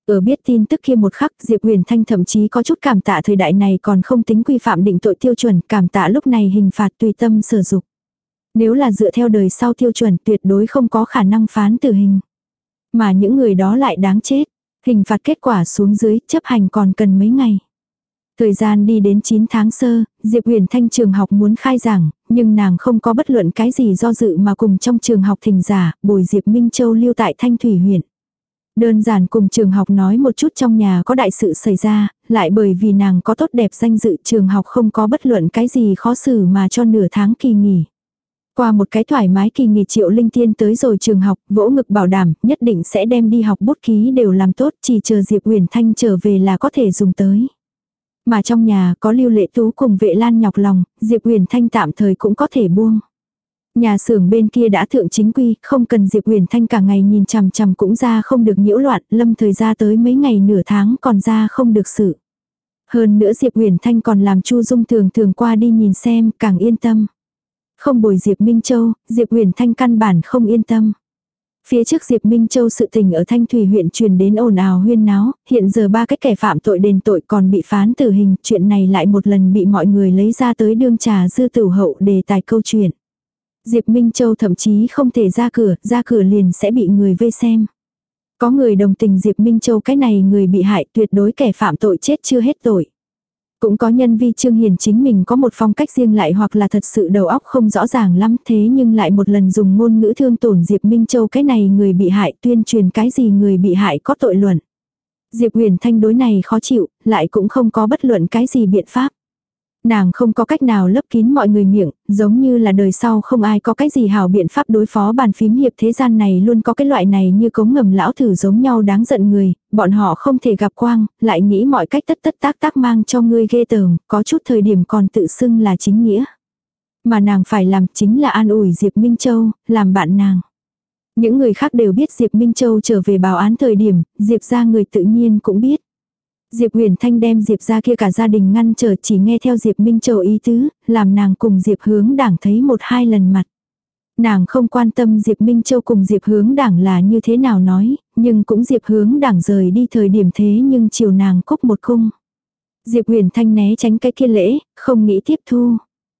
[SPEAKER 1] Ở biết tin tức kia một khắc, Diệp Huyền Thanh thậm chí có chút cảm tạ thời đại này còn không tính quy phạm định tội tiêu chuẩn, cảm tạ lúc này hình phạt tùy tâm sử dụng. Nếu là dựa theo đời sau tiêu chuẩn tuyệt đối không có khả năng phán tử hình. Mà những người đó lại đáng chết. Hình phạt kết quả xuống dưới, chấp hành còn cần mấy ngày. Thời gian đi đến chín tháng sơ, Diệp Huyền Thanh trường học muốn khai giảng, nhưng nàng không có bất luận cái gì do dự mà cùng trong trường học thỉnh giả, bồi Diệp Minh Châu lưu tại Thanh Thủy huyện. Đơn giản cùng trường học nói một chút trong nhà có đại sự xảy ra, lại bởi vì nàng có tốt đẹp danh dự trường học không có bất luận cái gì khó xử mà cho nửa tháng kỳ nghỉ. Qua một cái thoải mái kỳ nghỉ Triệu Linh Tiên tới rồi trường học, vỗ ngực bảo đảm, nhất định sẽ đem đi học bút ký đều làm tốt, chỉ chờ Diệp Huyền Thanh trở về là có thể dùng tới. Mà trong nhà có Lưu Lệ Tú cùng Vệ Lan nhọc lòng, Diệp Huyền Thanh tạm thời cũng có thể buông. Nhà xưởng bên kia đã thượng chính quy, không cần Diệp Huyền Thanh cả ngày nhìn chằm chằm cũng ra không được nhiễu loạn, lâm thời ra tới mấy ngày nửa tháng còn ra không được sự. Hơn nữa Diệp Huyền Thanh còn làm Chu Dung thường thường qua đi nhìn xem, càng yên tâm. Không bồi Diệp Minh Châu, Diệp Huyền Thanh căn bản không yên tâm. Phía trước Diệp Minh Châu sự tình ở Thanh Thủy huyện truyền đến ồn ào huyên náo, hiện giờ ba cái kẻ phạm tội đền tội còn bị phán tử hình, chuyện này lại một lần bị mọi người lấy ra tới đương trà dư tửu hậu đề tài câu chuyện. Diệp Minh Châu thậm chí không thể ra cửa, ra cửa liền sẽ bị người vây xem. Có người đồng tình Diệp Minh Châu cái này người bị hại tuyệt đối kẻ phạm tội chết chưa hết tội. Cũng có nhân vi Trương Hiền chính mình có một phong cách riêng lại hoặc là thật sự đầu óc không rõ ràng lắm thế nhưng lại một lần dùng ngôn ngữ thương tổn Diệp Minh Châu cái này người bị hại tuyên truyền cái gì người bị hại có tội luận. Diệp Huyền Thanh đối này khó chịu, lại cũng không có bất luận cái gì biện pháp. Nàng không có cách nào lấp kín mọi người miệng, giống như là đời sau không ai có cái gì hảo biện pháp đối phó bàn phím hiệp thế gian này luôn có cái loại này như cống ngầm lão thử giống nhau đáng giận người, bọn họ không thể gặp quang, lại nghĩ mọi cách tất tất tác tác mang cho ngươi ghê tởm, có chút thời điểm còn tự xưng là chính nghĩa. Mà nàng phải làm chính là an ủi Diệp Minh Châu, làm bạn nàng. Những người khác đều biết Diệp Minh Châu trở về báo án thời điểm, Diệp ra người tự nhiên cũng biết. Diệp Huyền Thanh đem Diệp ra kia cả gia đình ngăn trở chỉ nghe theo Diệp Minh Châu ý tứ, làm nàng cùng Diệp Hướng Đảng thấy một hai lần mặt. Nàng không quan tâm Diệp Minh Châu cùng Diệp Hướng Đảng là như thế nào nói, nhưng cũng Diệp Hướng Đảng rời đi thời điểm thế nhưng chiều nàng cúc một cung. Diệp Huyền Thanh né tránh cái kia lễ, không nghĩ tiếp thu.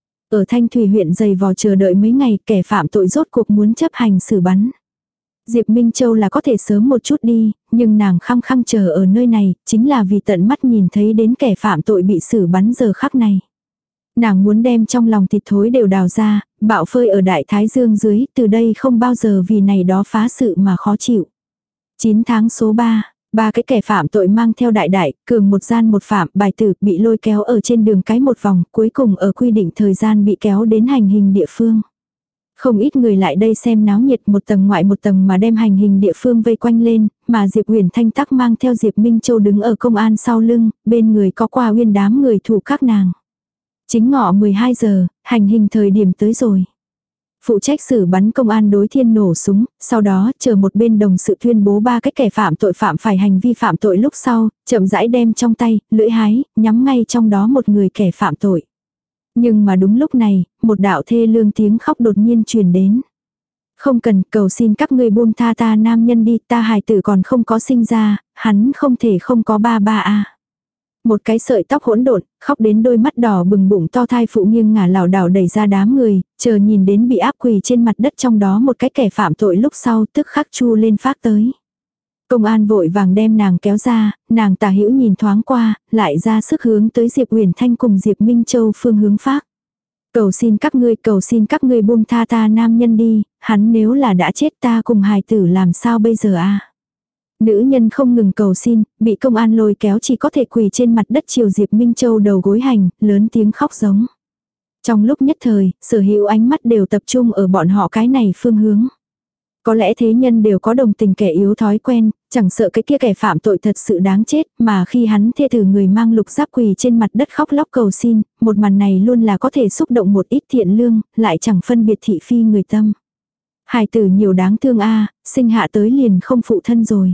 [SPEAKER 1] Ở Thanh Thủy huyện dày vò chờ đợi mấy ngày kẻ phạm tội rốt cuộc muốn chấp hành xử bắn. Diệp Minh Châu là có thể sớm một chút đi, nhưng nàng khăng khăng chờ ở nơi này, chính là vì tận mắt nhìn thấy đến kẻ phạm tội bị xử bắn giờ khắc này. Nàng muốn đem trong lòng thịt thối đều đào ra, bạo phơi ở đại thái dương dưới, từ đây không bao giờ vì này đó phá sự mà khó chịu. chín tháng số ba, ba cái kẻ phạm tội mang theo đại đại, cường một gian một phạm, bài tử bị lôi kéo ở trên đường cái một vòng, cuối cùng ở quy định thời gian bị kéo đến hành hình địa phương. Không ít người lại đây xem náo nhiệt một tầng ngoại một tầng mà đem hành hình địa phương vây quanh lên, mà Diệp Huyền Thanh tắc mang theo Diệp Minh Châu đứng ở công an sau lưng, bên người có qua uyên đám người thủ các nàng. Chính ngọ mười hai giờ, hành hình thời điểm tới rồi. Phụ trách xử bắn công an đối thiên nổ súng, sau đó chờ một bên đồng sự tuyên bố ba cái kẻ phạm tội phạm phải hành vi phạm tội lúc sau, chậm rãi đem trong tay, lưỡi hái, nhắm ngay trong đó một người kẻ phạm tội. Nhưng mà đúng lúc này, một đạo thê lương tiếng khóc đột nhiên truyền đến. Không cần, cầu xin các ngươi buông tha ta nam nhân đi, ta hài tử còn không có sinh ra, hắn không thể không có ba ba a. Một cái sợi tóc hỗn độn, khóc đến đôi mắt đỏ bừng bụng to thai phụ nghiêng ngả lảo đảo đẩy ra đám người, chờ nhìn đến bị áp quỳ trên mặt đất trong đó một cái kẻ phạm tội lúc sau tức khắc chu lên phát tới. Công an vội vàng đem nàng kéo ra, nàng tả hữu nhìn thoáng qua, lại ra sức hướng tới Diệp Huyền Thanh cùng Diệp Minh Châu phương hướng phát. Cầu xin các ngươi, cầu xin các ngươi buông tha ta nam nhân đi, hắn nếu là đã chết ta cùng hài tử làm sao bây giờ a? Nữ nhân không ngừng cầu xin, bị công an lôi kéo chỉ có thể quỳ trên mặt đất chiều Diệp Minh Châu đầu gối hành, lớn tiếng khóc giống. Trong lúc nhất thời, sở hữu ánh mắt đều tập trung ở bọn họ cái này phương hướng. Có lẽ thế nhân đều có đồng tình kẻ yếu thói quen, chẳng sợ cái kia kẻ phạm tội thật sự đáng chết, mà khi hắn thê tử người mang lục giáp quỳ trên mặt đất khóc lóc cầu xin, một màn này luôn là có thể xúc động một ít thiện lương, lại chẳng phân biệt thị phi người tâm. Hài tử nhiều đáng thương a, sinh hạ tới liền không phụ thân rồi.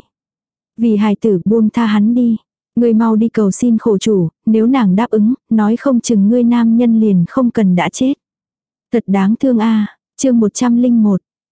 [SPEAKER 1] Vì hài tử buông tha hắn đi, ngươi mau đi cầu xin khổ chủ, nếu nàng đáp ứng, nói không chừng ngươi nam nhân liền không cần đã chết. Thật đáng thương a. Chương một trăm linh một.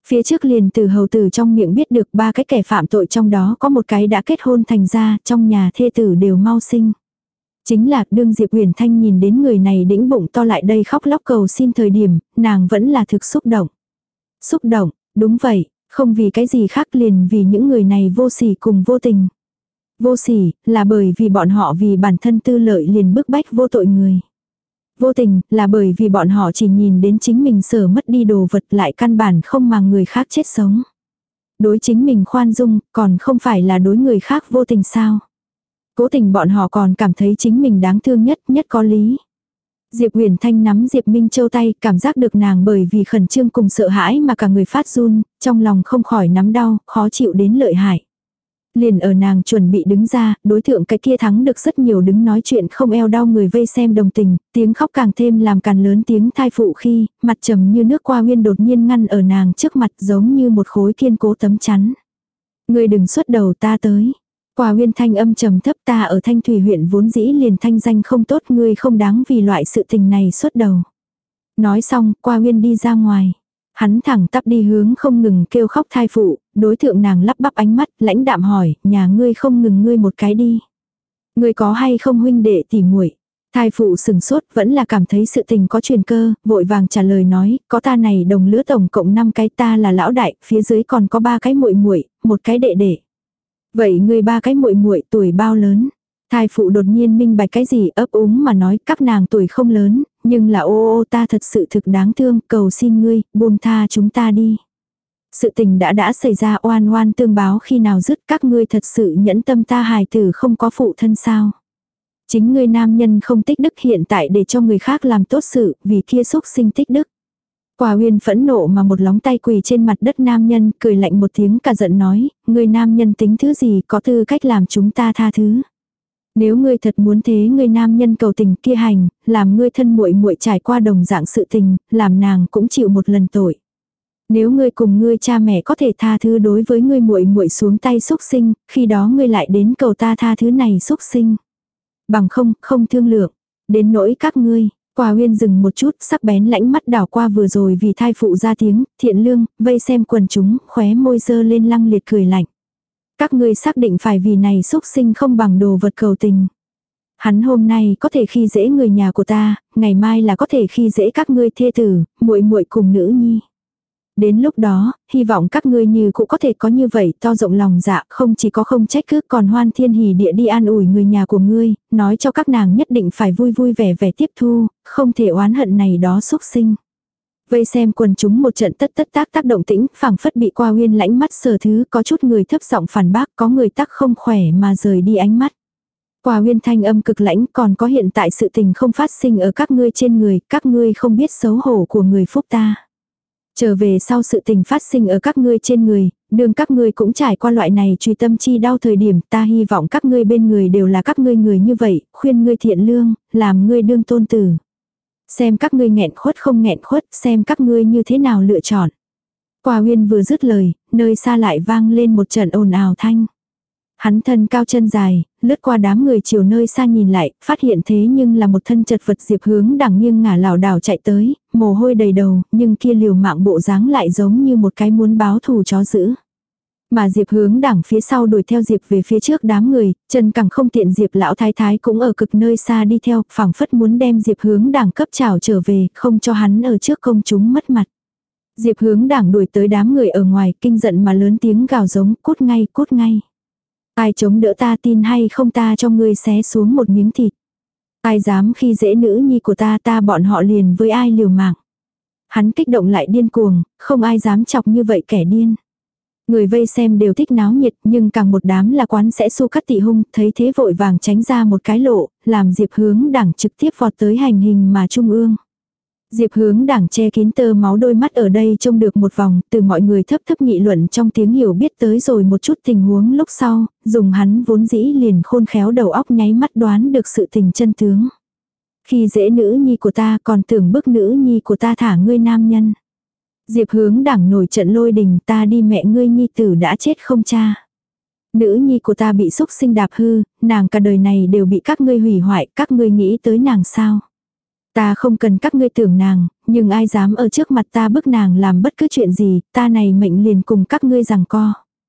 [SPEAKER 1] Phía trước liền từ hầu tử trong miệng biết được ba cái kẻ phạm tội trong đó có một cái đã kết hôn thành ra, trong nhà thê tử đều mau sinh. Chính là đương Diệp Huyền Thanh nhìn đến người này đĩnh bụng to lại đây khóc lóc cầu xin thời điểm, nàng vẫn là thực xúc động. Xúc động, đúng vậy, không vì cái gì khác liền vì những người này vô sỉ cùng vô tình. Vô sỉ, là bởi vì bọn họ vì bản thân tư lợi liền bức bách vô tội người. Vô tình, là bởi vì bọn họ chỉ nhìn đến chính mình sở mất đi đồ vật lại căn bản không màng người khác chết sống. Đối chính mình khoan dung, còn không phải là đối người khác vô tình sao. Cố tình bọn họ còn cảm thấy chính mình đáng thương nhất, nhất có lý. Diệp Huyền Thanh nắm Diệp Minh Châu tay, cảm giác được nàng bởi vì khẩn trương cùng sợ hãi mà cả người phát run, trong lòng không khỏi nắm đau, khó chịu đến lợi hại. Liền ở nàng chuẩn bị đứng ra, đối tượng cái kia thắng được rất nhiều đứng nói chuyện không eo đau người vây xem đồng tình, tiếng khóc càng thêm làm càn lớn tiếng thai phụ khi, mặt trầm như nước qua huyên đột nhiên ngăn ở nàng trước mặt giống như một khối kiên cố tấm chắn. Người đừng xuất đầu ta tới. Qua huyên thanh âm trầm thấp ta ở Thanh Thủy huyện vốn dĩ liền thanh danh không tốt ngươi không đáng vì loại sự tình này xuất đầu. Nói xong, qua huyên đi ra ngoài. Hắn thẳng tắp đi hướng không ngừng kêu khóc thai phụ, đối tượng nàng lắp bắp ánh mắt, lãnh đạm hỏi, nhà ngươi không ngừng ngươi một cái đi. Ngươi có hay không huynh đệ tỉ muội? Thai phụ sừng sốt vẫn là cảm thấy sự tình có truyền cơ, vội vàng trả lời nói, có ta này đồng lứa tổng cộng năm cái ta là lão đại, phía dưới còn có ba cái muội muội, một cái đệ đệ. Vậy ngươi ba cái muội muội tuổi bao lớn? Thai phụ đột nhiên minh bạch cái gì ấp úng mà nói các nàng tuổi không lớn, nhưng là ô ô ta thật sự thực đáng thương, cầu xin ngươi, buông tha chúng ta đi. Sự tình đã đã xảy ra oan oan tương báo khi nào dứt các ngươi thật sự nhẫn tâm ta hài tử không có phụ thân sao. Chính ngươi nam nhân không tích đức hiện tại để cho người khác làm tốt sự vì kia xúc sinh tích đức. Quả Huyên phẫn nộ mà một lóng tay quỳ trên mặt đất nam nhân cười lạnh một tiếng cả giận nói, ngươi nam nhân tính thứ gì có tư cách làm chúng ta tha thứ. Nếu ngươi thật muốn thế ngươi nam nhân cầu tình kia hành, làm ngươi thân muội muội trải qua đồng dạng sự tình, làm nàng cũng chịu một lần tội. Nếu ngươi cùng ngươi cha mẹ có thể tha thứ đối với ngươi muội muội xuống tay xúc sinh, khi đó ngươi lại đến cầu ta tha thứ này xúc sinh. Bằng không, không thương lượng. Đến nỗi các ngươi, Quả Huyên dừng một chút, sắc bén lãnh mắt đảo qua vừa rồi vì thai phụ ra tiếng, thiện lương, vây xem quần chúng, khóe môi dơ lên lăng liệt cười lạnh. Các ngươi xác định phải vì này xúc sinh không bằng đồ vật cầu tình. Hắn hôm nay có thể khi dễ người nhà của ta, ngày mai là có thể khi dễ các ngươi thê tử, muội muội cùng nữ nhi. Đến lúc đó, hy vọng các ngươi như cũng có thể có như vậy to rộng lòng dạ, không chỉ có không trách cứ còn hoan thiên hỉ địa đi an ủi người nhà của ngươi, nói cho các nàng nhất định phải vui vui vẻ vẻ tiếp thu, không thể oán hận này đó xúc sinh. Vây xem quần chúng một trận tất tất tác tác động tĩnh, phảng phất bị Qua Huyên lãnh mắt sờ thứ, có chút người thấp giọng phản bác, có người tắc không khỏe mà rời đi ánh mắt. Qua Huyên thanh âm cực lãnh, còn có hiện tại sự tình không phát sinh ở các ngươi trên người, các ngươi không biết xấu hổ của người phúc ta. Trở về sau sự tình phát sinh ở các ngươi trên người, đương các ngươi cũng trải qua loại này truy tâm chi đau thời điểm, ta hy vọng các ngươi bên người đều là các ngươi người như vậy, khuyên ngươi thiện lương, làm ngươi đương tôn tử. Xem các ngươi nghẹn khuất không nghẹn khuất, xem các ngươi như thế nào lựa chọn. Quả Huyên vừa dứt lời, nơi xa lại vang lên một trận ồn ào thanh. Hắn thân cao chân dài, lướt qua đám người chiều nơi xa nhìn lại, phát hiện thế nhưng là một thân chật vật Diệp Hướng Đằng nghiêng ngả lảo đảo chạy tới, mồ hôi đầy đầu, nhưng kia liều mạng bộ dáng lại giống như một cái muốn báo thù chó dữ. Mà Diệp Hướng Đằng phía sau đuổi theo Diệp về phía trước đám người, chân càng không tiện Diệp lão thái thái cũng ở cực nơi xa đi theo, phảng phất muốn đem Diệp Hướng Đằng cấp trảo trở về, không cho hắn ở trước công chúng mất mặt. Diệp Hướng Đằng đuổi tới đám người ở ngoài, kinh giận mà lớn tiếng gào giống, cút ngay, cút ngay. Ai chống đỡ ta tin hay không ta cho ngươi xé xuống một miếng thịt. Ai dám khi dễ nữ nhi của ta ta bọn họ liền với ai liều mạng. Hắn kích động lại điên cuồng, không ai dám chọc như vậy kẻ điên. Người vây xem đều thích náo nhiệt nhưng càng một đám là quán sẽ xu cắt tị hung, thấy thế vội vàng tránh ra một cái lộ, làm Diệp Hướng Đằng trực tiếp vọt tới hành hình mà trung ương. Diệp Hướng Đằng che kín tơ máu đôi mắt ở đây trông được một vòng, từ mọi người thấp thấp nghị luận trong tiếng hiểu biết tới rồi một chút tình huống lúc sau, dùng hắn vốn dĩ liền khôn khéo đầu óc nháy mắt đoán được sự tình chân tướng. Khi dễ nữ nhi của ta còn tưởng bức nữ nhi của ta thả ngươi nam nhân. Diệp Hướng Đằng nổi trận lôi đình ta đi mẹ ngươi nhi tử đã chết không cha. Nữ nhi của ta bị xúc sinh đạp hư, nàng cả đời này đều bị các ngươi hủy hoại, các ngươi nghĩ tới nàng sao. Ta không cần các ngươi tưởng nàng, nhưng ai dám ở trước mặt ta bức nàng làm bất cứ chuyện gì, ta này mệnh liền cùng các ngươi giằng co.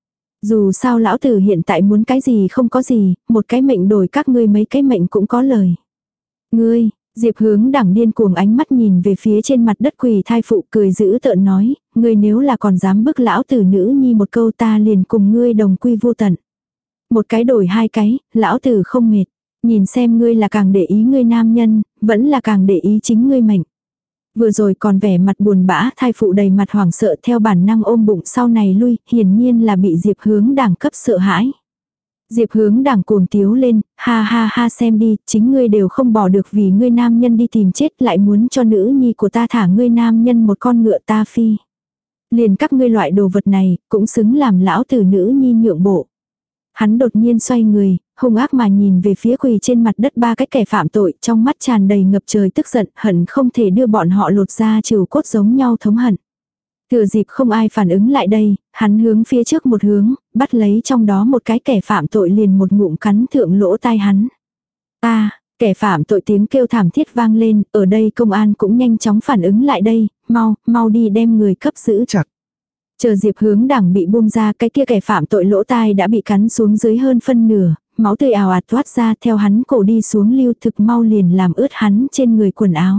[SPEAKER 1] Dù sao lão tử hiện tại muốn cái gì không có gì, một cái mệnh đổi các ngươi mấy cái mệnh cũng có lời. Ngươi, Diệp Hướng Đẳng điên cuồng ánh mắt nhìn về phía trên mặt đất quỳ thai phụ cười dữ tợn nói, ngươi nếu là còn dám bức lão tử nữ nhi một câu ta liền cùng ngươi đồng quy vô tận. Một cái đổi hai cái, lão tử không mệt. Nhìn xem ngươi là càng để ý ngươi nam nhân, vẫn là càng để ý chính ngươi mệnh. Vừa rồi còn vẻ mặt buồn bã thai phụ đầy mặt hoảng sợ theo bản năng ôm bụng sau này lui, hiển nhiên là bị Diệp Hướng Đẳng cấp sợ hãi. Diệp Hướng Đẳng cuồng tiếu lên, ha ha ha xem đi, chính ngươi đều không bỏ được vì ngươi nam nhân đi tìm chết lại muốn cho nữ nhi của ta thả ngươi nam nhân một con ngựa ta phi. Liền các ngươi loại đồ vật này, cũng xứng làm lão tử nữ nhi nhượng bộ. Hắn đột nhiên xoay người, hung ác mà nhìn về phía quỳ trên mặt đất ba cái kẻ phạm tội, trong mắt tràn đầy ngập trời tức giận, hận không thể đưa bọn họ lột ra trừ cốt giống nhau thống hận. Thừa dịp không ai phản ứng lại đây, hắn hướng phía trước một hướng, bắt lấy trong đó một cái kẻ phạm tội liền một ngụm cắn thượng lỗ tai hắn. Ta, kẻ phạm tội tiếng kêu thảm thiết vang lên, ở đây công an cũng nhanh chóng phản ứng lại đây, mau, mau đi đem người cấp giữ chặt. Chờ Diệp Hướng Đẳng bị buông ra, cái kia kẻ phạm tội lỗ tai đã bị cắn xuống dưới hơn phân nửa, máu tươi ào ạt thoát ra theo hắn cổ đi xuống lưu thực mau liền làm ướt hắn trên người quần áo.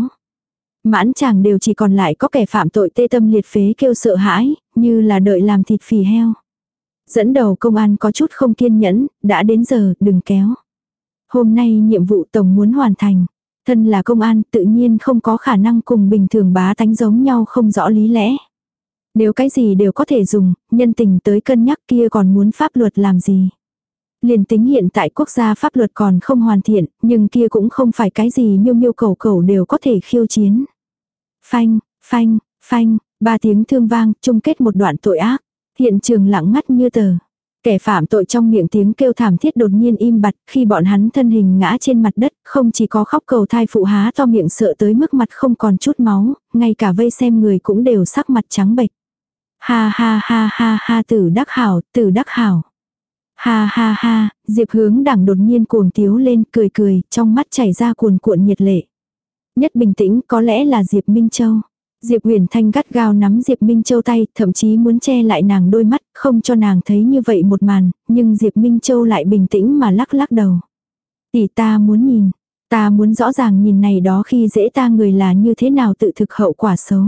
[SPEAKER 1] Mãn chàng đều chỉ còn lại có kẻ phạm tội tê tâm liệt phế kêu sợ hãi, như là đợi làm thịt phì heo. Dẫn đầu công an có chút không kiên nhẫn, đã đến giờ, đừng kéo. Hôm nay nhiệm vụ tổng muốn hoàn thành. Thân là công an tự nhiên không có khả năng cùng bình thường bá tánh giống nhau không rõ lý lẽ. Nếu cái gì đều có thể dùng, nhân tình tới cân nhắc kia còn muốn pháp luật làm gì. Liền tính hiện tại quốc gia pháp luật còn không hoàn thiện, nhưng kia cũng không phải cái gì miêu miêu cầu cầu đều có thể khiêu chiến. Phanh, phanh, phanh, ba tiếng thương vang, chung kết một đoạn tội ác. Hiện trường lặng ngắt như tờ. Kẻ phạm tội trong miệng tiếng kêu thảm thiết đột nhiên im bặt, khi bọn hắn thân hình ngã trên mặt đất, không chỉ có khóc cầu thai phụ há to miệng sợ tới mức mặt không còn chút máu, ngay cả vây xem người cũng đều sắc mặt trắng bệch. Ha ha ha ha ha Tử Đắc Hảo, Tử Đắc Hảo. Ha ha ha, Diệp Hướng Đẳng đột nhiên cuồng tiếu lên, cười cười, trong mắt chảy ra cuồn cuộn nhiệt lệ. Nhất bình tĩnh có lẽ là Diệp Minh Châu. Diệp Huyền Thanh gắt gao nắm Diệp Minh Châu tay, thậm chí muốn che lại nàng đôi mắt, không cho nàng thấy như vậy một màn, nhưng Diệp Minh Châu lại bình tĩnh mà lắc lắc đầu. Tỷ ta muốn nhìn, ta muốn rõ ràng nhìn này đó khi dễ ta người là như thế nào tự thực hậu quả xấu.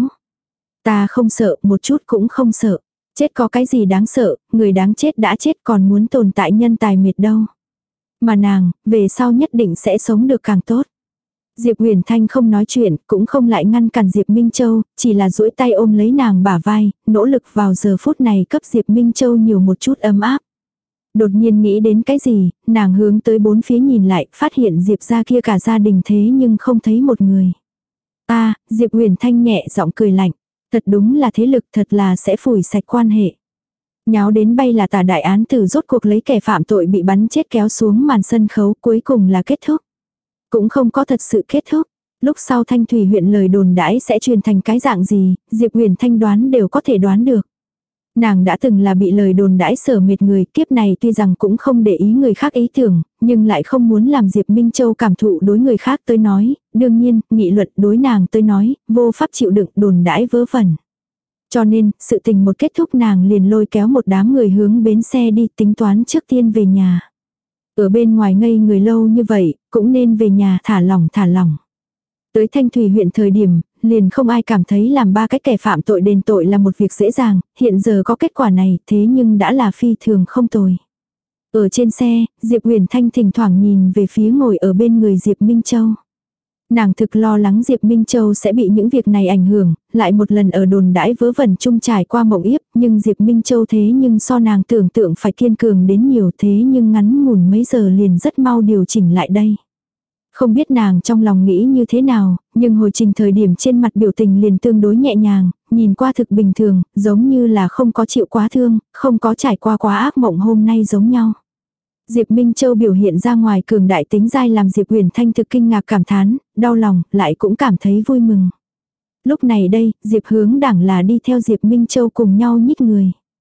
[SPEAKER 1] Ta không sợ, một chút cũng không sợ. Chết có cái gì đáng sợ, người đáng chết đã chết còn muốn tồn tại nhân tài mệt đâu. Mà nàng, về sau nhất định sẽ sống được càng tốt. Diệp Huyền Thanh không nói chuyện, cũng không lại ngăn cản Diệp Minh Châu, chỉ là duỗi tay ôm lấy nàng bả vai, nỗ lực vào giờ phút này cấp Diệp Minh Châu nhiều một chút ấm áp. Đột nhiên nghĩ đến cái gì, nàng hướng tới bốn phía nhìn lại, phát hiện Diệp ra kia cả gia đình thế nhưng không thấy một người. Ta, Diệp Huyền Thanh nhẹ giọng cười lạnh. Thật đúng là thế lực, thật là sẽ phủi sạch quan hệ. Nháo đến bay là tả đại án tử rốt cuộc lấy kẻ phạm tội bị bắn chết kéo xuống màn sân khấu, cuối cùng là kết thúc. Cũng không có thật sự kết thúc. Lúc sau Thanh Thủy huyện lời đồn đãi sẽ truyền thành cái dạng gì, Diệp Huyền Thanh đoán đều có thể đoán được. Nàng đã từng là bị lời đồn đãi sở mệt người, kiếp này tuy rằng cũng không để ý người khác ý tưởng, nhưng lại không muốn làm Diệp Minh Châu cảm thụ đối người khác tới nói, đương nhiên, nghị luận đối nàng tới nói, vô pháp chịu đựng đồn đãi vớ vẩn. Cho nên, sự tình một kết thúc nàng liền lôi kéo một đám người hướng bến xe đi tính toán trước tiên về nhà. Ở bên ngoài ngây người lâu như vậy, cũng nên về nhà thả lỏng thả lỏng. Tới Thanh Thủy huyện thời điểm, liền không ai cảm thấy làm ba cái kẻ phạm tội đền tội là một việc dễ dàng, hiện giờ có kết quả này thế nhưng đã là phi thường không tồi. Ở trên xe, Diệp Huyền Thanh thỉnh thoảng nhìn về phía ngồi ở bên người Diệp Minh Châu. Nàng thực lo lắng Diệp Minh Châu sẽ bị những việc này ảnh hưởng, lại một lần ở đồn đãi vớ vẩn chung trải qua mộng yếp, nhưng Diệp Minh Châu thế nhưng so nàng tưởng tượng phải kiên cường đến nhiều thế nhưng ngắn ngủn mấy giờ liền rất mau điều chỉnh lại đây. Không biết nàng trong lòng nghĩ như thế nào, nhưng hồi trình thời điểm trên mặt biểu tình liền tương đối nhẹ nhàng, nhìn qua thực bình thường, giống như là không có chịu quá thương, không có trải qua quá ác mộng hôm nay giống nhau. Diệp Minh Châu biểu hiện ra ngoài cường đại tính dai làm Diệp Huyền Thanh thực kinh ngạc cảm thán, đau lòng, lại cũng cảm thấy vui mừng. Lúc này đây, Diệp Hướng Đẳng là đi theo Diệp Minh Châu cùng nhau nhích người.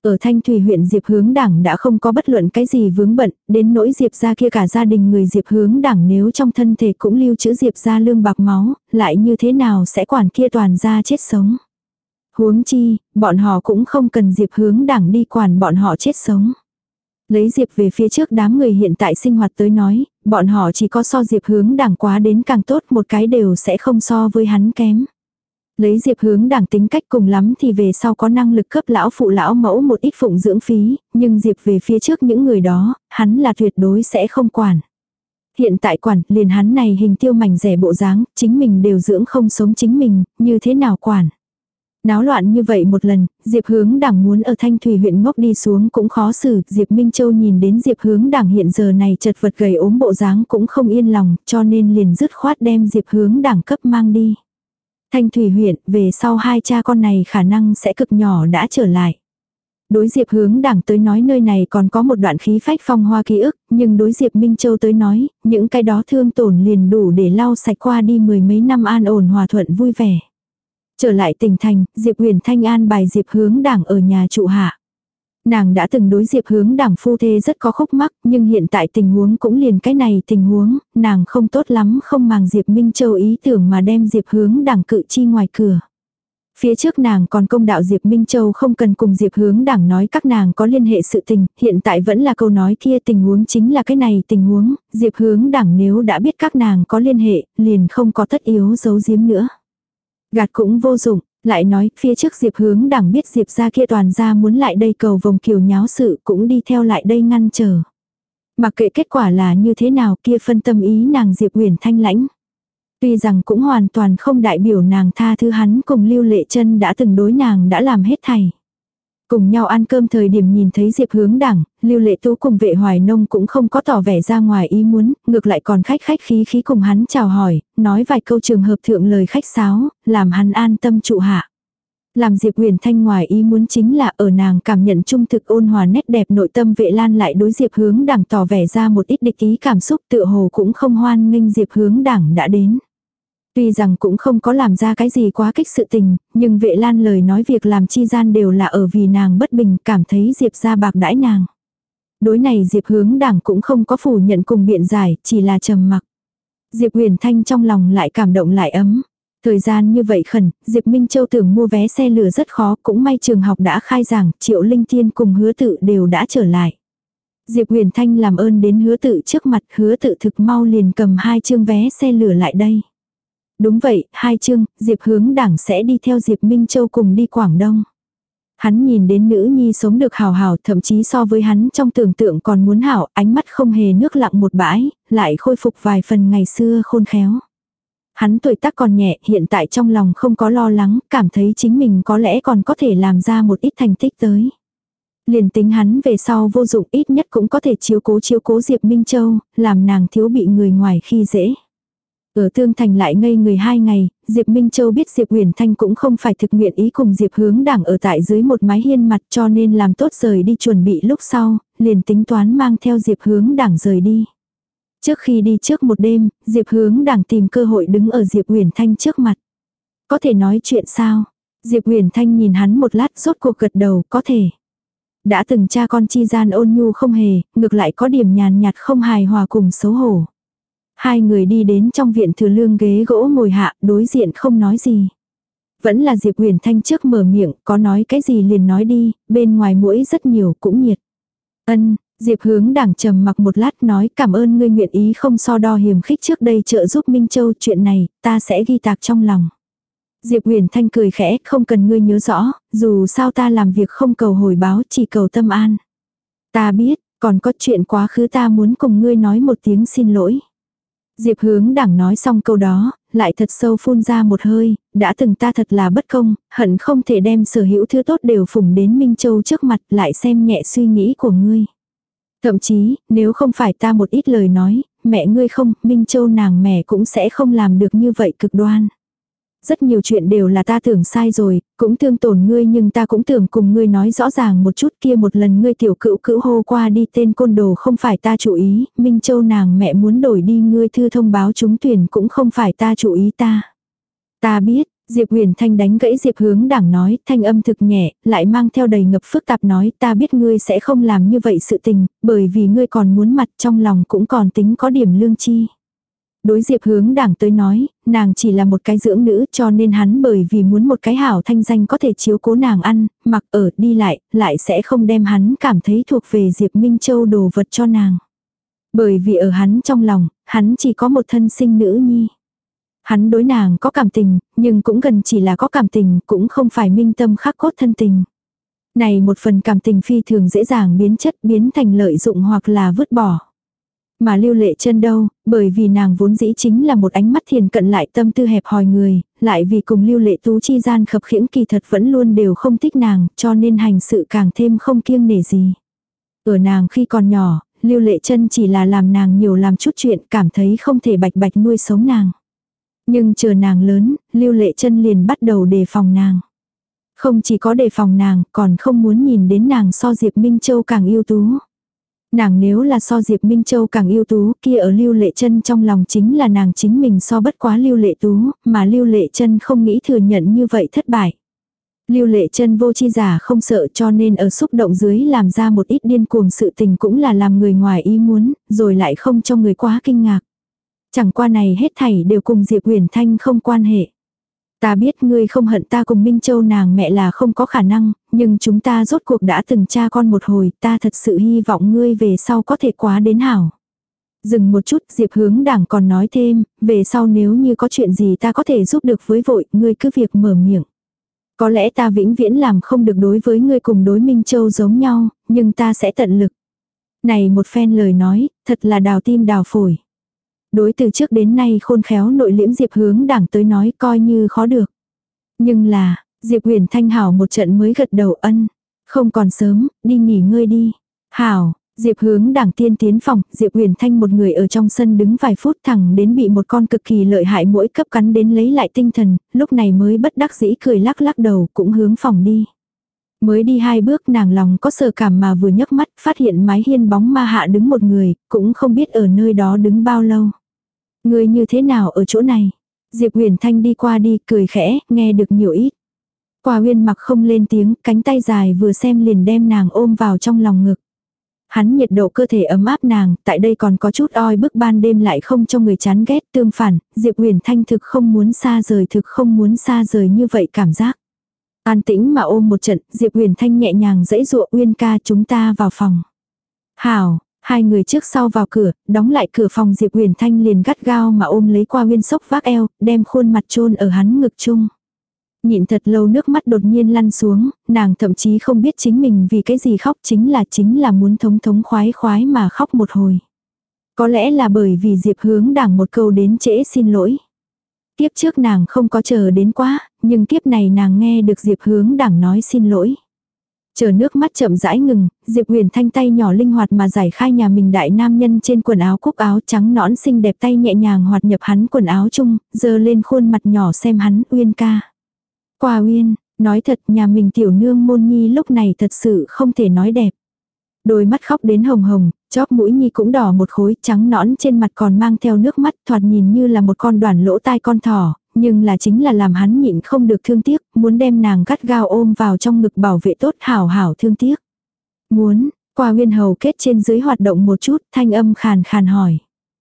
[SPEAKER 1] Ở Thanh Thủy huyện Diệp Hướng Đảng đã không có bất luận cái gì vướng bận, đến nỗi Diệp gia kia cả gia đình người Diệp Hướng Đảng nếu trong thân thể cũng lưu trữ Diệp gia lương bạc máu, lại như thế nào sẽ quản kia toàn gia chết sống. Huống chi, bọn họ cũng không cần Diệp Hướng Đảng đi quản bọn họ chết sống. Lấy Diệp về phía trước đám người hiện tại sinh hoạt tới nói, bọn họ chỉ có so Diệp Hướng Đảng quá đến càng tốt, một cái đều sẽ không so với hắn kém. Lấy Diệp Hướng Đảng tính cách cùng lắm thì về sau có năng lực cấp lão phụ lão mẫu một ít phụng dưỡng phí, nhưng Diệp về phía trước những người đó, hắn là tuyệt đối sẽ không quản. Hiện tại quản, liền hắn này hình tiêu mảnh rẻ bộ dáng, chính mình đều dưỡng không sống chính mình, như thế nào quản. Náo loạn như vậy một lần, Diệp Hướng Đảng muốn ở Thanh Thủy huyện ngốc đi xuống cũng khó xử, Diệp Minh Châu nhìn đến Diệp Hướng Đảng hiện giờ này chật vật gầy ốm bộ dáng cũng không yên lòng, cho nên liền dứt khoát đem Diệp Hướng Đảng cấp mang đi. Thanh Thủy huyện, về sau hai cha con này khả năng sẽ cực nhỏ đã trở lại. Đối Diệp Hướng Đảng tới nói nơi này còn có một đoạn khí phách phong hoa ký ức, nhưng đối Diệp Minh Châu tới nói, những cái đó thương tổn liền đủ để lau sạch qua đi mười mấy năm an ổn hòa thuận vui vẻ. Trở lại tỉnh thành, Diệp Huyền Thanh an bài Diệp Hướng Đảng ở nhà trụ hạ. Nàng đã từng đối Diệp Hướng Đảng phu thê rất có khúc mắc, nhưng hiện tại tình huống cũng liền cái này tình huống, nàng không tốt lắm không màng Diệp Minh Châu ý tưởng mà đem Diệp Hướng Đảng cự chi ngoài cửa. Phía trước nàng còn công đạo Diệp Minh Châu không cần cùng Diệp Hướng Đảng nói các nàng có liên hệ sự tình, hiện tại vẫn là câu nói kia, tình huống chính là cái này tình huống, Diệp Hướng Đảng nếu đã biết các nàng có liên hệ, liền không có tất yếu giấu giếm nữa. Gạt cũng vô dụng, lại nói phía trước Diệp Hướng Đảng biết Diệp gia kia toàn gia muốn lại đây cầu vòng kiều nháo sự cũng đi theo lại đây ngăn trở. Mặc kệ kết quả là như thế nào kia phân tâm ý nàng Diệp Huyền Thanh lãnh. Tuy rằng cũng hoàn toàn không đại biểu nàng tha thứ hắn cùng Lưu Lệ Chân đã từng đối nàng đã làm hết thảy. Cùng nhau ăn cơm thời điểm nhìn thấy Diệp Hướng Đảng, Lưu Lệ Tú cùng Vệ Hoài Nông cũng không có tỏ vẻ ra ngoài ý muốn, ngược lại còn khách khách khí khí cùng hắn chào hỏi, nói vài câu trường hợp thượng lời khách sáo, làm hắn an tâm trụ hạ. Làm Diệp Huyền Thanh ngoài ý muốn chính là ở nàng cảm nhận trung thực ôn hòa nét đẹp nội tâm Vệ Lan lại đối Diệp Hướng Đảng tỏ vẻ ra một ít địch ý cảm xúc, tựa hồ cũng không hoan nghênh Diệp Hướng Đảng đã đến. Tuy rằng cũng không có làm ra cái gì quá kích sự tình, nhưng Vệ Lan lời nói việc làm chi gian đều là ở vì nàng bất bình, cảm thấy Diệp gia bạc đãi nàng. Đối này Diệp Hướng Đảng cũng không có phủ nhận cùng biện giải, chỉ là trầm mặc. Diệp Huyền Thanh trong lòng lại cảm động lại ấm. Thời gian như vậy khẩn, Diệp Minh Châu tưởng mua vé xe lửa rất khó, cũng may trường học đã khai giảng, Triệu Linh Thiên cùng Hứa Tự đều đã trở lại. Diệp Huyền Thanh làm ơn đến Hứa Tự trước mặt, Hứa Tự thực mau liền cầm hai chương vé xe lửa lại đây. Đúng vậy, hai chương, Diệp Hướng Đảng sẽ đi theo Diệp Minh Châu cùng đi Quảng Đông. Hắn nhìn đến nữ nhi sống được hào hào, thậm chí so với hắn trong tưởng tượng còn muốn hảo, ánh mắt không hề nước lặng một bãi, lại khôi phục vài phần ngày xưa khôn khéo. Hắn tuổi tác còn nhẹ, hiện tại trong lòng không có lo lắng, cảm thấy chính mình có lẽ còn có thể làm ra một ít thành tích tới. Liền tính hắn về sau vô dụng ít nhất cũng có thể chiếu cố chiếu cố Diệp Minh Châu, làm nàng thiếu bị người ngoài khi dễ. Ở Tương Thành lại ngây người hai ngày, Diệp Minh Châu biết Diệp Huyền Thanh cũng không phải thực nguyện ý cùng Diệp Hướng Đảng ở tại dưới một mái hiên mặt cho nên làm tốt rời đi chuẩn bị lúc sau, liền tính toán mang theo Diệp Hướng Đảng rời đi. Trước khi đi trước một đêm, Diệp Hướng Đảng tìm cơ hội đứng ở Diệp Huyền Thanh trước mặt. Có thể nói chuyện sao? Diệp Huyền Thanh nhìn hắn một lát rốt cuộc gật đầu, có thể. Đã từng cha con chi gian ôn nhu không hề, ngược lại có điểm nhàn nhạt không hài hòa cùng xấu hổ. Hai người đi đến trong viện thừa lương ghế gỗ ngồi hạ, đối diện không nói gì. Vẫn là Diệp Huyền Thanh trước mở miệng, có nói cái gì liền nói đi, bên ngoài muỗi rất nhiều cũng nhiệt. Ân, Diệp Hướng Đảng trầm mặc một lát nói cảm ơn ngươi nguyện ý không so đo hiềm khích trước đây trợ giúp Minh Châu, chuyện này, ta sẽ ghi tạc trong lòng. Diệp Huyền Thanh cười khẽ, không cần ngươi nhớ rõ, dù sao ta làm việc không cầu hồi báo, chỉ cầu tâm an. Ta biết, còn có chuyện quá khứ ta muốn cùng ngươi nói một tiếng xin lỗi. Diệp Hướng Đảng nói xong câu đó, lại thật sâu phun ra một hơi, đã từng ta thật là bất công, hận không thể đem sở hữu thứ tốt đều phủng đến Minh Châu trước mặt lại xem nhẹ suy nghĩ của ngươi. Thậm chí, nếu không phải ta một ít lời nói, mẹ ngươi không, Minh Châu nàng mẹ cũng sẽ không làm được như vậy cực đoan. Rất nhiều chuyện đều là ta tưởng sai rồi, cũng thương tổn ngươi nhưng ta cũng tưởng cùng ngươi nói rõ ràng một chút kia một lần ngươi tiểu cữu cữu hô qua đi tên côn đồ không phải ta chủ ý, Minh Châu nàng mẹ muốn đổi đi ngươi thư thông báo trúng tuyển cũng không phải ta chủ ý ta. Ta biết, Diệp Huyền Thanh đánh gãy Diệp Hướng Đảng nói, thanh âm thực nhẹ, lại mang theo đầy ngập phức tạp nói, ta biết ngươi sẽ không làm như vậy sự tình, bởi vì ngươi còn muốn mặt, trong lòng cũng còn tính có điểm lương chi. Đối Diệp Hướng Đảng tới nói, nàng chỉ là một cái dưỡng nữ, cho nên hắn bởi vì muốn một cái hảo thanh danh có thể chiếu cố nàng ăn, mặc ở, đi lại, lại sẽ không đem hắn cảm thấy thuộc về Diệp Minh Châu đồ vật cho nàng. Bởi vì ở hắn trong lòng, hắn chỉ có một thân sinh nữ nhi. Hắn đối nàng có cảm tình, nhưng cũng gần chỉ là có cảm tình, cũng không phải minh tâm khắc cốt thân tình. Này một phần cảm tình phi thường dễ dàng biến chất, biến thành lợi dụng hoặc là vứt bỏ. Mà Lưu Lệ Chân đâu, bởi vì nàng vốn dĩ chính là một ánh mắt thiền cận lại tâm tư hẹp hòi người, lại vì cùng Lưu Lệ Tú chi gian khập khiễng kỳ thật vẫn luôn đều không thích nàng, cho nên hành sự càng thêm không kiêng nể gì. Ở nàng khi còn nhỏ, Lưu Lệ Chân chỉ là làm nàng nhiều làm chút chuyện, cảm thấy không thể bạch bạch nuôi sống nàng. Nhưng chờ nàng lớn, Lưu Lệ Chân liền bắt đầu đề phòng nàng. Không chỉ có đề phòng nàng, còn không muốn nhìn đến nàng so Diệp Minh Châu càng ưu tú. Nàng nếu là so Diệp Minh Châu càng ưu tú, kia ở Lưu Lệ Chân trong lòng chính là nàng chính mình so bất quá Lưu Lệ Tú, mà Lưu Lệ Chân không nghĩ thừa nhận như vậy thất bại. Lưu Lệ Chân vô chi giả không sợ, cho nên ở xúc động dưới làm ra một ít điên cuồng sự tình cũng là làm người ngoài ý muốn, rồi lại không cho người quá kinh ngạc. Chẳng qua này hết thảy đều cùng Diệp Huyền Thanh không quan hệ. Ta biết ngươi không hận ta cùng Minh Châu nàng mẹ là không có khả năng, nhưng chúng ta rốt cuộc đã từng cha con một hồi, ta thật sự hy vọng ngươi về sau có thể quá đến hảo. Dừng một chút, Diệp Hướng Đảng còn nói thêm, về sau nếu như có chuyện gì ta có thể giúp được với vội, ngươi cứ việc mở miệng. Có lẽ ta vĩnh viễn làm không được đối với ngươi cùng đối Minh Châu giống nhau, nhưng ta sẽ tận lực. Này một phen lời nói, thật là đào tim đào phổi. Đối từ trước đến nay khôn khéo nội liễm Diệp Hướng Đảng tới nói coi như khó được. Nhưng là, Diệp Huyền Thanh hảo một trận mới gật đầu ân. Không còn sớm, đi nghỉ ngơi đi. Hảo, Diệp Hướng Đảng tiên tiến phòng, Diệp Huyền Thanh một người ở trong sân đứng vài phút thẳng đến bị một con cực kỳ lợi hại muỗi cấp cắn đến lấy lại tinh thần, lúc này mới bất đắc dĩ cười lắc lắc đầu cũng hướng phòng đi. Mới đi hai bước nàng lòng có sờ cảm mà vừa nhấc mắt phát hiện mái hiên bóng ma hạ đứng một người, cũng không biết ở nơi đó đứng bao lâu. Người như thế nào ở chỗ này? Diệp Huyền Thanh đi qua đi cười khẽ, nghe được nhiều ít. Quả Uyên mặc không lên tiếng, cánh tay dài vừa xem liền đem nàng ôm vào trong lòng ngực. Hắn nhiệt độ cơ thể ấm áp nàng, tại đây còn có chút oi bức ban đêm lại không cho người chán ghét, tương phản, Diệp Huyền Thanh thực không muốn xa rời thực không muốn xa rời như vậy cảm giác. An tĩnh mà ôm một trận, Diệp Huyền Thanh nhẹ nhàng dãy dụa Uyên ca chúng ta vào phòng. Hảo, hai người trước sau vào cửa, đóng lại cửa phòng Diệp Huyền Thanh liền gắt gao mà ôm lấy qua Uyên sốc vác eo, đem khuôn mặt chôn ở hắn ngực chung. Nhịn thật lâu nước mắt đột nhiên lăn xuống, nàng thậm chí không biết chính mình vì cái gì khóc chính là chính là muốn thống thống khoái khoái mà khóc một hồi. Có lẽ là bởi vì Diệp Hướng Đảng một câu đến trễ xin lỗi. Kiếp trước nàng không có chờ đến quá, nhưng kiếp này nàng nghe được Diệp Hướng Đảng nói xin lỗi. Chờ nước mắt chậm rãi ngừng, Diệp Huyền Thanh tay nhỏ linh hoạt mà giải khai nhà mình đại nam nhân trên quần áo cúc áo trắng nõn xinh đẹp tay nhẹ nhàng hoạt nhập hắn quần áo chung, giơ lên khuôn mặt nhỏ xem hắn Uyên ca. Qua Uyên, nói thật nhà mình tiểu nương môn nhi lúc này thật sự không thể nói đẹp. Đôi mắt khóc đến hồng hồng, chóp mũi nhi cũng đỏ một khối trắng nõn trên mặt còn mang theo nước mắt thoạt nhìn như là một con đoản lỗ tai con thỏ, nhưng là chính là làm hắn nhịn không được thương tiếc, muốn đem nàng gắt gao ôm vào trong ngực bảo vệ tốt hảo hảo thương tiếc. Muốn, Qua Uyên hầu kết trên dưới hoạt động một chút, thanh âm khàn khàn hỏi.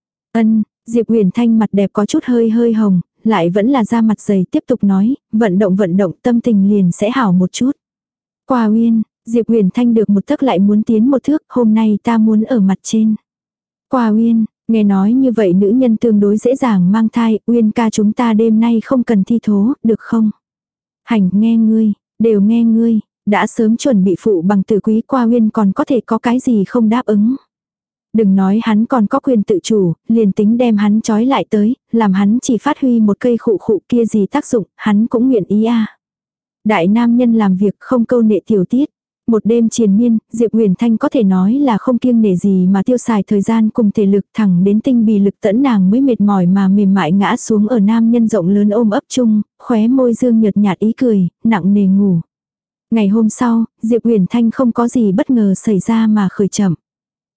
[SPEAKER 1] Ân, Diệp Huyền Thanh mặt đẹp có chút hơi hơi hồng, lại vẫn là da mặt dày tiếp tục nói, vận động vận động tâm tình liền sẽ hảo một chút. Qua Uyên, Diệp Huyền Thanh được một tấc lại muốn tiến một thước, hôm nay ta muốn ở mặt trên. Qua Uyên, nghe nói như vậy nữ nhân tương đối dễ dàng mang thai, Uyên ca chúng ta đêm nay không cần thi thố, được không? Hành, nghe ngươi, đều nghe ngươi, đã sớm chuẩn bị phụ bằng tử quý Qua Uyên còn có thể có cái gì không đáp ứng. Đừng nói hắn còn có quyền tự chủ, liền tính đem hắn trói lại tới, làm hắn chỉ phát huy một cây khụ khụ kia gì tác dụng, hắn cũng nguyện ý a. Đại nam nhân làm việc không câu nệ tiểu tiết. Một đêm triền miên, Diệp Huyền Thanh có thể nói là không kiêng nể gì mà tiêu xài thời gian cùng thể lực thẳng đến tinh bì lực tẫn nàng mới mệt mỏi mà mềm mại ngã xuống ở nam nhân rộng lớn ôm ấp chung, khóe môi dương nhợt nhạt ý cười, nặng nề ngủ. Ngày hôm sau, Diệp Huyền Thanh không có gì bất ngờ xảy ra mà khởi chậm.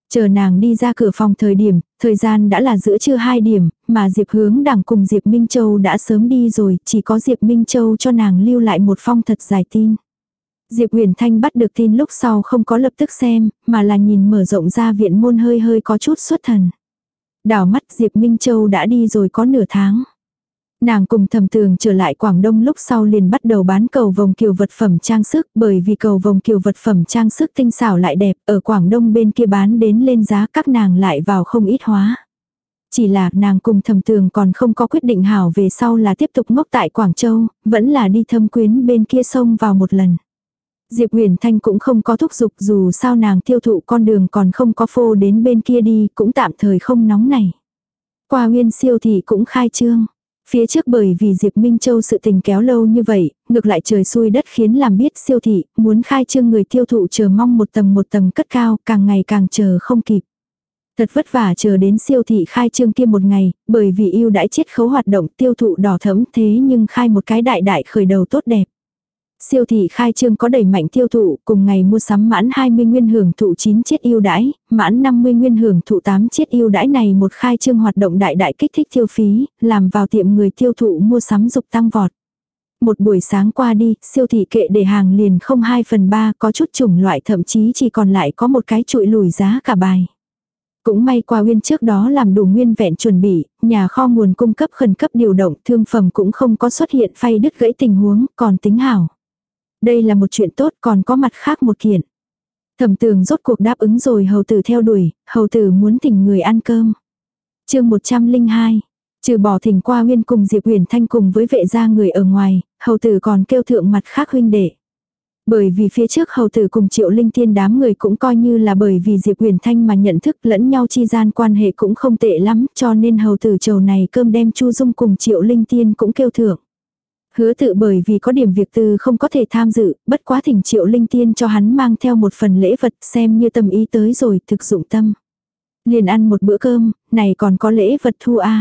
[SPEAKER 1] Chờ nàng đi ra cửa phòng thời điểm, thời gian đã là giữa trưa hai điểm, mà Diệp Hướng Đằng cùng Diệp Minh Châu đã sớm đi rồi, chỉ có Diệp Minh Châu cho nàng lưu lại một phong thật dài tin. Diệp Huyền Thanh bắt được tin lúc sau không có lập tức xem, mà là nhìn mở rộng ra viện môn hơi hơi có chút xuất thần. Đảo mắt Diệp Minh Châu đã đi rồi có nửa tháng. Nàng cùng Thẩm Tường trở lại Quảng Đông lúc sau liền bắt đầu bán cầu vồng kiều vật phẩm trang sức, bởi vì cầu vồng kiều vật phẩm trang sức tinh xảo lại đẹp, ở Quảng Đông bên kia bán đến lên giá các nàng lại vào không ít hóa. Chỉ là nàng cùng Thẩm Tường còn không có quyết định hảo về sau là tiếp tục ngốc tại Quảng Châu, vẫn là đi Thâm Quyến bên kia xông vào một lần. Diệp Huyền Thanh cũng không có thúc giục, dù sao nàng tiêu thụ con đường còn không có phô đến bên kia đi, cũng tạm thời không nóng này. Qua Nguyên siêu thị cũng khai trương. Phía trước bởi vì Diệp Minh Châu sự tình kéo lâu như vậy, ngược lại trời xui đất khiến làm biết siêu thị, muốn khai trương người tiêu thụ chờ mong một tầng một tầng cất cao, càng ngày càng chờ không kịp. Thật vất vả chờ đến siêu thị khai trương kia một ngày, bởi vì ưu đãi chiết khấu hoạt động tiêu thụ đỏ thẫm thế nhưng khai một cái đại đại khởi đầu tốt đẹp. Siêu thị khai trương có đẩy mạnh tiêu thụ, cùng ngày mua sắm mãn hai mươi nguyên hưởng thụ chín chiết ưu đãi, mãn năm mươi nguyên hưởng thụ tám chiết ưu đãi này một khai trương hoạt động đại đại kích thích tiêu phí, làm vào tiệm người tiêu thụ mua sắm dục tăng vọt. Một buổi sáng qua đi, siêu thị kệ để hàng liền không hai phần ba, có chút chủng loại thậm chí chỉ còn lại có một cái trụi lùi giá cả bài. Cũng may Qua Uyên trước đó làm đủ nguyên vẹn chuẩn bị, nhà kho nguồn cung cấp khẩn cấp điều động, thương phẩm cũng không có xuất hiện phay đứt gãy tình huống, còn tính hảo. Đây là một chuyện tốt, còn có mặt khác một kiện. Thẩm Tường rốt cuộc đáp ứng rồi hầu tử theo đuổi, hầu tử muốn thỉnh người ăn cơm. Chương một trăm lẻ hai. Trừ bỏ thỉnh Qua Uyên cùng Diệp Huyền Thanh cùng với vệ gia người ở ngoài, hầu tử còn kêu thượng mặt khác huynh đệ. Bởi vì phía trước hầu tử cùng Triệu Linh Tiên đám người cũng coi như là bởi vì Diệp Huyền Thanh mà nhận thức lẫn nhau chi gian quan hệ cũng không tệ lắm, cho nên hầu tử trầu này cơm đem Chu Dung cùng Triệu Linh Tiên cũng kêu thượng. Hứa Tự bởi vì có điểm việc tư không có thể tham dự, bất quá thỉnh Triệu Linh Tiên cho hắn mang theo một phần lễ vật xem như tâm ý tới rồi, thực dụng tâm. Liền ăn một bữa cơm, này còn có lễ vật thu a.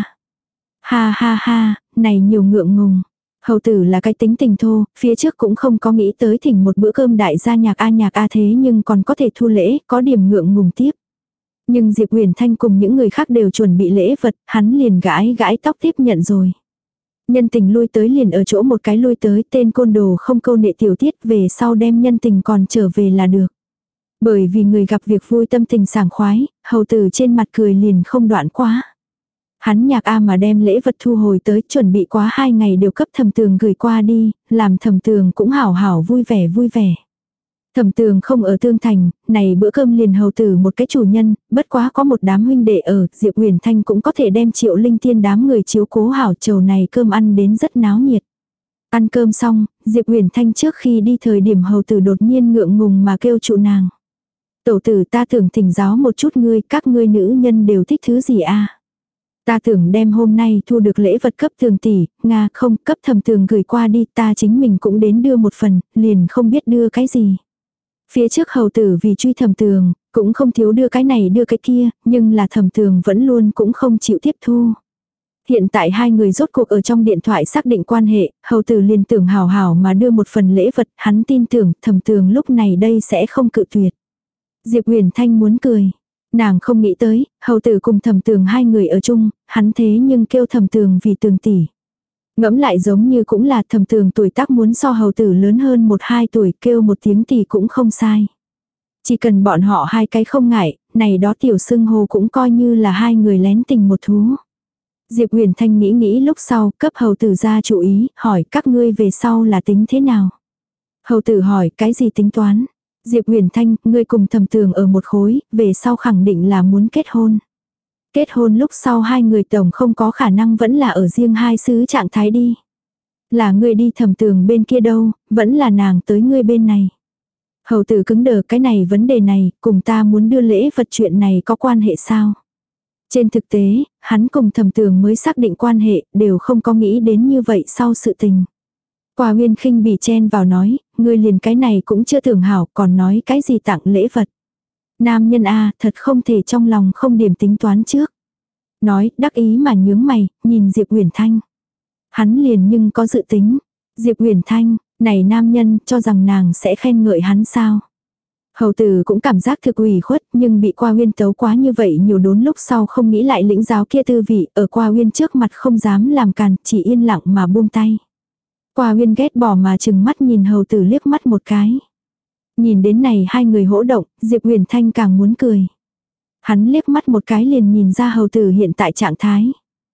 [SPEAKER 1] Ha ha ha, này nhiều ngượng ngùng. Hầu tử là cái tính tình thô, phía trước cũng không có nghĩ tới thỉnh một bữa cơm đại gia nhạc a nhạc a thế nhưng còn có thể thu lễ, có điểm ngượng ngùng tiếp. Nhưng Diệp Huyền Thanh cùng những người khác đều chuẩn bị lễ vật, hắn liền gãi gãi tóc tiếp nhận rồi. Nhân tình lui tới liền ở chỗ một cái lui tới, tên côn đồ không câu nệ tiểu tiết, về sau đem nhân tình còn trở về là được. Bởi vì người gặp việc vui tâm tình sảng khoái, hầu tử trên mặt cười liền không đoạn quá. Hắn nhạc a mà đem lễ vật thu hồi tới, chuẩn bị quá hai ngày đều cấp Thẩm Tường gửi qua đi, làm Thẩm Tường cũng hảo hảo vui vẻ vui vẻ. Thẩm Tường không ở Tương Thành, này bữa cơm liền hầu tử một cái chủ nhân, bất quá có một đám huynh đệ ở, Diệp Huyền Thanh cũng có thể đem Triệu Linh Tiên đám người chiếu cố hảo, chầu này cơm ăn đến rất náo nhiệt. Ăn cơm xong, Diệp Huyền Thanh trước khi đi thời điểm hầu tử đột nhiên ngượng ngùng mà kêu trụ nàng. Tẩu tử, ta tưởng thỉnh giáo một chút ngươi, các ngươi nữ nhân đều thích thứ gì a? Ta tưởng đem hôm nay thu được lễ vật cấp Tường tỷ, Nga không, cấp Thẩm Tường gửi qua đi, ta chính mình cũng đến đưa một phần, liền không biết đưa cái gì. Phía trước hầu tử vì truy Thẩm Tường, cũng không thiếu đưa cái này đưa cái kia, nhưng là Thẩm Tường vẫn luôn cũng không chịu tiếp thu. Hiện tại hai người rốt cuộc ở trong điện thoại xác định quan hệ, hầu tử liền tưởng hào hào mà đưa một phần lễ vật, hắn tin tưởng Thẩm Tường lúc này đây sẽ không cự tuyệt. Diệp Huyền Thanh muốn cười. Nàng không nghĩ tới, hầu tử cùng Thẩm Tường hai người ở chung, hắn thế nhưng kêu Thẩm Tường vì Tường tỷ. Ngẫm lại giống như cũng là Thẩm Tường tuổi tác muốn so hầu tử lớn hơn một hai tuổi, kêu một tiếng tỷ cũng không sai. Chỉ cần bọn họ hai cái không ngại, này đó tiểu xưng hô cũng coi như là hai người lén tình một thú. Diệp Huyền Thanh nghĩ nghĩ lúc sau, cấp hầu tử ra chú ý, hỏi các ngươi về sau là tính thế nào. Hầu tử hỏi cái gì tính toán. Diệp Huyền Thanh, ngươi cùng Thẩm Tường ở một khối, về sau khẳng định là muốn kết hôn. Kết hôn lúc sau hai người tổng không có khả năng vẫn là ở riêng hai xứ trạng thái đi. Là ngươi đi Thẩm Tường bên kia đâu, vẫn là nàng tới ngươi bên này. Hầu tử cứng đờ, cái này vấn đề này, cùng ta muốn đưa lễ vật chuyện này có quan hệ sao? Trên thực tế, hắn cùng Thẩm Tường mới xác định quan hệ, đều không có nghĩ đến như vậy sau sự tình. Qua Uyên khinh bỉ chen vào nói, ngươi liền cái này cũng chưa tưởng hảo, còn nói cái gì tặng lễ vật. Nam nhân a, thật không thể trong lòng không điểm tính toán trước. Nói, đắc ý mà nhướng mày, nhìn Diệp Huyền Thanh. Hắn liền nhưng có dự tính. Diệp Huyền Thanh, này nam nhân, cho rằng nàng sẽ khen ngợi hắn sao. Hầu tử cũng cảm giác thực ủy khuất, nhưng bị Qua Uyên tấu quá như vậy nhiều đốn lúc sau không nghĩ lại lĩnh giáo kia tư vị, ở Qua Uyên trước mặt không dám làm càn, chỉ yên lặng mà buông tay. Qua Uyên ghét bỏ mà chừng mắt nhìn hầu tử liếc mắt một cái. Nhìn đến này hai người hỗ động, Diệp Huyền Thanh càng muốn cười. Hắn liếc mắt một cái liền nhìn ra hầu tử hiện tại trạng thái.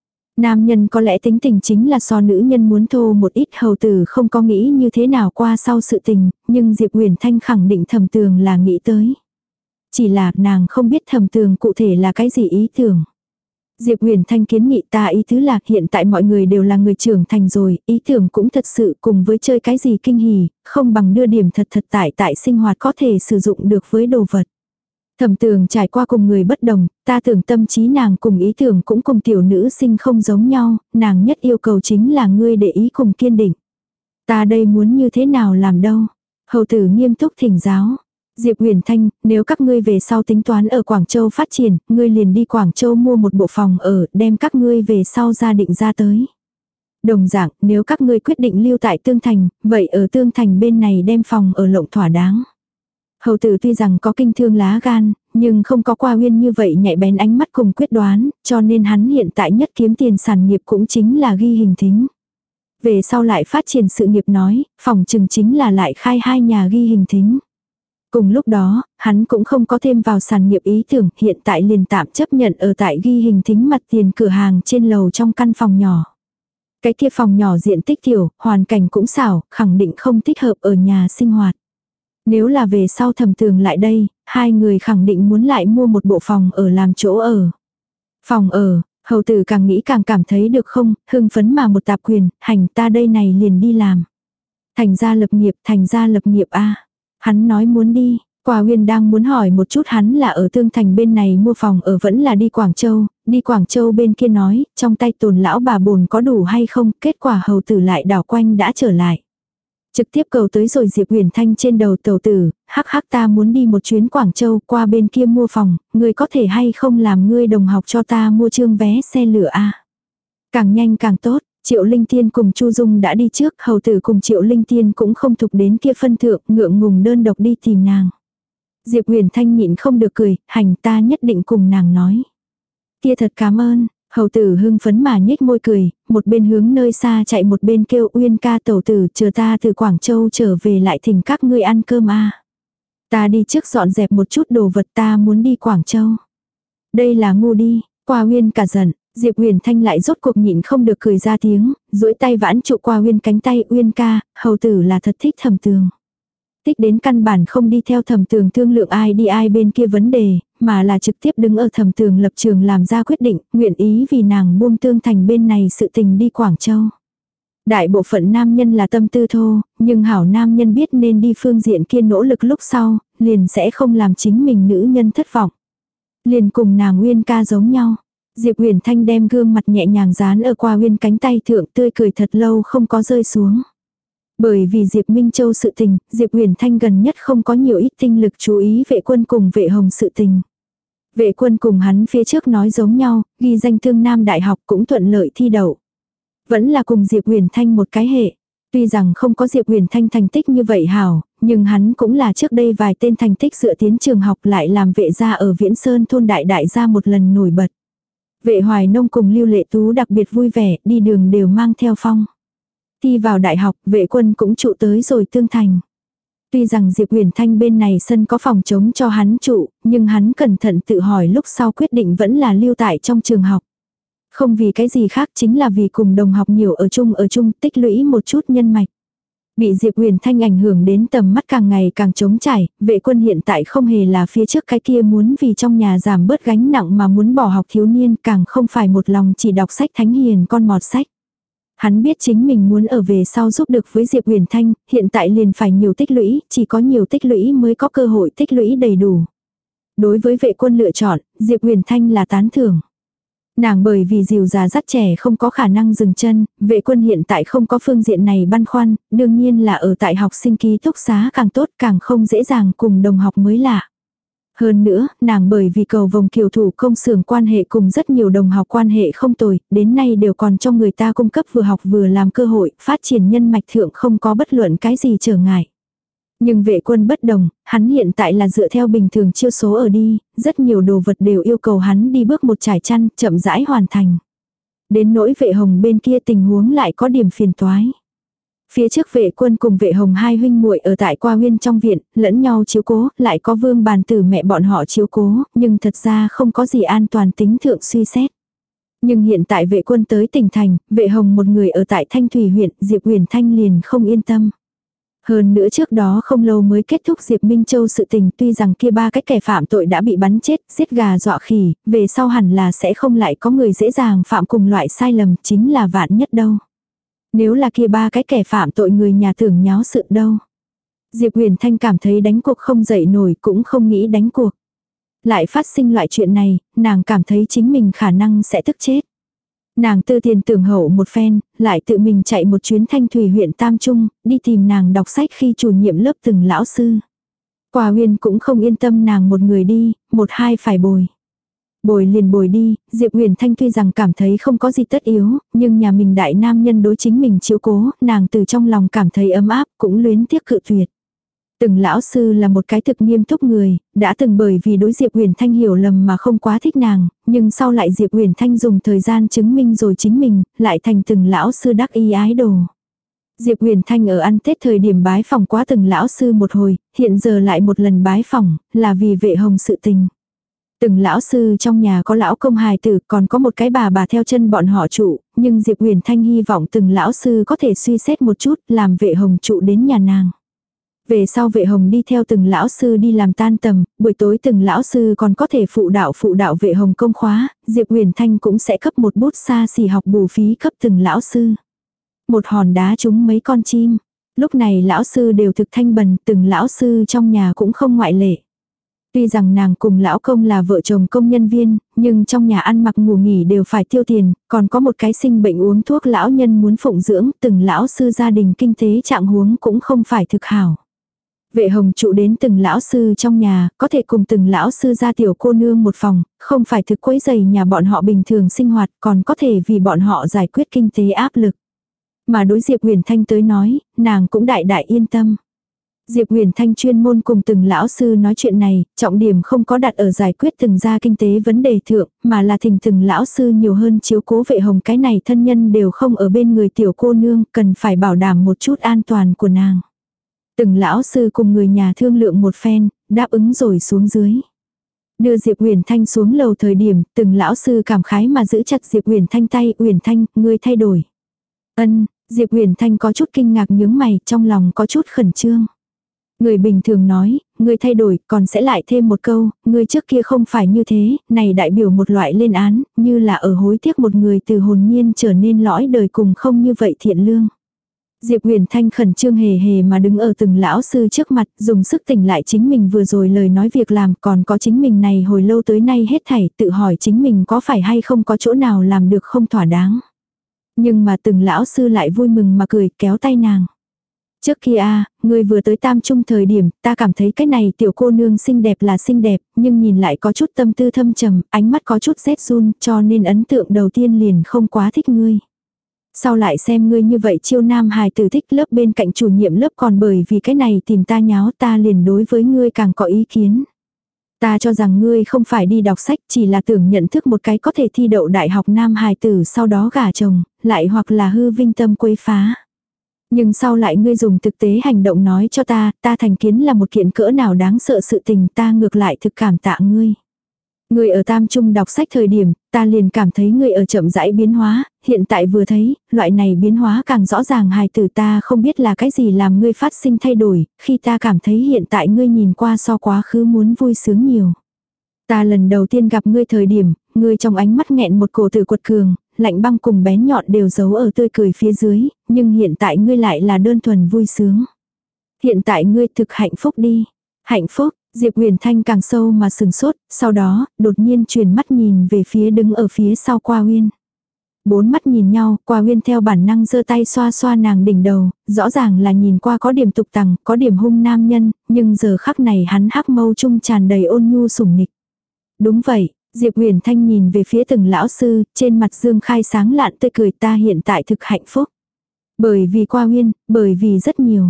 [SPEAKER 1] Nam nhân có lẽ tính tình chính là so nữ nhân muốn thô một ít, hầu tử không có nghĩ như thế nào qua sau sự tình, nhưng Diệp Huyền Thanh khẳng định Thẩm Tường là nghĩ tới. Chỉ là nàng không biết Thẩm Tường cụ thể là cái gì ý tưởng. Diệp Huyền Thanh kiến nghị ta ý tứ là hiện tại mọi người đều là người trưởng thành rồi, ý tưởng cũng thật sự cùng với chơi cái gì kinh hỉ, không bằng đưa điểm thật thật tại tại sinh hoạt có thể sử dụng được với đồ vật. Thẩm Tường trải qua cùng người bất đồng, ta tưởng tâm trí nàng cùng ý tưởng cũng cùng tiểu nữ sinh không giống nhau, nàng nhất yêu cầu chính là ngươi để ý cùng kiên định. Ta đây muốn như thế nào làm đâu? Hầu tử nghiêm túc thỉnh giáo. Diệp Huyền Thanh, nếu các ngươi về sau tính toán ở Quảng Châu phát triển, ngươi liền đi Quảng Châu mua một bộ phòng ở, đem các ngươi về sau gia định ra tới. Đồng dạng, nếu các ngươi quyết định lưu tại Tương Thành, vậy ở Tương Thành bên này đem phòng ở lộng thỏa đáng. Hầu tử tuy rằng có kinh thương lá gan, nhưng không có Qua Uyên như vậy nhạy bén ánh mắt cùng quyết đoán, cho nên hắn hiện tại nhất kiếm tiền sản nghiệp cũng chính là ghi hình thính. Về sau lại phát triển sự nghiệp nói, phòng chừng chính là lại khai hai nhà ghi hình thính. Cùng lúc đó, hắn cũng không có thêm vào sản nghiệp ý tưởng, hiện tại liền tạm chấp nhận ở tại ghi hình thính mặt tiền cửa hàng trên lầu trong căn phòng nhỏ. Cái kia phòng nhỏ diện tích tiểu, hoàn cảnh cũng xảo, khẳng định không thích hợp ở nhà sinh hoạt. Nếu là về sau Thẩm Tường lại đây, hai người khẳng định muốn lại mua một bộ phòng ở làm chỗ ở. Phòng ở, hầu tử càng nghĩ càng cảm thấy được không, hưng phấn mà một tạp quyền, hành ta đây này liền đi làm. Thành ra lập nghiệp, thành ra lập nghiệp a. Hắn nói muốn đi, Qua Uyên đang muốn hỏi một chút hắn là ở Tương Thành bên này mua phòng ở vẫn là đi Quảng Châu, đi Quảng Châu bên kia nói, trong tay Tồn lão bà bồn có đủ hay không, kết quả hầu tử lại đảo quanh đã trở lại. Trực tiếp cầu tới rồi Diệp Huyền Thanh trên đầu tàu tử, hắc hắc ta muốn đi một chuyến Quảng Châu qua bên kia mua phòng, ngươi có thể hay không làm ngươi đồng học cho ta mua trương vé xe lửa a. Càng nhanh càng tốt. Triệu Linh Tiên cùng Chu Dung đã đi trước, hầu tử cùng Triệu Linh Tiên cũng không thục đến kia phân thượng, ngượng ngùng đơn độc đi tìm nàng. Diệp Huyền Thanh nhịn không được cười, hành ta nhất định cùng nàng nói. Kia thật cảm ơn, hầu tử hưng phấn mà nhếch môi cười, một bên hướng nơi xa chạy một bên kêu Uyên ca tẩu tử chờ ta từ Quảng Châu trở về lại thỉnh các ngươi ăn cơm a. Ta đi trước dọn dẹp một chút đồ vật ta muốn đi Quảng Châu. Đây là ngu đi, Qua Uyên cả giận. Diệp Huyền Thanh lại rốt cuộc nhịn không được cười ra tiếng, duỗi tay vãn trụ Qua Uyên cánh tay, Uyên ca, hầu tử là thật thích Thẩm Tường. Thích đến căn bản không đi theo Thẩm Tường thương lượng ai đi ai bên kia vấn đề, mà là trực tiếp đứng ở Thẩm Tường lập trường làm ra quyết định, nguyện ý vì nàng buông Tương Thành bên này sự tình đi Quảng Châu. Đại bộ phận nam nhân là tâm tư thô, nhưng hảo nam nhân biết nên đi phương diện kia nỗ lực lúc sau, liền sẽ không làm chính mình nữ nhân thất vọng. Liền cùng nàng Uyên ca giống nhau. Diệp Huyền Thanh đem gương mặt nhẹ nhàng dán ở Qua Uyên cánh tay thượng, tươi cười thật lâu không có rơi xuống. Bởi vì Diệp Minh Châu sự tình, Diệp Huyền Thanh gần nhất không có nhiều ít tinh lực chú ý Vệ Quân cùng Vệ Hồng sự tình. Vệ Quân cùng hắn phía trước nói giống nhau, ghi danh Thương Nam Đại học cũng thuận lợi thi đậu. Vẫn là cùng Diệp Huyền Thanh một cái hệ. Tuy rằng không có Diệp Huyền Thanh thành tích như vậy hảo, nhưng hắn cũng là trước đây vài tên thành tích dựa tiến trường học lại làm vệ gia ở Viễn Sơn thôn đại đại gia một lần nổi bật. Vệ Hoài Nông cùng Lưu Lệ Tú đặc biệt vui vẻ, đi đường đều mang theo phong. Thi vào đại học, Vệ Quân cũng trụ tới rồi Tương Thành. Tuy rằng Diệp Huyền Thanh bên này sân có phòng trống cho hắn trụ, nhưng hắn cẩn thận tự hỏi lúc sau quyết định vẫn là lưu tại trong trường học. Không vì cái gì khác, chính là vì cùng đồng học nhiều ở chung ở chung tích lũy một chút nhân mạch. Bị Diệp Huyền Thanh ảnh hưởng đến tầm mắt càng ngày càng trống trải, Vệ Quân hiện tại không hề là phía trước cái kia muốn vì trong nhà giảm bớt gánh nặng mà muốn bỏ học thiếu niên, càng không phải một lòng chỉ đọc sách thánh hiền con mọt sách. Hắn biết chính mình muốn ở về sau giúp được với Diệp Huyền Thanh, hiện tại liền phải nhiều tích lũy, chỉ có nhiều tích lũy mới có cơ hội tích lũy đầy đủ. Đối với Vệ Quân lựa chọn, Diệp Huyền Thanh là tán thưởng. Nàng bởi vì dìu già dắt trẻ không có khả năng dừng chân, Vệ Quân hiện tại không có phương diện này băn khoăn, đương nhiên là ở tại học sinh ký túc xá càng tốt càng không dễ dàng cùng đồng học mới lạ. Hơn nữa, nàng bởi vì cầu vòng kiều thủ công xưởng quan hệ cùng rất nhiều đồng học quan hệ không tồi, đến nay đều còn cho người ta cung cấp vừa học vừa làm cơ hội, phát triển nhân mạch thượng không có bất luận cái gì trở ngại. Nhưng Vệ Quân bất đồng, hắn hiện tại là dựa theo bình thường chiêu số ở đi, rất nhiều đồ vật đều yêu cầu hắn đi bước một trải chăn, chậm rãi hoàn thành. Đến nỗi Vệ Hồng bên kia tình huống lại có điểm phiền toái. Phía trước Vệ Quân cùng Vệ Hồng hai huynh muội ở tại Qua Huyên trong viện, lẫn nhau chiếu cố, lại có Vương Bàn Tử mẹ bọn họ chiếu cố, nhưng thật ra không có gì an toàn tính thượng suy xét. Nhưng hiện tại Vệ Quân tới tỉnh thành, Vệ Hồng một người ở tại Thanh Thủy huyện, Diệp Uyển Thanh liền không yên tâm. Hơn nữa trước đó không lâu mới kết thúc Diệp Minh Châu sự tình, tuy rằng kia ba cái kẻ phạm tội đã bị bắn chết, giết gà dọa khỉ, về sau hẳn là sẽ không lại có người dễ dàng phạm cùng loại sai lầm, chính là vạn nhất đâu. Nếu là kia ba cái kẻ phạm tội người nhà tưởng nháo sự đâu. Diệp Uyển Thanh cảm thấy đánh cuộc không dậy nổi, cũng không nghĩ đánh cuộc. Lại phát sinh loại chuyện này, nàng cảm thấy chính mình khả năng sẽ tức chết. Nàng tư tiền tưởng hậu một phen, lại tự mình chạy một chuyến Thanh Thủy huyện Tam Trung, đi tìm nàng đọc sách khi chủ nhiệm lớp từng lão sư. Quả Huyên cũng không yên tâm nàng một người đi, một hai phải bồi. Bồi liền bồi đi, Diệp Uyển Thanh tuy rằng cảm thấy không có gì tất yếu, nhưng nhà mình đại nam nhân đối chính mình chiếu cố, nàng từ trong lòng cảm thấy ấm áp, cũng luyến tiếc cự tuyệt. Từng lão sư là một cái thực nghiêm túc người, đã từng bởi vì đối Diệp Uyển Thanh hiểu lầm mà không quá thích nàng, nhưng sau lại Diệp Uyển Thanh dùng thời gian chứng minh rồi chính mình, lại thành từng lão sư đắc y ái đồ. Diệp Uyển Thanh ở ăn Tết thời điểm bái phỏng quá từng lão sư một hồi, hiện giờ lại một lần bái phỏng, là vì Vệ Hồng sự tình. Từng lão sư trong nhà có lão công hài tử, còn có một cái bà bà theo chân bọn họ trụ, nhưng Diệp Uyển Thanh hy vọng từng lão sư có thể suy xét một chút, làm Vệ Hồng trụ đến nhà nàng. Về sau Vệ Hồng đi theo từng lão sư đi làm tan tầm, buổi tối từng lão sư còn có thể phụ đạo phụ đạo Vệ Hồng công khóa, Diệp Uyển Thanh cũng sẽ cấp một bút xa xỉ học bù phí cấp từng lão sư. Một hòn đá trúng mấy con chim. Lúc này lão sư đều thực thanh bần, từng lão sư trong nhà cũng không ngoại lệ. Tuy rằng nàng cùng lão công là vợ chồng công nhân viên, nhưng trong nhà ăn mặc ngủ nghỉ đều phải tiêu tiền, còn có một cái sinh bệnh uống thuốc lão nhân muốn phụng dưỡng, từng lão sư gia đình kinh tế trạng huống cũng không phải thực hảo. Vệ Hồng trụ đến từng lão sư trong nhà, có thể cùng từng lão sư ra tiểu cô nương một phòng, không phải thực quấy rầy nhà bọn họ bình thường sinh hoạt, còn có thể vì bọn họ giải quyết kinh tế áp lực. Mà đối Diệp Uyển Thanh tới nói, nàng cũng đại đại yên tâm. Diệp Uyển Thanh chuyên môn cùng từng lão sư nói chuyện này, trọng điểm không có đặt ở giải quyết từng gia kinh tế vấn đề thượng, mà là thỉnh từng lão sư nhiều hơn chiếu cố Vệ Hồng, cái này thân nhân đều không ở bên người tiểu cô nương, cần phải bảo đảm một chút an toàn của nàng. Từng lão sư cùng người nhà thương lượng một phen, đáp ứng rồi xuống dưới. Đưa Diệp Uyển Thanh xuống lầu thời điểm, từng lão sư cảm khái mà giữ chặt Diệp Uyển Thanh tay, "Uyển Thanh, ngươi thay đổi." Ân, Diệp Uyển Thanh có chút kinh ngạc nhướng mày, trong lòng có chút khẩn trương. Người bình thường nói, ngươi thay đổi, còn sẽ lại thêm một câu, ngươi trước kia không phải như thế, này đại biểu một loại lên án, như là ở hối tiếc một người từ hồn nhiên trở nên lõi đời cùng không như vậy thiện lương. Diệp Uyển Thanh khẩn trương hề hề mà đứng ở từng lão sư trước mặt, dùng sức tỉnh lại chính mình vừa rồi lời nói việc làm, còn có chính mình này hồi lâu tới nay hết thảy, tự hỏi chính mình có phải hay không có chỗ nào làm được không thỏa đáng. Nhưng mà từng lão sư lại vui mừng mà cười, kéo tay nàng. Trước kia a, ngươi vừa tới Tam Trung thời điểm, ta cảm thấy cái này tiểu cô nương xinh đẹp là xinh đẹp, nhưng nhìn lại có chút tâm tư thâm trầm, ánh mắt có chút rét run, cho nên ấn tượng đầu tiên liền không quá thích ngươi. Sau lại xem ngươi như vậy chiêu nam hài tử thích lớp bên cạnh chủ nhiệm lớp, còn bởi vì cái này tìm ta nháo, ta liền đối với ngươi càng có ý kiến. Ta cho rằng ngươi không phải đi đọc sách, chỉ là tưởng nhận thức một cái có thể thi đậu đại học nam hài tử sau đó gả chồng, lại hoặc là hư vinh tâm quấy phá. Nhưng sau lại ngươi dùng thực tế hành động nói cho ta, ta thành kiến là một kiện cỡ nào đáng sợ sự tình, ta ngược lại thực cảm tạ ngươi. Ngươi ở Tam Trung đọc sách thời điểm, ta liền cảm thấy ngươi ở chậm rãi biến hóa, hiện tại vừa thấy, loại này biến hóa càng rõ ràng, hài tử, ta không biết là cái gì làm ngươi phát sinh thay đổi, khi ta cảm thấy hiện tại ngươi nhìn qua so quá khứ muốn vui sướng nhiều. Ta lần đầu tiên gặp ngươi thời điểm, ngươi trong ánh mắt nghẹn một cổ tử quật cường, lạnh băng cùng bén nhọn đều giấu ở tươi cười phía dưới, nhưng hiện tại ngươi lại là đơn thuần vui sướng. Hiện tại ngươi thực hạnh phúc đi. Hạnh phúc. Diệp Uyển Thanh càng sâu mà sừng sốt, sau đó, đột nhiên chuyển mắt nhìn về phía đứng ở phía sau Qua Huyên. Bốn mắt nhìn nhau, Qua Huyên theo bản năng giơ tay xoa xoa nàng đỉnh đầu, rõ ràng là nhìn qua có điểm tục tằng, có điểm hung nam nhân, nhưng giờ khắc này hắn hắc mâu trung tràn đầy ôn nhu sủng nịch. Đúng vậy, Diệp Uyển Thanh nhìn về phía từng lão sư, trên mặt dương khai sáng lạn tươi cười, ta hiện tại thực hạnh phúc. Bởi vì Qua Huyên, bởi vì rất nhiều.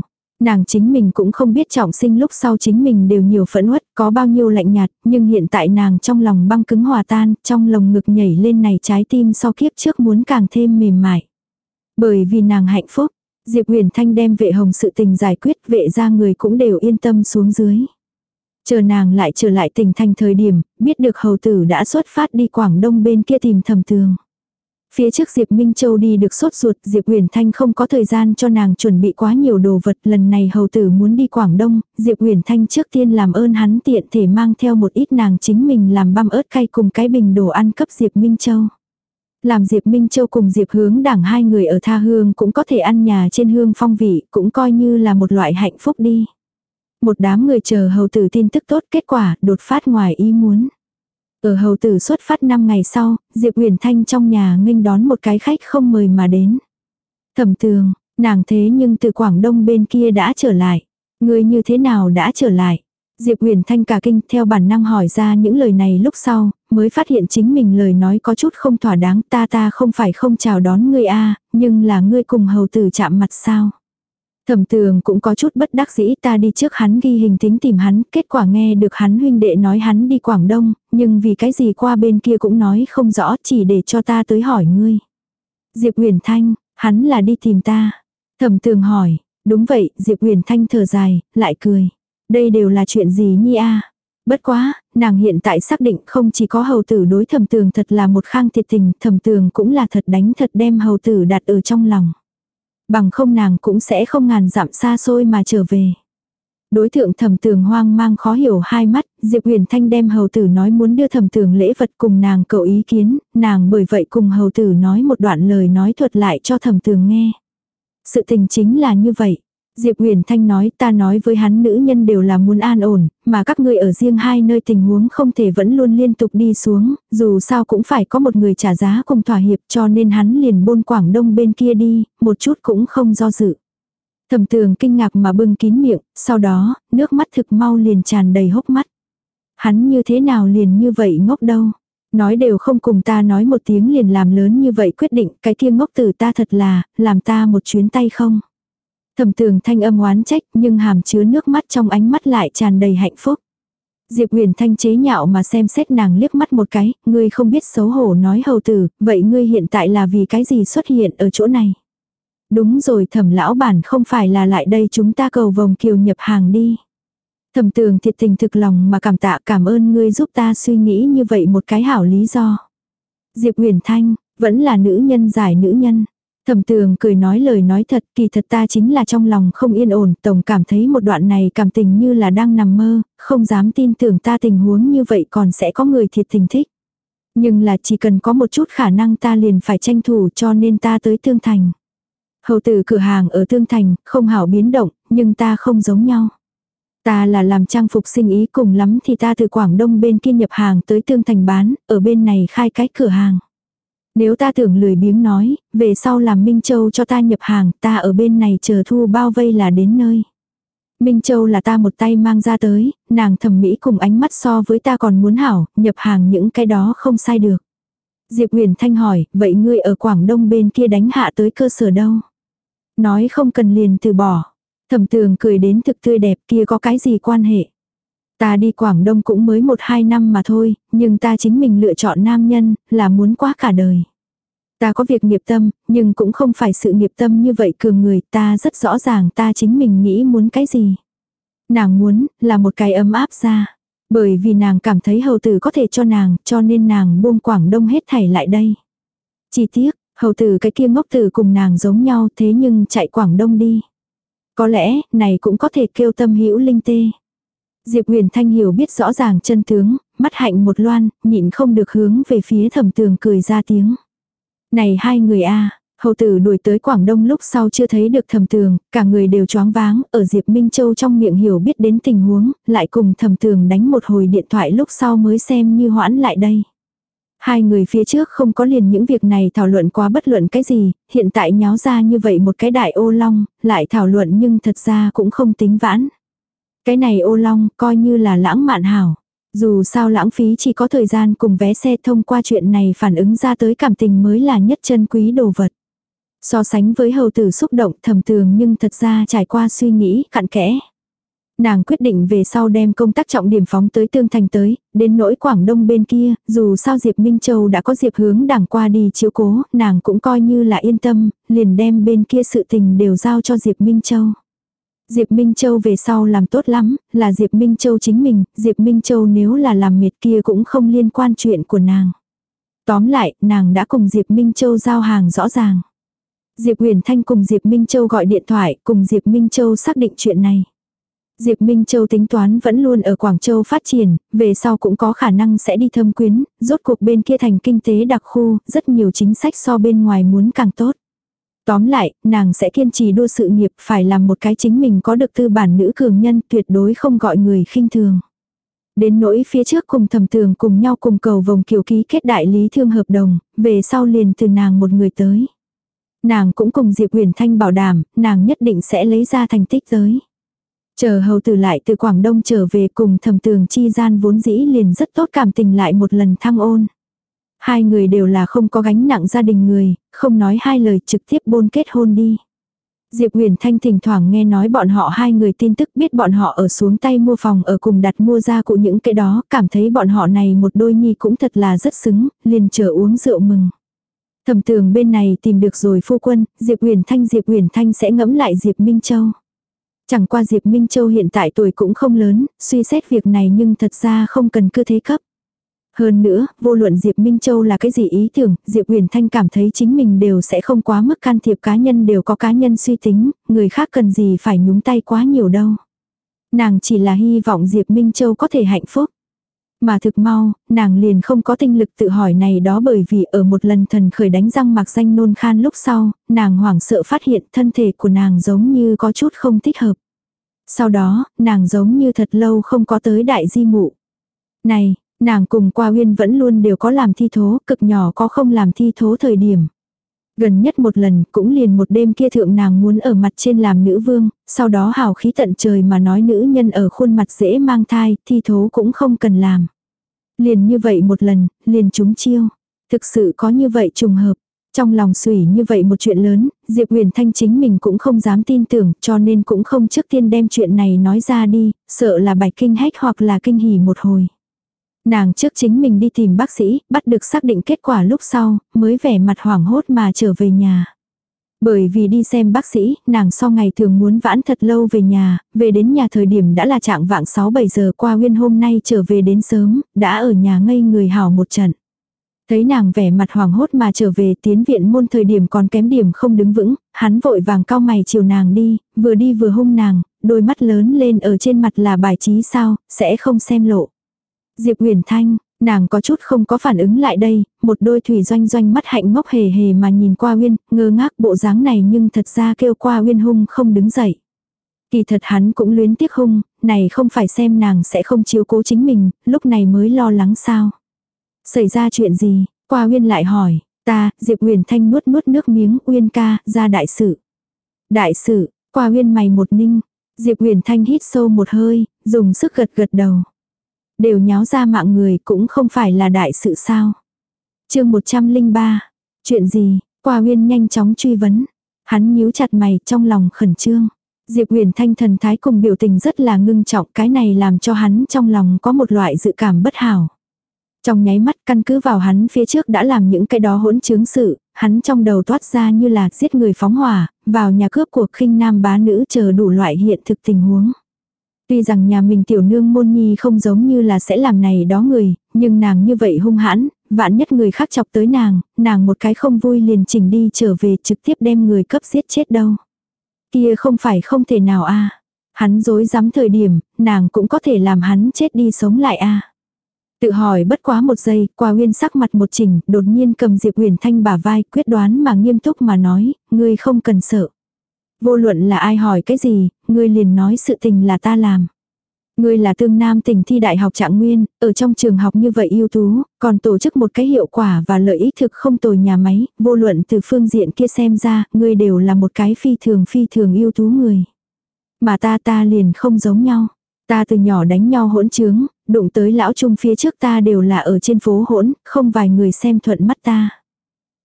[SPEAKER 1] Nàng chính mình cũng không biết trọng sinh lúc sau chính mình đều nhiều phẫn uất, có bao nhiêu lạnh nhạt, nhưng hiện tại nàng trong lòng băng cứng hòa tan, trong lồng ngực nhảy lên này trái tim so kiếp trước muốn càng thêm mềm mại. Bởi vì nàng hạnh phúc, Diệp Huyền Thanh đem Vệ Hồng sự tình giải quyết, Vệ gia người cũng đều yên tâm xuống dưới. Chờ nàng lại trở lại tỉnh thành thời điểm, biết được hầu tử đã xuất phát đi Quảng Đông bên kia tìm Thẩm Tường. Phía trước Diệp Minh Châu đi được sốt ruột, Diệp Huyền Thanh không có thời gian cho nàng chuẩn bị quá nhiều đồ vật. Lần này hầu tử muốn đi Quảng Đông, Diệp Huyền Thanh trước tiên làm ơn hắn tiện thể mang theo một ít nàng chính mình làm băm ớt cay cùng cái bình đồ ăn cấp Diệp Minh Châu. Làm Diệp Minh Châu cùng Diệp Hướng Đảng hai người ở tha hương cũng có thể ăn nhà trên hương phong vị, cũng coi như là một loại hạnh phúc đi. Một đám người chờ hầu tử tin tức tốt, kết quả đột phát ngoài ý muốn. Ở hầu tử xuất phát năm ngày sau, Diệp Huyền Thanh trong nhà nghênh đón một cái khách không mời mà đến. Thẩm Tường, nàng thế nhưng từ Quảng Đông bên kia đã trở lại. Người như thế nào đã trở lại? Diệp Huyền Thanh cả kinh theo bản năng hỏi ra những lời này lúc sau, mới phát hiện chính mình lời nói có chút không thỏa đáng. Ta ta không phải không chào đón ngươi a, nhưng là ngươi cùng hầu tử chạm mặt sao? Thẩm Tường cũng có chút bất đắc dĩ, ta đi trước hắn ghi hình tính tìm hắn, kết quả nghe được hắn huynh đệ nói hắn đi Quảng Đông, nhưng vì cái gì qua bên kia cũng nói không rõ, chỉ để cho ta tới hỏi ngươi. Diệp Huyền Thanh, hắn là đi tìm ta. Thẩm Tường hỏi, đúng vậy, Diệp Huyền Thanh thở dài, lại cười. Đây đều là chuyện gì nhi a? Bất quá, nàng hiện tại xác định không chỉ có hầu tử đối Thẩm Tường thật là một khang thiệt tình, Thẩm Tường cũng là thật đánh thật đem hầu tử đặt ở trong lòng. Bằng không nàng cũng sẽ không ngàn dặm xa xôi mà trở về. Đối tượng Thẩm Tường hoang mang khó hiểu hai mắt, Diệp Huyền Thanh đem hầu tử nói muốn đưa Thẩm Tường lễ vật cùng nàng cầu ý kiến, nàng bởi vậy cùng hầu tử nói một đoạn lời nói thuật lại cho Thẩm Tường nghe. Sự tình chính là như vậy. Diệp Huyền Thanh nói, ta nói với hắn nữ nhân đều là muốn an ổn, mà các ngươi ở riêng hai nơi tình huống không thể vẫn luôn liên tục đi xuống, dù sao cũng phải có một người trả giá cùng thỏa hiệp, cho nên hắn liền bôn Quảng Đông bên kia đi, một chút cũng không do dự. Thẩm Tường kinh ngạc mà bưng kín miệng, sau đó, nước mắt thực mau liền tràn đầy hốc mắt. Hắn như thế nào liền như vậy ngốc đâu. Nói đều không cùng ta nói một tiếng liền làm lớn như vậy quyết định, cái kia ngốc tử ta thật là, làm ta một chuyến tay không. Thẩm Tường thanh âm oán trách, nhưng hàm chứa nước mắt trong ánh mắt lại tràn đầy hạnh phúc. Diệp Huyền Thanh chế nhạo mà xem xét nàng liếc mắt một cái, ngươi không biết xấu hổ nói hầu tử, vậy ngươi hiện tại là vì cái gì xuất hiện ở chỗ này? Đúng rồi, Thẩm lão bản không phải là lại đây chúng ta cầu vòng kiều nhập hàng đi. Thẩm Tường thiệt tình thực lòng mà cảm tạ, cảm ơn ngươi giúp ta suy nghĩ như vậy một cái hảo lý do. Diệp Huyền Thanh, vẫn là nữ nhân giải nữ nhân. Thẩm Tường cười nói lời nói thật, kỳ thật ta chính là trong lòng không yên ổn, tổng cảm thấy một đoạn này cảm tình như là đang nằm mơ, không dám tin tưởng ta tình huống như vậy còn sẽ có người thiệt tình thích. Nhưng là chỉ cần có một chút khả năng ta liền phải tranh thủ, cho nên ta tới Tương Thành. Hầu tử cửa hàng ở Tương Thành, không hảo biến động, nhưng ta không giống nhau. Ta là làm trang phục sinh ý, cùng lắm thì ta từ Quảng Đông bên kia nhập hàng tới Tương Thành bán, ở bên này khai cái cửa hàng. Nếu ta tưởng lười biếng nói, về sau làm Minh Châu cho ta nhập hàng, ta ở bên này chờ thu bao vây là đến nơi. Minh Châu là ta một tay mang ra tới, nàng thẩm mỹ cùng ánh mắt so với ta còn muốn hảo, nhập hàng những cái đó không sai được. Diệp Huyền Thanh hỏi, vậy ngươi ở Quảng Đông bên kia đánh hạ tới cơ sở đâu? Nói không cần liền từ bỏ. Thẩm Tường cười đến thực tươi đẹp, kia có cái gì quan hệ? Ta đi Quảng Đông cũng mới một hai năm mà thôi, nhưng ta chính mình lựa chọn nam nhân, là muốn quá cả đời. Ta có việc nghiệp tâm, nhưng cũng không phải sự nghiệp tâm như vậy cường người, ta rất rõ ràng ta chính mình nghĩ muốn cái gì. Nàng muốn, là một cái ấm áp ra. Bởi vì nàng cảm thấy hầu tử có thể cho nàng, cho nên nàng buông Quảng Đông hết thảy lại đây. Chỉ tiếc, hầu tử cái kia ngốc tử cùng nàng giống nhau thế nhưng chạy Quảng Đông đi. Có lẽ, này cũng có thể kêu tâm hữu linh tê. Diệp Huyền Thanh hiểu biết rõ ràng chân tướng, mắt hạnh một loan, nhịn không được hướng về phía Thẩm Tường cười ra tiếng. Này hai người a, hầu tử đuổi tới Quảng Đông lúc sau chưa thấy được Thẩm Tường, cả người đều choáng váng, ở Diệp Minh Châu trong miệng hiểu biết đến tình huống, lại cùng Thẩm Tường đánh một hồi điện thoại lúc sau mới xem như hoãn lại đây. Hai người phía trước không có liền những việc này thảo luận quá bất luận cái gì, hiện tại nháo ra như vậy một cái đại ô long, lại thảo luận nhưng thật ra cũng không tính vãn. Cái này ô long coi như là lãng mạn hảo. Dù sao lãng phí chỉ có thời gian cùng vé xe, thông qua chuyện này phản ứng ra tới cảm tình mới là nhất chân quý đồ vật. So sánh với hầu tử xúc động Thẩm Tường nhưng thật ra trải qua suy nghĩ cặn kẽ. Nàng quyết định về sau đem công tác trọng điểm phóng tới Tương Thành tới, đến nỗi Quảng Đông bên kia, dù sao Diệp Minh Châu đã có Diệp Hướng Đảng qua đi chiếu cố, nàng cũng coi như là yên tâm, liền đem bên kia sự tình đều giao cho Diệp Minh Châu. Diệp Minh Châu về sau làm tốt lắm, là Diệp Minh Châu chính mình, Diệp Minh Châu nếu là làm mệt kia cũng không liên quan chuyện của nàng. Tóm lại, nàng đã cùng Diệp Minh Châu giao hàng rõ ràng. Diệp Huyền Thanh cùng Diệp Minh Châu gọi điện thoại, cùng Diệp Minh Châu xác định chuyện này. Diệp Minh Châu tính toán vẫn luôn ở Quảng Châu phát triển, về sau cũng có khả năng sẽ đi thâm quyến, rốt cuộc bên kia thành kinh tế đặc khu, rất nhiều chính sách so bên ngoài muốn càng tốt. Tóm lại, nàng sẽ kiên trì đua sự nghiệp, phải làm một cái chính mình có được tư bản nữ cường nhân, tuyệt đối không gọi người khinh thường. Đến nỗi phía trước cùng Thẩm Tường cùng nhau cùng cầu vòng kiều ký kết đại lý thương hợp đồng, về sau liền từ nàng một người tới. Nàng cũng cùng Diệp Huyền Thanh bảo đảm, nàng nhất định sẽ lấy ra thành tích tới. Chờ hầu tử lại từ Quảng Đông trở về cùng Thẩm Tường chi gian vốn dĩ liền rất tốt cảm tình lại một lần thăng ôn. Hai người đều là không có gánh nặng gia đình người, không nói hai lời trực tiếp bôn kết hôn đi. Diệp Huyền Thanh thỉnh thoảng nghe nói bọn họ hai người tin tức, biết bọn họ ở xuống tay mua phòng ở cùng đặt mua gia cụ những cái đó, cảm thấy bọn họ này một đôi nhi cũng thật là rất xứng, liền chờ uống rượu mừng. Thẩm Tường bên này tìm được rồi phu quân, Diệp Huyền Thanh Diệp Huyền Thanh sẽ ngẫm lại Diệp Minh Châu. Chẳng qua Diệp Minh Châu hiện tại tuổi cũng không lớn, suy xét việc này nhưng thật ra không cần cứ thế cấp. Hơn nữa, vô luận Diệp Minh Châu là cái gì ý tưởng, Diệp Huyền Thanh cảm thấy chính mình đều sẽ không quá mức can thiệp, cá nhân đều có cá nhân suy tính, người khác cần gì phải nhúng tay quá nhiều đâu. Nàng chỉ là hy vọng Diệp Minh Châu có thể hạnh phúc. Mà thực mau, nàng liền không có tinh lực tự hỏi này đó, bởi vì ở một lần thần khởi đánh răng mạc danh nôn khan lúc sau, nàng hoảng sợ phát hiện thân thể của nàng giống như có chút không thích hợp. Sau đó, nàng giống như thật lâu không có tới đại di mụ. Này, nàng cùng Qua Uyên vẫn luôn đều có làm thi thố, cực nhỏ có không làm thi thố thời điểm. Gần nhất một lần, cũng liền một đêm kia thượng nàng muốn ở mặt trên làm nữ vương, sau đó hào khí tận trời mà nói nữ nhân ở khuôn mặt dễ mang thai, thi thố cũng không cần làm. Liền như vậy một lần, liền trúng chiêu. Thực sự có như vậy trùng hợp. Trong lòng sủy như vậy một chuyện lớn, Diệp Huyền Thanh chính mình cũng không dám tin tưởng, cho nên cũng không trước tiên đem chuyện này nói ra đi, sợ là bạch kinh hách hoặc là kinh hỉ một hồi. Nàng trước chính mình đi tìm bác sĩ, bắt được xác định kết quả lúc sau, mới vẻ mặt hoảng hốt mà trở về nhà. Bởi vì đi xem bác sĩ, nàng so ngày thường muốn vãn thật lâu về nhà, về đến nhà thời điểm đã là trạng vạng sáu bảy giờ. Qua Uyên hôm nay trở về đến sớm, đã ở nhà ngây người hảo một trận. Thấy nàng vẻ mặt hoảng hốt mà trở về, tiến viện môn thời điểm còn kém điểm không đứng vững, hắn vội vàng cau mày chiều nàng đi, vừa đi vừa hung nàng, đôi mắt lớn lên ở trên mặt là bài trí sao, sẽ không xem lộ. Diệp Huyền Thanh, nàng có chút không có phản ứng lại đây, một đôi thủy doanh doanh mắt hạnh ngốc hề hề mà nhìn Qua Uyên, ngơ ngác bộ dáng này nhưng thật ra kêu Qua Uyên hung không đứng dậy. Kỳ thật hắn cũng luyến tiếc hung, này không phải xem nàng sẽ không chiếu cố chính mình, lúc này mới lo lắng sao. Xảy ra chuyện gì? Qua Uyên lại hỏi, ta, Diệp Huyền Thanh nuốt nuốt nước miếng, Uyên ca, ra đại sự. Đại sự, Qua Uyên mày một ninh, Diệp Huyền Thanh hít sâu một hơi, dùng sức gật gật đầu. Đều nháo ra mạng người cũng không phải là đại sự sao. Chương một trăm lẻ ba, chuyện gì? Qua Uyên nhanh chóng truy vấn. Hắn nhíu chặt mày trong lòng khẩn trương. Diệp Huyền Thanh thần thái cùng biểu tình rất là ngưng trọng, cái này làm cho hắn trong lòng có một loại dự cảm bất hảo. Trong nháy mắt căn cứ vào hắn phía trước đã làm những cái đó hỗn chứng sự, hắn trong đầu toát ra như là giết người phóng hỏa, vào nhà cướp cuộc khinh nam bá nữ chờ đủ loại hiện thực tình huống. Tuy rằng nhà mình tiểu nương môn nhi không giống như là sẽ làm này đó người, nhưng nàng như vậy hung hãn, vạn nhất người khác chọc tới nàng, nàng một cái không vui liền chỉnh đi trở về trực tiếp đem người cấp giết chết đâu. Kia không phải không thể nào a. Hắn dối dám thời điểm, nàng cũng có thể làm hắn chết đi sống lại a. Tự hỏi bất quá một giây, Qua Uyên sắc mặt một chỉnh, đột nhiên cầm Diệp Huyền Thanh bả vai, quyết đoán mà nghiêm túc mà nói, ngươi không cần sợ. Vô luận là ai hỏi cái gì, ngươi liền nói sự tình là ta làm. Ngươi là Tương Nam tỉnh thi đại học Trạng Nguyên, ở trong trường học như vậy ưu tú, còn tổ chức một cái hiệu quả và lợi ích thực không tồi nhà máy, vô luận từ phương diện kia xem ra, ngươi đều là một cái phi thường phi thường ưu tú người. Mà ta ta liền không giống nhau. Ta từ nhỏ đánh nhau hỗn trướng, đụng tới lão trung phía trước ta đều là ở trên phố hỗn, không vài người xem thuận mắt ta.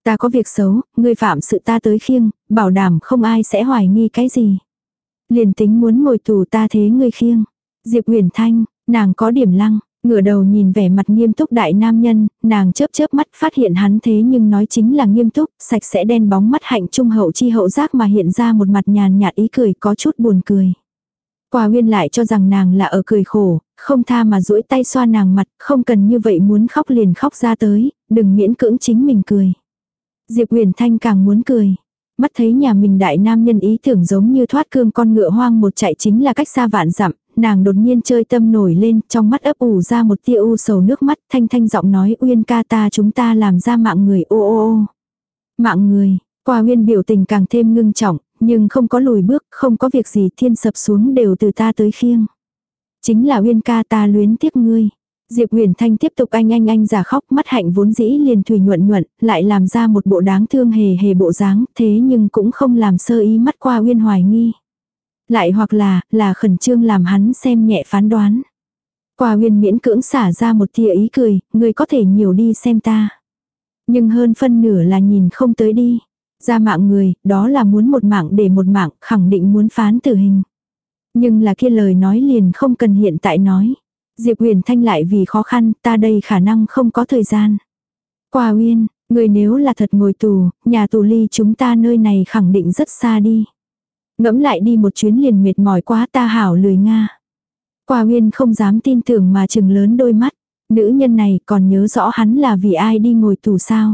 [SPEAKER 1] Ta có việc xấu, ngươi phạm sự ta tới khiêng, bảo đảm không ai sẽ hoài nghi cái gì. Liền tính muốn ngồi tù ta thế ngươi khiêng. Diệp Huyền Thanh, nàng có điểm lăng, ngửa đầu nhìn vẻ mặt nghiêm túc đại nam nhân, nàng chớp chớp mắt phát hiện hắn thế nhưng nói chính là nghiêm túc, sạch sẽ đen bóng mắt hạnh trung hậu chi hậu giác mà hiện ra một mặt nhàn nhạt ý cười có chút buồn cười. Quả Uyên lại cho rằng nàng là ở cười khổ, không tha mà duỗi tay xoa nàng mặt, không cần như vậy muốn khóc liền khóc ra tới, đừng miễn cưỡng chính mình cười. Diệp Huyền Thanh càng muốn cười. Mắt thấy nhà mình đại nam nhân ý tưởng giống như thoát cương con ngựa hoang một chạy chính là cách xa vạn dặm, nàng đột nhiên chơi tâm nổi lên, trong mắt ấp ủ ra một tia u sầu nước mắt, thanh thanh giọng nói Uyên ca ta chúng ta làm ra mạng người ô ô ô. Mạng người, Quả Uyên biểu tình càng thêm ngưng trọng, nhưng không có lùi bước, không có việc gì thiên sập xuống đều từ ta tới khiêng. Chính là Uyên ca ta luyến tiếc ngươi. Diệp Huyền Thanh tiếp tục anh anh anh giả khóc, mắt hạnh vốn dĩ liền thủy nhuận nhuận, lại làm ra một bộ đáng thương hề hề bộ dáng, thế nhưng cũng không làm sơ ý mắt qua Uyên hoài nghi. Lại hoặc là, là khẩn trương làm hắn xem nhẹ phán đoán. Qua Uyên miễn cưỡng xả ra một tia ý cười, ngươi có thể nhiều đi xem ta. Nhưng hơn phân nửa là nhìn không tới đi. Ra mạng người, đó là muốn một mạng để một mạng, khẳng định muốn phán tử hình. Nhưng là kia lời nói liền không cần hiện tại nói. Diệp Huyền Thanh lại vì khó khăn, ta đây khả năng không có thời gian. Quả Uyên, người nếu là thật ngồi tù, nhà tù ly chúng ta nơi này khẳng định rất xa đi. Ngẫm lại đi một chuyến liền mệt mỏi quá ta hảo lười nga. Quả Uyên không dám tin tưởng mà trừng lớn đôi mắt. Nữ nhân này còn nhớ rõ hắn là vì ai đi ngồi tù sao.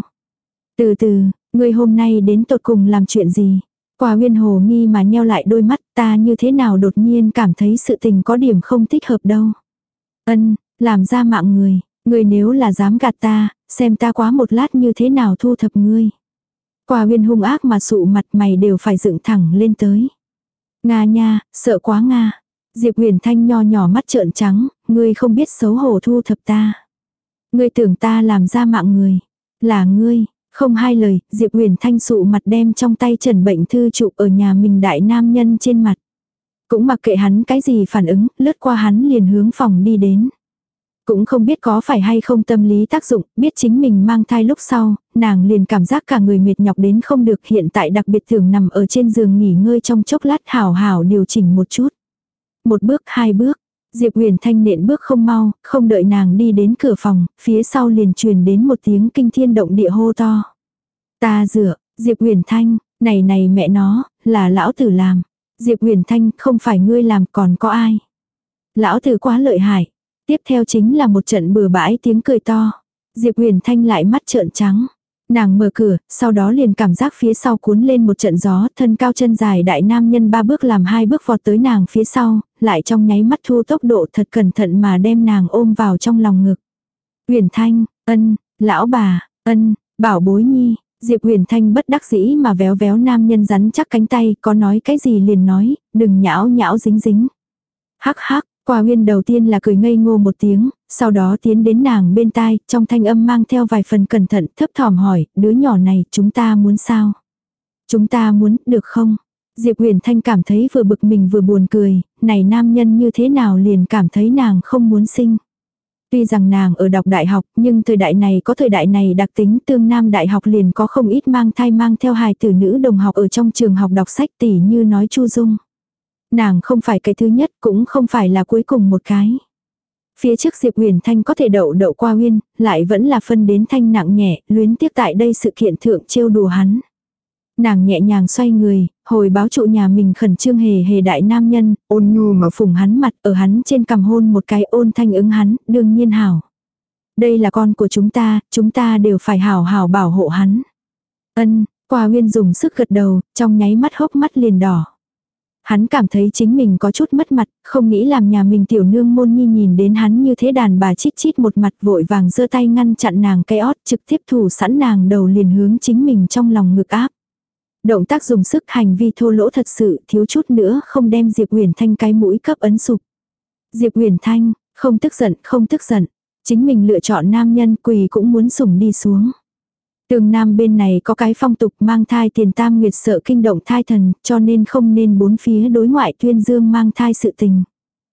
[SPEAKER 1] Từ từ, người hôm nay đến tột cùng làm chuyện gì? Quả Uyên hồ nghi mà nheo lại đôi mắt, ta như thế nào đột nhiên cảm thấy sự tình có điểm không thích hợp đâu. Ân, làm ra mạng người, người nếu là dám gạt ta, xem ta quá một lát như thế nào thu thập ngươi. Quả Uyên hung ác mà sụ mặt mày đều phải dựng thẳng lên tới. Nga nha, sợ quá Nga. Diệp Huyền Thanh nho nhỏ mắt trợn trắng, ngươi không biết xấu hổ thu thập ta. Ngươi tưởng ta làm ra mạng người. Là ngươi, không hai lời, Diệp Huyền Thanh sụ mặt đem trong tay trần bệnh thư chụp ở nhà mình đại nam nhân trên mặt. Cũng mặc kệ hắn cái gì phản ứng, lướt qua hắn liền hướng phòng đi đến. Cũng không biết có phải hay không tâm lý tác dụng, biết chính mình mang thai lúc sau, nàng liền cảm giác cả người mệt nhọc đến không được, hiện tại đặc biệt thường nằm ở trên giường nghỉ ngơi trong chốc lát hảo hảo điều chỉnh một chút. Một bước, hai bước, Diệp Huyền Thanh nện bước không mau, không đợi nàng đi đến cửa phòng, phía sau liền truyền đến một tiếng kinh thiên động địa hô to. Ta dựa, Diệp Huyền Thanh, này này mẹ nó, là lão tử làm. Diệp Huyền Thanh, không phải ngươi làm còn có ai. Lão tử quá lợi hại. Tiếp theo chính là một trận bừa bãi tiếng cười to. Diệp Huyền Thanh lại mắt trợn trắng. Nàng mở cửa, sau đó liền cảm giác phía sau cuốn lên một trận gió, thân cao chân dài đại nam nhân ba bước làm hai bước vọt tới nàng phía sau, lại trong nháy mắt thu tốc độ thật cẩn thận mà đem nàng ôm vào trong lòng ngực. Huyền Thanh, ân, lão bà, ân, bảo bối nhi. Diệp Huyền Thanh bất đắc dĩ mà véo véo nam nhân rắn chắc cánh tay, có nói cái gì liền nói, đừng nhão nhão dính dính. Hắc hắc, Quả Uyên đầu tiên là cười ngây ngô một tiếng, sau đó tiến đến nàng bên tai, trong thanh âm mang theo vài phần cẩn thận, thấp thỏm hỏi, đứa nhỏ này chúng ta muốn sao? Chúng ta muốn, được không? Diệp Huyền Thanh cảm thấy vừa bực mình vừa buồn cười, này nam nhân như thế nào liền cảm thấy nàng không muốn sinh. Tuy rằng nàng ở đọc đại học, nhưng thời đại này có thời đại này đặc tính, tương nam đại học liền có không ít mang thai mang theo hài tử nữ đồng học ở trong trường học đọc sách, tỉ như nói Chu Dung. Nàng không phải cái thứ nhất, cũng không phải là cuối cùng một cái. Phía trước Diệp Huyền Thanh có thể đậu đậu qua Uyên, lại vẫn là phân đến thanh nặng nhẹ, luyến tiếc tại đây sự kiện thượng trêu đùa hắn. Nàng nhẹ nhàng xoay người, hồi báo trụ nhà mình khẩn trương hề hề đại nam nhân, ôn nhu mà phùng hắn mặt, ở hắn trên cằm hôn một cái, ôn thanh ứng hắn, đương nhiên hảo. Đây là con của chúng ta, chúng ta đều phải hảo hảo bảo hộ hắn. Ân, Quả Uyên dùng sức gật đầu, trong nháy mắt hốc mắt liền đỏ. Hắn cảm thấy chính mình có chút mất mặt, không nghĩ làm nhà mình tiểu nương môn nhi nhìn đến hắn như thế, đàn bà chít chít một mặt, vội vàng giơ tay ngăn chặn nàng cái ót, trực tiếp thủ sẵn nàng đầu liền hướng chính mình trong lòng ngực áp. Động tác dùng sức, hành vi thô lỗ thật sự, thiếu chút nữa không đem Diệp Huyền Thanh cái mũi cấp ấn sụp. Diệp Huyền Thanh, không tức giận, không tức giận. Chính mình lựa chọn nam nhân, quỳ cũng muốn sủng đi xuống. Tường Nam bên này có cái phong tục mang thai tiền tam nguyệt sợ kinh động thai thần, cho nên không nên bốn phía đối ngoại tuyên dương mang thai sự tình.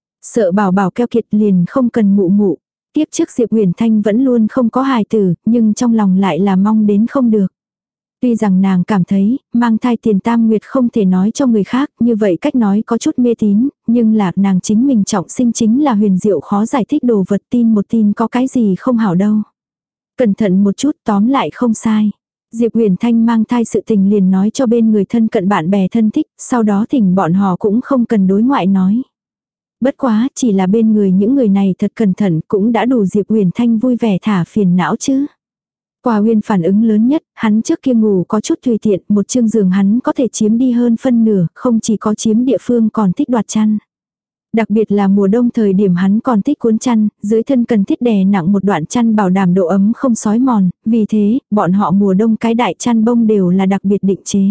[SPEAKER 1] Sợ bảo bảo keo kiệt liền không cần mụ mụ. Tiếp trước Diệp Huyền Thanh vẫn luôn không có hài tử, nhưng trong lòng lại là mong đến không được. Tuy rằng nàng cảm thấy, mang thai tiền tam nguyệt không thể nói cho người khác, như vậy cách nói có chút mê tín, nhưng là nàng chính mình trọng sinh chính là huyền diệu khó giải thích đồ vật, tin một tin có cái gì không hảo đâu. Cẩn thận một chút, tóm lại không sai. Diệp Huyền Thanh mang thai sự tình liền nói cho bên người thân cận bạn bè thân thích, sau đó thỉnh bọn họ cũng không cần đối ngoại nói. Bất quá, chỉ là bên người những người này thật cẩn thận cũng đã đủ Diệp Huyền Thanh vui vẻ thả phiền não chứ. Qua Uyên phản ứng lớn nhất, hắn trước kia ngủ có chút tùy tiện, một chương giường hắn có thể chiếm đi hơn phân nửa, không chỉ có chiếm địa phương còn thích đoạt chăn. Đặc biệt là mùa đông thời điểm hắn còn thích cuốn chăn, dưới thân cần thiết đè nặng một đoạn chăn bảo đảm độ ấm không xói mòn, vì thế, bọn họ mùa đông cái đại chăn bông đều là đặc biệt định chế.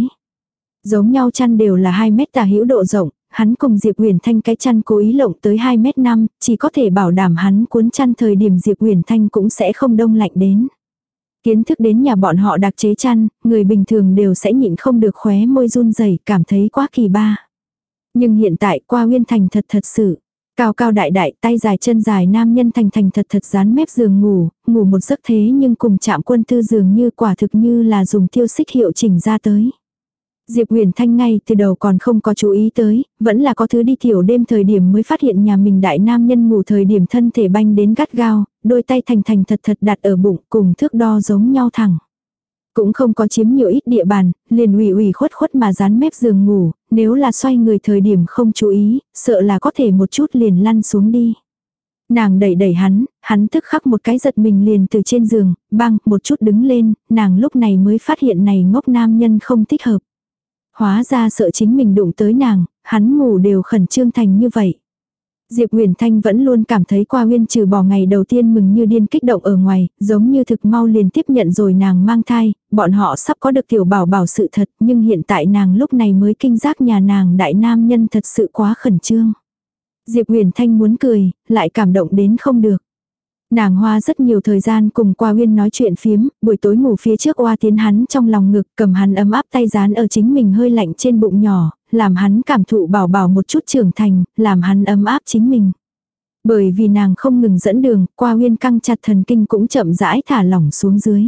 [SPEAKER 1] Giống nhau chăn đều là hai mét tả hữu độ rộng, hắn cùng Diệp Huyền Thanh cái chăn cố ý lộng tới hai mét năm, chỉ có thể bảo đảm hắn cuốn chăn thời điểm Diệp Huyền Thanh cũng sẽ không đông lạnh đến. Kiến thức đến nhà bọn họ đặc chế chăn, người bình thường đều sẽ nhịn không được khóe môi run rẩy, cảm thấy quá kỳ ba. Nhưng hiện tại Qua Uyên thành thật thật sự. Cao cao đại đại, tay dài chân dài nam nhân thành thành thật thật dán mép giường ngủ, ngủ một giấc thế nhưng cùng Trạm Quân Tư dường như quả thực như là dùng tiêu xích hiệu chỉnh ra tới. Diệp Huyền Thanh ngay từ đầu còn không có chú ý tới, vẫn là có thứ đi tiểu đêm thời điểm mới phát hiện nhà mình đại nam nhân ngủ thời điểm thân thể banh đến gắt gao, đôi tay thành thành thật thật đặt ở bụng cùng thước đo giống nhau thẳng. Cũng không có chiếm nhiều ít địa bàn, liền ủy ủy khuất khuất mà dán mép giường ngủ, nếu là xoay người thời điểm không chú ý, sợ là có thể một chút liền lăn xuống đi. Nàng đẩy đẩy hắn, hắn tức khắc một cái giật mình liền từ trên giường, băng, một chút đứng lên, nàng lúc này mới phát hiện này ngốc nam nhân không thích hợp. Hóa ra sợ chính mình đụng tới nàng, hắn ngủ đều khẩn trương thành như vậy. Diệp Huyền Thanh vẫn luôn cảm thấy Qua Uyên trừ bỏ ngày đầu tiên mừng như điên kích động ở ngoài, giống như thực mau liền tiếp nhận rồi nàng mang thai, bọn họ sắp có được tiểu bảo bảo sự thật, nhưng hiện tại nàng lúc này mới kinh giác nhà nàng đại nam nhân thật sự quá khẩn trương. Diệp Huyền Thanh muốn cười, lại cảm động đến không được. Nàng hoa rất nhiều thời gian cùng Qua Uyên nói chuyện phiếm, buổi tối ngủ phía trước oa tiến hắn trong lòng ngực, cầm hắn ấm áp tay dán ở chính mình hơi lạnh trên bụng nhỏ, làm hắn cảm thụ bảo bảo một chút trưởng thành, làm hắn ấm áp chính mình. Bởi vì nàng không ngừng dẫn đường, Qua Uyên căng chặt thần kinh cũng chậm rãi thả lỏng xuống dưới.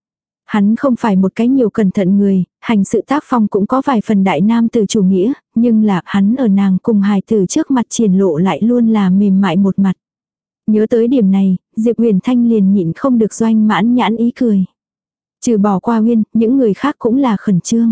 [SPEAKER 1] Hắn không phải một cái nhiều cẩn thận người, hành sự tác phong cũng có vài phần đại nam từ chủ nghĩa, nhưng là hắn ở nàng cùng hài tử trước mặt triển lộ lại luôn là mềm mại một mặt. Nhớ tới điểm này, Diệp Huyền Thanh liền nhịn không được doanh mãn nhãn ý cười. Trừ bỏ Qua Uyên, những người khác cũng là khẩn trương.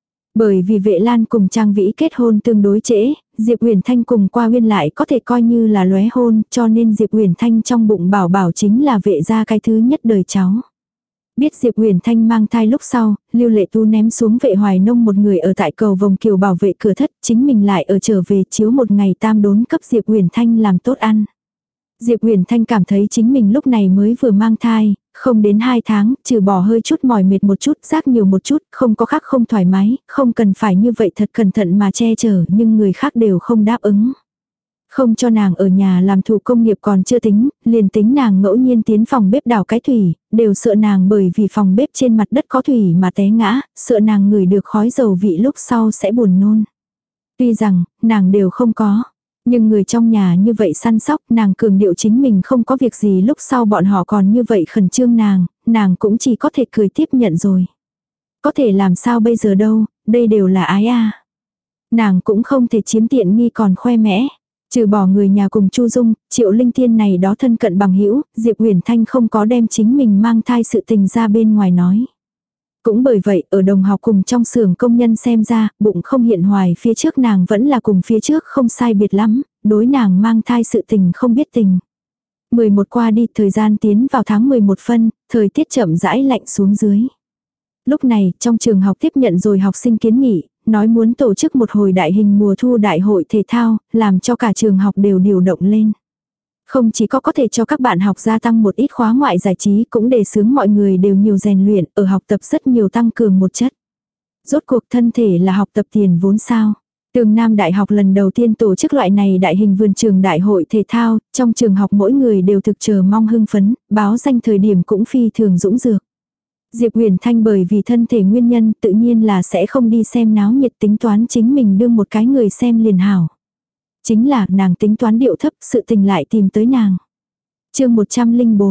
[SPEAKER 1] Bởi vì Vệ Lan cùng Trang Vĩ kết hôn tương đối trễ, Diệp Huyền Thanh cùng Qua Uyên lại có thể coi như là lóe hôn, cho nên Diệp Huyền Thanh trong bụng bảo bảo chính là Vệ gia cái thứ nhất đời cháu. Biết Diệp Huyền Thanh mang thai lúc sau, Lưu Lệ Tu ném xuống Vệ Hoài Nông một người ở tại cầu Vòng Kiều bảo vệ cửa thất, chính mình lại ở trở về chiếu một ngày tam đốn cấp Diệp Huyền Thanh làm tốt ăn. Diệp Huyền Thanh cảm thấy chính mình lúc này mới vừa mang thai, không đến hai tháng, trừ bỏ hơi chút mỏi mệt một chút, rác nhiều một chút, không có khác không thoải mái, không cần phải như vậy thật cẩn thận mà che chở, nhưng người khác đều không đáp ứng. Không cho nàng ở nhà làm thủ công nghiệp còn chưa tính, liền tính nàng ngẫu nhiên tiến phòng bếp đảo cái thủy, đều sợ nàng bởi vì phòng bếp trên mặt đất có thủy mà té ngã, sợ nàng ngửi được khói dầu vị lúc sau sẽ buồn nôn. Tuy rằng, nàng đều không có. Nhưng người trong nhà như vậy săn sóc, nàng cường điệu chính mình không có việc gì lúc sau bọn họ còn như vậy khẩn trương nàng, nàng cũng chỉ có thể cười tiếp nhận rồi. Có thể làm sao bây giờ đâu, đây đều là ái a. Nàng cũng không thể chiếm tiện nghi còn khoe mẽ. Trừ bỏ người nhà cùng Chu Dung, Triệu Linh Tiên này đó thân cận bằng hữu, Diệp Huyền Thanh không có đem chính mình mang thai sự tình ra bên ngoài nói. Cũng bởi vậy, ở đồng học cùng trong xưởng công nhân xem ra, bụng không hiện hoài phía trước nàng vẫn là cùng phía trước không sai biệt lắm, đối nàng mang thai sự tình không biết tình. mười một qua đi, thời gian tiến vào tháng mười một phân, thời tiết chậm rãi lạnh xuống dưới. Lúc này, trong trường học tiếp nhận rồi học sinh kiến nghị, nói muốn tổ chức một hồi đại hình mùa thu đại hội thể thao, làm cho cả trường học đều điều động lên. Không chỉ có có thể cho các bạn học gia tăng một ít khóa ngoại giải trí, cũng đề xướng mọi người đều nhiều rèn luyện, ở học tập rất nhiều tăng cường một chất. Rốt cuộc thân thể là học tập tiền vốn sao. Tường Nam Đại học lần đầu tiên tổ chức loại này đại hình vườn trường đại hội thể thao, trong trường học mỗi người đều thực chờ mong hưng phấn, báo danh thời điểm cũng phi thường dũng dược. Diệp Huyền Thanh bởi vì thân thể nguyên nhân tự nhiên là sẽ không đi xem náo nhiệt, tính toán chính mình đương một cái người xem liền hảo. Chính là nàng tính toán điệu thấp, sự tình lại tìm tới nàng. Chương một trăm linh bốn,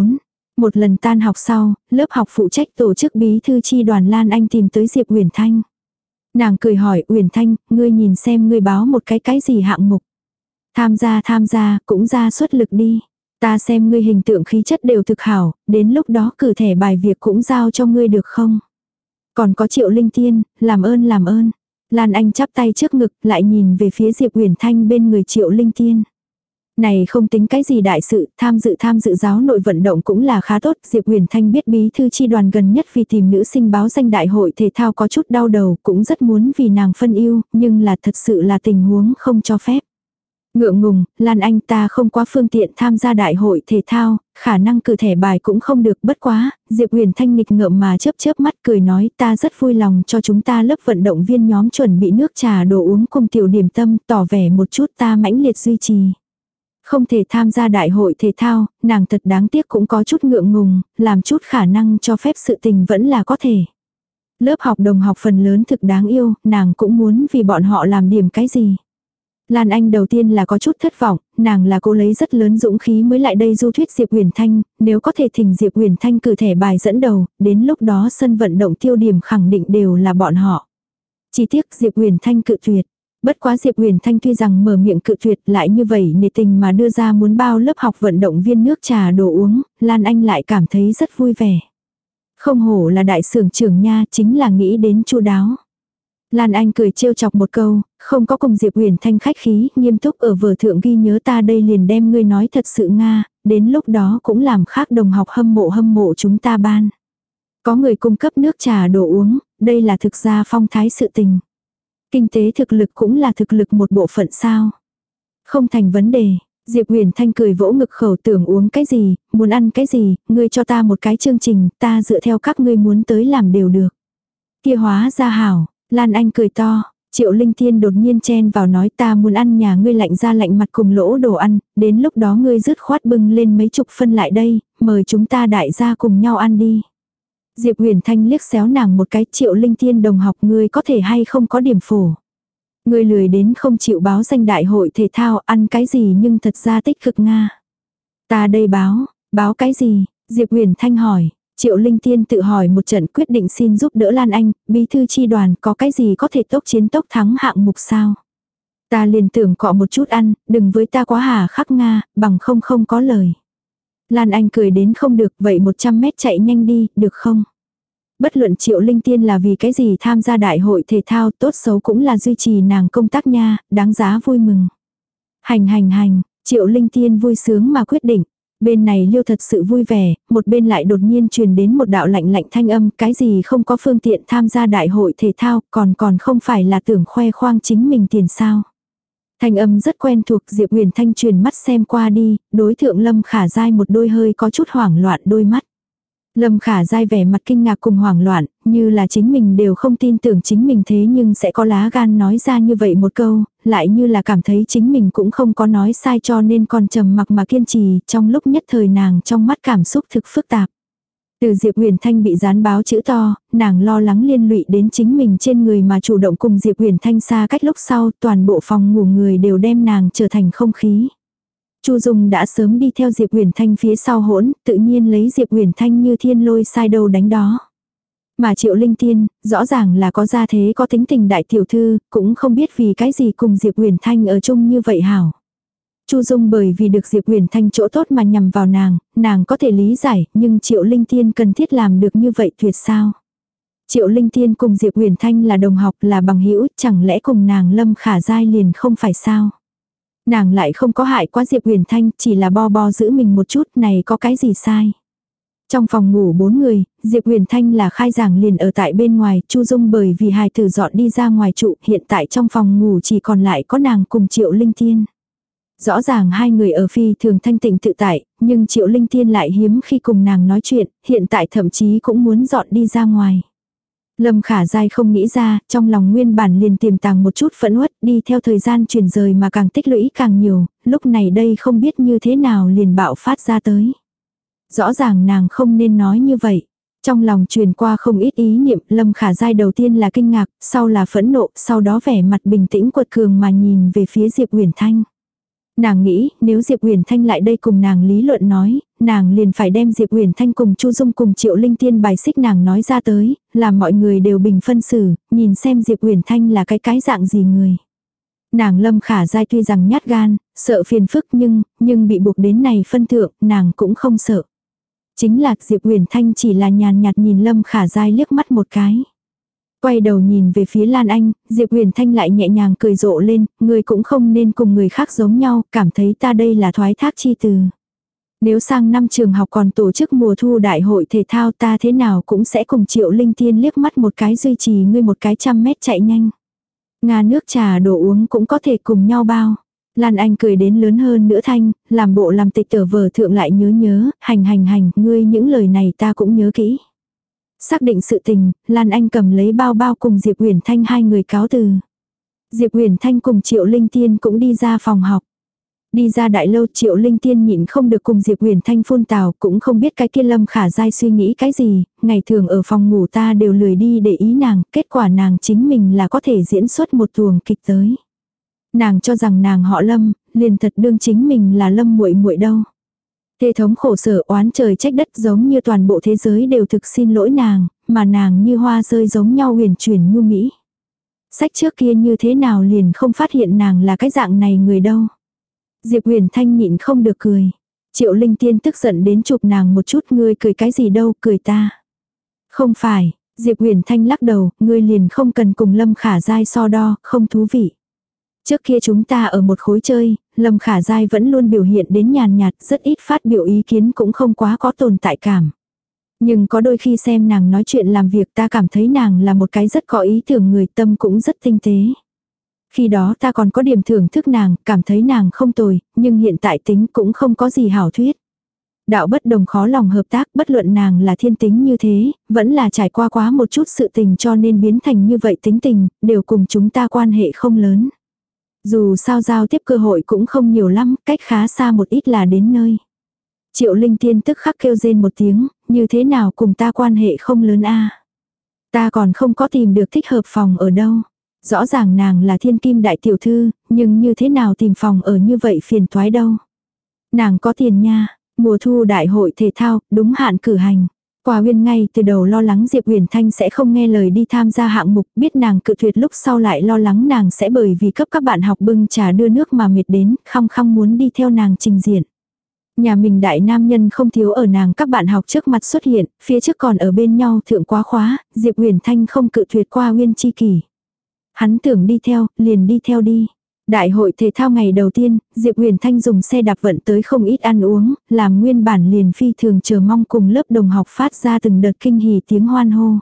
[SPEAKER 1] Một lần tan học sau, lớp học phụ trách tổ chức bí thư chi đoàn Lan Anh tìm tới Diệp Uyển Thanh. Nàng cười hỏi, Uyển Thanh, ngươi nhìn xem ngươi báo một cái cái gì hạng mục. Tham gia tham gia, cũng ra xuất lực đi. Ta xem ngươi hình tượng khí chất đều thực hảo, đến lúc đó cử thẻ bài việc cũng giao cho ngươi được không? Còn có Triệu Linh Tiên, làm ơn làm ơn. Lan Anh chắp tay trước ngực, lại nhìn về phía Diệp Uyển Thanh bên người Triệu Linh Tiên. Này không tính cái gì đại sự, tham dự tham dự giáo nội vận động cũng là khá tốt. Diệp Uyển Thanh biết bí thư chi đoàn gần nhất vì tìm nữ sinh báo danh đại hội thể thao có chút đau đầu, cũng rất muốn vì nàng phân ưu, nhưng là thật sự là tình huống không cho phép. Ngượng ngùng, Lan Anh ta không quá phương tiện tham gia đại hội thể thao, khả năng cử thẻ bài cũng không được, bất quá. Diệp Uyển Thanh nghịch ngợm mà chớp chớp mắt cười nói, ta rất vui lòng cho chúng ta lớp vận động viên nhóm chuẩn bị nước trà đồ uống cùng tiểu điểm tâm, tỏ vẻ một chút ta mãnh liệt duy trì. Không thể tham gia đại hội thể thao, nàng thật đáng tiếc cũng có chút ngượng ngùng, làm chút khả năng cho phép sự tình vẫn là có thể. Lớp học đồng học phần lớn thực đáng yêu, nàng cũng muốn vì bọn họ làm điểm cái gì. Lan Anh đầu tiên là có chút thất vọng, nàng là cô lấy rất lớn dũng khí mới lại đây du thuyết Diệp Uyển Thanh, nếu có thể thỉnh Diệp Uyển Thanh cử thẻ bài dẫn đầu, đến lúc đó sân vận động tiêu điểm khẳng định đều là bọn họ. Chỉ tiếc Diệp Uyển Thanh cự tuyệt. Bất quá Diệp Uyển Thanh tuy rằng mở miệng cự tuyệt lại như vậy nề tình mà đưa ra muốn bao lớp học vận động viên nước trà đồ uống, Lan Anh lại cảm thấy rất vui vẻ. Không hổ là đại xưởng trưởng nha, chính là nghĩ đến chu đáo. Lan Anh cười trêu chọc một câu, không có cùng Diệp Uyển Thanh khách khí, nghiêm túc ở vở thượng ghi nhớ ta đây liền đem ngươi nói thật sự Nga, đến lúc đó cũng làm khác đồng học hâm mộ hâm mộ chúng ta ban. Có người cung cấp nước trà đồ uống, đây là thực ra phong thái sự tình. Kinh tế thực lực cũng là thực lực một bộ phận sao. Không thành vấn đề. Diệp Uyển Thanh cười vỗ ngực khẩu tưởng uống cái gì, muốn ăn cái gì, ngươi cho ta một cái chương trình, ta dựa theo các ngươi muốn tới làm đều được. Kia hóa ra hảo, Lan Anh cười to, Triệu Linh Tiên đột nhiên chen vào nói ta muốn ăn nhà ngươi lạnh ra lạnh mặt cùng lỗ đồ ăn, đến lúc đó ngươi dứt khoát bưng lên mấy chục phân lại đây, mời chúng ta đại gia cùng nhau ăn đi. Diệp Uyển Thanh liếc xéo nàng một cái, Triệu Linh Tiên đồng học ngươi có thể hay không có điểm phổ. Ngươi lười đến không chịu báo danh đại hội thể thao ăn cái gì nhưng thật ra tích cực Nga. Ta đây báo, báo cái gì? Diệp Uyển Thanh hỏi. Triệu Linh Tiên tự hỏi một trận quyết định xin giúp đỡ Lan Anh, bí thư chi đoàn có cái gì có thể tốc chiến tốc thắng hạng mục sao? Ta liền tưởng cọ một chút ăn, đừng với ta quá hà khắc Nga, bằng không không có lời. Lan Anh cười đến không được, vậy một trăm mét chạy nhanh đi, được không? Bất luận Triệu Linh Tiên là vì cái gì tham gia đại hội thể thao, tốt xấu cũng là duy trì nàng công tác nha, đáng giá vui mừng. Hành hành hành, Triệu Linh Tiên vui sướng mà quyết định. Bên này Liêu thật sự vui vẻ, một bên lại đột nhiên truyền đến một đạo lạnh lạnh thanh âm, cái gì không có phương tiện tham gia đại hội thể thao, còn còn không phải là tưởng khoe khoang chính mình tiền sao. Thanh âm rất quen thuộc, Diệp Uyển Thanh truyền mắt xem qua đi, đối thượng Lâm Khả Giai một đôi hơi có chút hoảng loạn đôi mắt. Lâm Khả Giai vẻ mặt kinh ngạc cùng hoảng loạn, như là chính mình đều không tin tưởng chính mình thế nhưng sẽ có lá gan nói ra như vậy một câu, lại như là cảm thấy chính mình cũng không có nói sai cho nên còn trầm mặc mà kiên trì, trong lúc nhất thời nàng trong mắt cảm xúc thực phức tạp. Từ Diệp Uyển Thanh bị dán báo chữ to, nàng lo lắng liên lụy đến chính mình trên người mà chủ động cùng Diệp Uyển Thanh xa cách lúc sau, toàn bộ phòng ngủ người đều đem nàng trở thành không khí. Chu Dung đã sớm đi theo Diệp Uyển Thanh phía sau hỗn, tự nhiên lấy Diệp Uyển Thanh như thiên lôi sai đâu đánh đó. Mà Triệu Linh Tiên, rõ ràng là có gia thế có tính tình đại tiểu thư, cũng không biết vì cái gì cùng Diệp Uyển Thanh ở chung như vậy hảo. Chu Dung bởi vì được Diệp Uyển Thanh chỗ tốt mà nhằm vào nàng, nàng có thể lý giải, nhưng Triệu Linh Tiên cần thiết làm được như vậy tuyệt sao. Triệu Linh Tiên cùng Diệp Uyển Thanh là đồng học là bằng hữu, chẳng lẽ cùng nàng Lâm Khả Giai liền không phải sao. Nàng lại không có hại quá Diệp Uyển Thanh, chỉ là bo bo giữ mình một chút, này có cái gì sai. Trong phòng ngủ bốn người, Diệp Uyển Thanh là khai giảng liền ở tại bên ngoài, Chu Dung bởi vì hài tử dọn đi ra ngoài trụ, hiện tại trong phòng ngủ chỉ còn lại có nàng cùng Triệu Linh Tiên. Rõ ràng hai người ở phi thường thanh tịnh tự tại, nhưng Triệu Linh Tiên lại hiếm khi cùng nàng nói chuyện, hiện tại thậm chí cũng muốn dọn đi ra ngoài. Lâm Khả Giai không nghĩ ra, trong lòng nguyên bản liền tiềm tàng một chút phẫn uất, đi theo thời gian chuyển rời mà càng tích lũy càng nhiều, lúc này đây không biết như thế nào liền bạo phát ra tới. Rõ ràng nàng không nên nói như vậy. Trong lòng truyền qua không ít ý niệm, Lâm Khả Giai đầu tiên là kinh ngạc, sau là phẫn nộ, sau đó vẻ mặt bình tĩnh quật cường mà nhìn về phía Diệp Uyển Thanh. Nàng nghĩ, nếu Diệp Uyển Thanh lại đây cùng nàng lý luận nói, nàng liền phải đem Diệp Uyển Thanh cùng Chu Dung cùng Triệu Linh Tiên bài xích nàng nói ra tới, làm mọi người đều bình phân xử, nhìn xem Diệp Uyển Thanh là cái cái dạng gì người. Nàng Lâm Khả Giai tuy rằng nhát gan, sợ phiền phức nhưng, nhưng bị buộc đến này phân thượng, nàng cũng không sợ. Chính là Diệp Uyển Thanh chỉ là nhàn nhạt nhìn Lâm Khả Giai liếc mắt một cái. Quay đầu nhìn về phía Lan Anh, Diệp Uyển Thanh lại nhẹ nhàng cười rộ lên, người cũng không nên cùng người khác giống nhau, cảm thấy ta đây là thoái thác chi từ. Nếu sang năm trường học còn tổ chức mùa thu đại hội thể thao ta thế nào cũng sẽ cùng Triệu Linh Tiên liếc mắt một cái duy trì ngươi một cái trăm mét chạy nhanh. Nga nước trà đồ uống cũng có thể cùng nhau bao. Lan Anh cười đến lớn hơn nữa thanh, làm bộ làm tịch tở vờ thượng lại nhớ nhớ, hành hành hành, ngươi những lời này ta cũng nhớ kỹ. Xác định sự tình, Lan Anh cầm lấy bao bao cùng Diệp Uyển Thanh hai người cáo từ. Diệp Uyển Thanh cùng Triệu Linh Tiên cũng đi ra phòng học. Đi ra đại lâu Triệu Linh Tiên nhịn không được cùng Diệp Uyển Thanh phun tào, cũng không biết cái kia Lâm Khả Giai suy nghĩ cái gì, ngày thường ở phòng ngủ ta đều lười đi để ý nàng, kết quả nàng chính mình là có thể diễn xuất một tuồng kịch tới. Nàng cho rằng nàng họ Lâm, liền thật đương chính mình là Lâm muội muội đâu. Thê thống khổ sở oán trời trách đất giống như toàn bộ thế giới đều thực xin lỗi nàng, mà nàng như hoa rơi giống nhau huyền chuyển nhu mỹ. Sách trước kia như thế nào liền không phát hiện nàng là cái dạng này người đâu. Diệp Uyển Thanh nhịn không được cười. Triệu Linh Tiên tức giận đến chụp nàng một chút, ngươi cười cái gì đâu, cười ta. Không phải, Diệp Uyển Thanh lắc đầu, ngươi liền không cần cùng Lâm Khả Giai so đo, không thú vị. Trước kia chúng ta ở một khối chơi, Lâm Khả Giai vẫn luôn biểu hiện đến nhàn nhạt, rất ít phát biểu ý kiến cũng không quá có tồn tại cảm. Nhưng có đôi khi xem nàng nói chuyện làm việc ta cảm thấy nàng là một cái rất có ý tưởng người, tâm cũng rất tinh tế. Khi đó ta còn có điểm thưởng thức nàng, cảm thấy nàng không tồi, nhưng hiện tại tính cũng không có gì hảo thuyết. Đạo bất đồng khó lòng hợp tác, bất luận nàng là thiên tính như thế, vẫn là trải qua quá một chút sự tình cho nên biến thành như vậy tính tình, đều cùng chúng ta quan hệ không lớn. Dù sao giao tiếp cơ hội cũng không nhiều lắm, cách khá xa một ít là đến nơi. Triệu Linh Tiên tức khắc kêu rên một tiếng, như thế nào cùng ta quan hệ không lớn a? Ta còn không có tìm được thích hợp phòng ở đâu. Rõ ràng nàng là thiên kim đại tiểu thư, nhưng như thế nào tìm phòng ở như vậy phiền toái đâu. Nàng có tiền nha, mùa thu đại hội thể thao, đúng hạn cử hành. Quả Uyên ngay từ đầu lo lắng Diệp Uyển Thanh sẽ không nghe lời đi tham gia hạng mục, biết nàng cự tuyệt lúc sau lại lo lắng nàng sẽ bởi vì cấp các bạn học bưng trà đưa nước mà mệt đến, khăng khăng muốn đi theo nàng trình diện. Nhà mình đại nam nhân không thiếu ở nàng các bạn học trước mặt xuất hiện, phía trước còn ở bên nhau thượng quá khóa, Diệp Uyển Thanh không cự tuyệt qua Uyên chi kỷ. Hắn tưởng đi theo, liền đi theo đi. Đại hội thể thao ngày đầu tiên, Diệp Uyển Thanh dùng xe đạp vận tới không ít ăn uống, làm nguyên bản liền phi thường chờ mong cùng lớp đồng học phát ra từng đợt kinh hỉ tiếng hoan hô.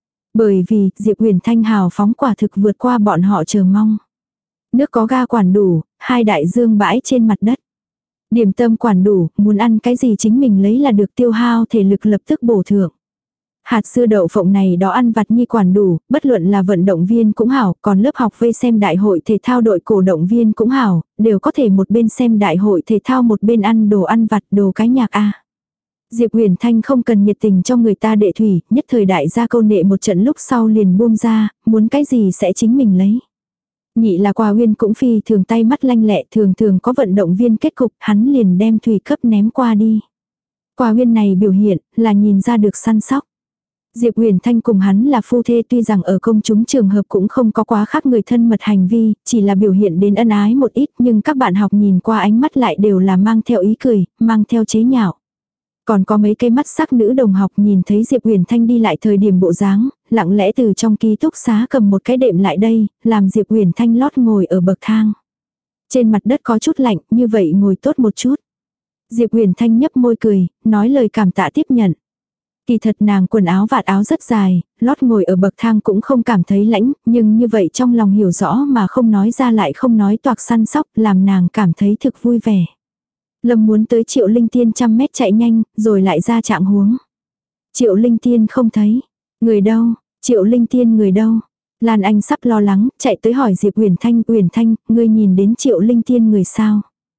[SPEAKER 1] Bởi vì, Diệp Uyển Thanh hào phóng quả thực vượt qua bọn họ chờ mong. Nước có ga quản đủ, hai đại dương bãi trên mặt đất. Điểm tâm quản đủ, muốn ăn cái gì chính mình lấy là được, tiêu hao thể lực lập tức bổ thưởng. Hạt dưa đậu phộng này đó ăn vặt nhi quản đủ, bất luận là vận động viên cũng hảo, còn lớp học vây xem đại hội thể thao đội cổ động viên cũng hảo, đều có thể một bên xem đại hội thể thao một bên ăn đồ ăn vặt, đồ cái nhạc a. Diệp Uyển Thanh không cần nhiệt tình cho người ta đệ thủy, nhất thời đại gia câu nệ một trận lúc sau liền buông ra, muốn cái gì sẽ chính mình lấy. Nhị là Quả Uyên cũng phi thường tay mắt lanh lẹ, thường thường có vận động viên kết cục, hắn liền đem thủy cấp ném qua đi. Quả Uyên này biểu hiện là nhìn ra được săn sóc. Diệp Uyển Thanh cùng hắn là phu thê, tuy rằng ở công chúng trường hợp cũng không có quá khác người thân mật hành vi, chỉ là biểu hiện đến ân ái một ít, nhưng các bạn học nhìn qua ánh mắt lại đều là mang theo ý cười, mang theo chế nhạo. Còn có mấy cái mắt sắc nữ đồng học nhìn thấy Diệp Uyển Thanh đi lại thời điểm bộ dáng, lặng lẽ từ trong ký túc xá cầm một cái đệm lại đây, làm Diệp Uyển Thanh lót ngồi ở bậc thang. Trên mặt đất có chút lạnh, như vậy ngồi tốt một chút. Diệp Uyển Thanh nhấp môi cười, nói lời cảm tạ tiếp nhận. Kỳ thật nàng quần áo vạt áo rất dài, lót ngồi ở bậc thang cũng không cảm thấy lãnh, nhưng như vậy trong lòng hiểu rõ mà không nói ra lại không nói toạc săn sóc, làm nàng cảm thấy thực vui vẻ. Lâm muốn tới Triệu Linh Tiên trăm mét chạy nhanh, rồi lại ra trạng huống. Triệu Linh Tiên không thấy. Người đâu? Triệu Linh Tiên người đâu? Lan Anh sắp lo lắng, chạy tới hỏi Diệp Uyển Thanh, Uyển Thanh, ngươi nhìn đến Triệu Linh Tiên người sao?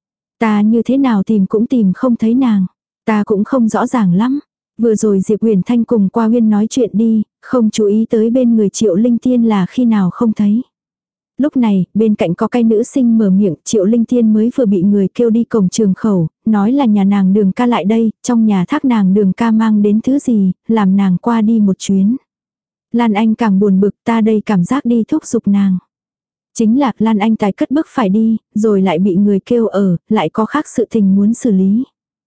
[SPEAKER 1] Ta như thế nào tìm cũng tìm không thấy nàng. Ta cũng không rõ ràng lắm. Vừa rồi Diệp Uyển Thanh cùng Qua Uyên nói chuyện đi, không chú ý tới bên người Triệu Linh Tiên là khi nào không thấy. Lúc này, bên cạnh có cái nữ sinh mở miệng, Triệu Linh Tiên mới vừa bị người kêu đi cổng trường khẩu, nói là nhà nàng Đường ca lại đây, trong nhà thác nàng Đường ca mang đến thứ gì, làm nàng qua đi một chuyến. Lan Anh càng buồn bực, ta đây cảm giác đi thúc giục nàng. Chính là Lan Anh tài cất bước phải đi, rồi lại bị người kêu ở, lại có khác sự tình muốn xử lý.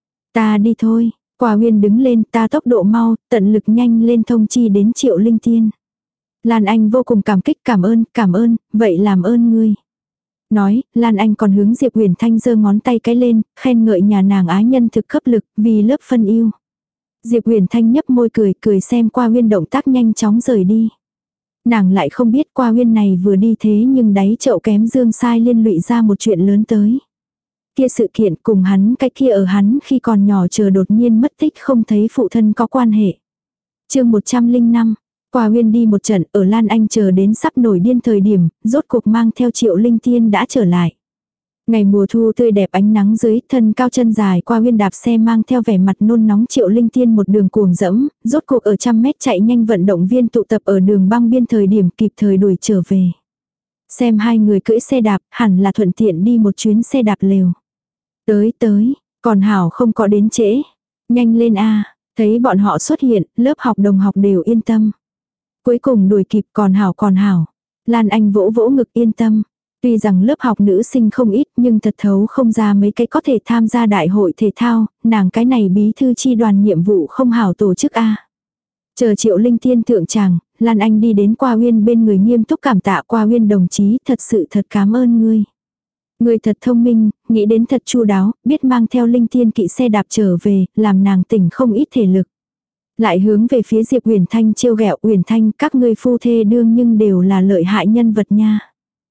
[SPEAKER 1] Ta đi thôi, Quả Uyên đứng lên, ta tốc độ mau, tận lực nhanh lên thông chi đến Triệu Linh Tiên. Lan Anh vô cùng cảm kích, cảm ơn, cảm ơn, vậy làm ơn ngươi. Nói, Lan Anh còn hướng Diệp Huyền Thanh giơ ngón tay cái lên, khen ngợi nhà nàng ái nhân thực cấp lực, vì lớp phân yêu. Diệp Huyền Thanh nhấp môi cười, cười xem Qua Uyên động tác nhanh chóng rời đi. Nàng lại không biết Qua Uyên này vừa đi thế nhưng đáy chậu kém dương sai liên lụy ra một chuyện lớn tới. Kia sự kiện cùng hắn cái kia ở hắn khi còn nhỏ chờ đột nhiên mất tích không thấy phụ thân có quan hệ. Chương một trăm linh năm, Qua Uyên đi một trận ở Lan Anh chờ đến sắp nổi điên thời điểm, rốt cuộc mang theo Triệu Linh Tiên đã trở lại. Ngày mùa thu tươi đẹp ánh nắng dưới, thân cao chân dài Qua Uyên đạp xe mang theo vẻ mặt nôn nóng Triệu Linh Tiên một đường cuồng dẫm, rốt cuộc ở trăm mét chạy nhanh vận động viên tụ tập ở đường băng biên thời điểm kịp thời đuổi trở về. Xem hai người cưỡi xe đạp, hẳn là thuận tiện đi một chuyến xe đạp lều. Tới tới, còn Hảo không có đến trễ. Nhanh lên a, thấy bọn họ xuất hiện, lớp học đồng học đều yên tâm. Cuối cùng đuổi kịp còn Hảo còn Hảo. Lan Anh vỗ vỗ ngực yên tâm. Tuy rằng lớp học nữ sinh không ít nhưng thật thấu không ra mấy cái có thể tham gia đại hội thể thao, nàng cái này bí thư chi đoàn nhiệm vụ không hảo tổ chức a. Chờ Triệu Linh Tiên thượng tràng, Lan Anh đi đến Qua Uyên bên người nghiêm túc cảm tạ Qua Uyên đồng chí, thật sự thật cảm ơn ngươi. Ngươi thật thông minh, nghĩ đến thật chu đáo, biết mang theo Linh Tiên kỵ xe đạp trở về, làm nàng tỉnh không ít thể lực. Lại hướng về phía Diệp Uyển Thanh trêu ghẹo, Uyển Thanh các ngươi phu thê đương nhưng đều là lợi hại nhân vật nha.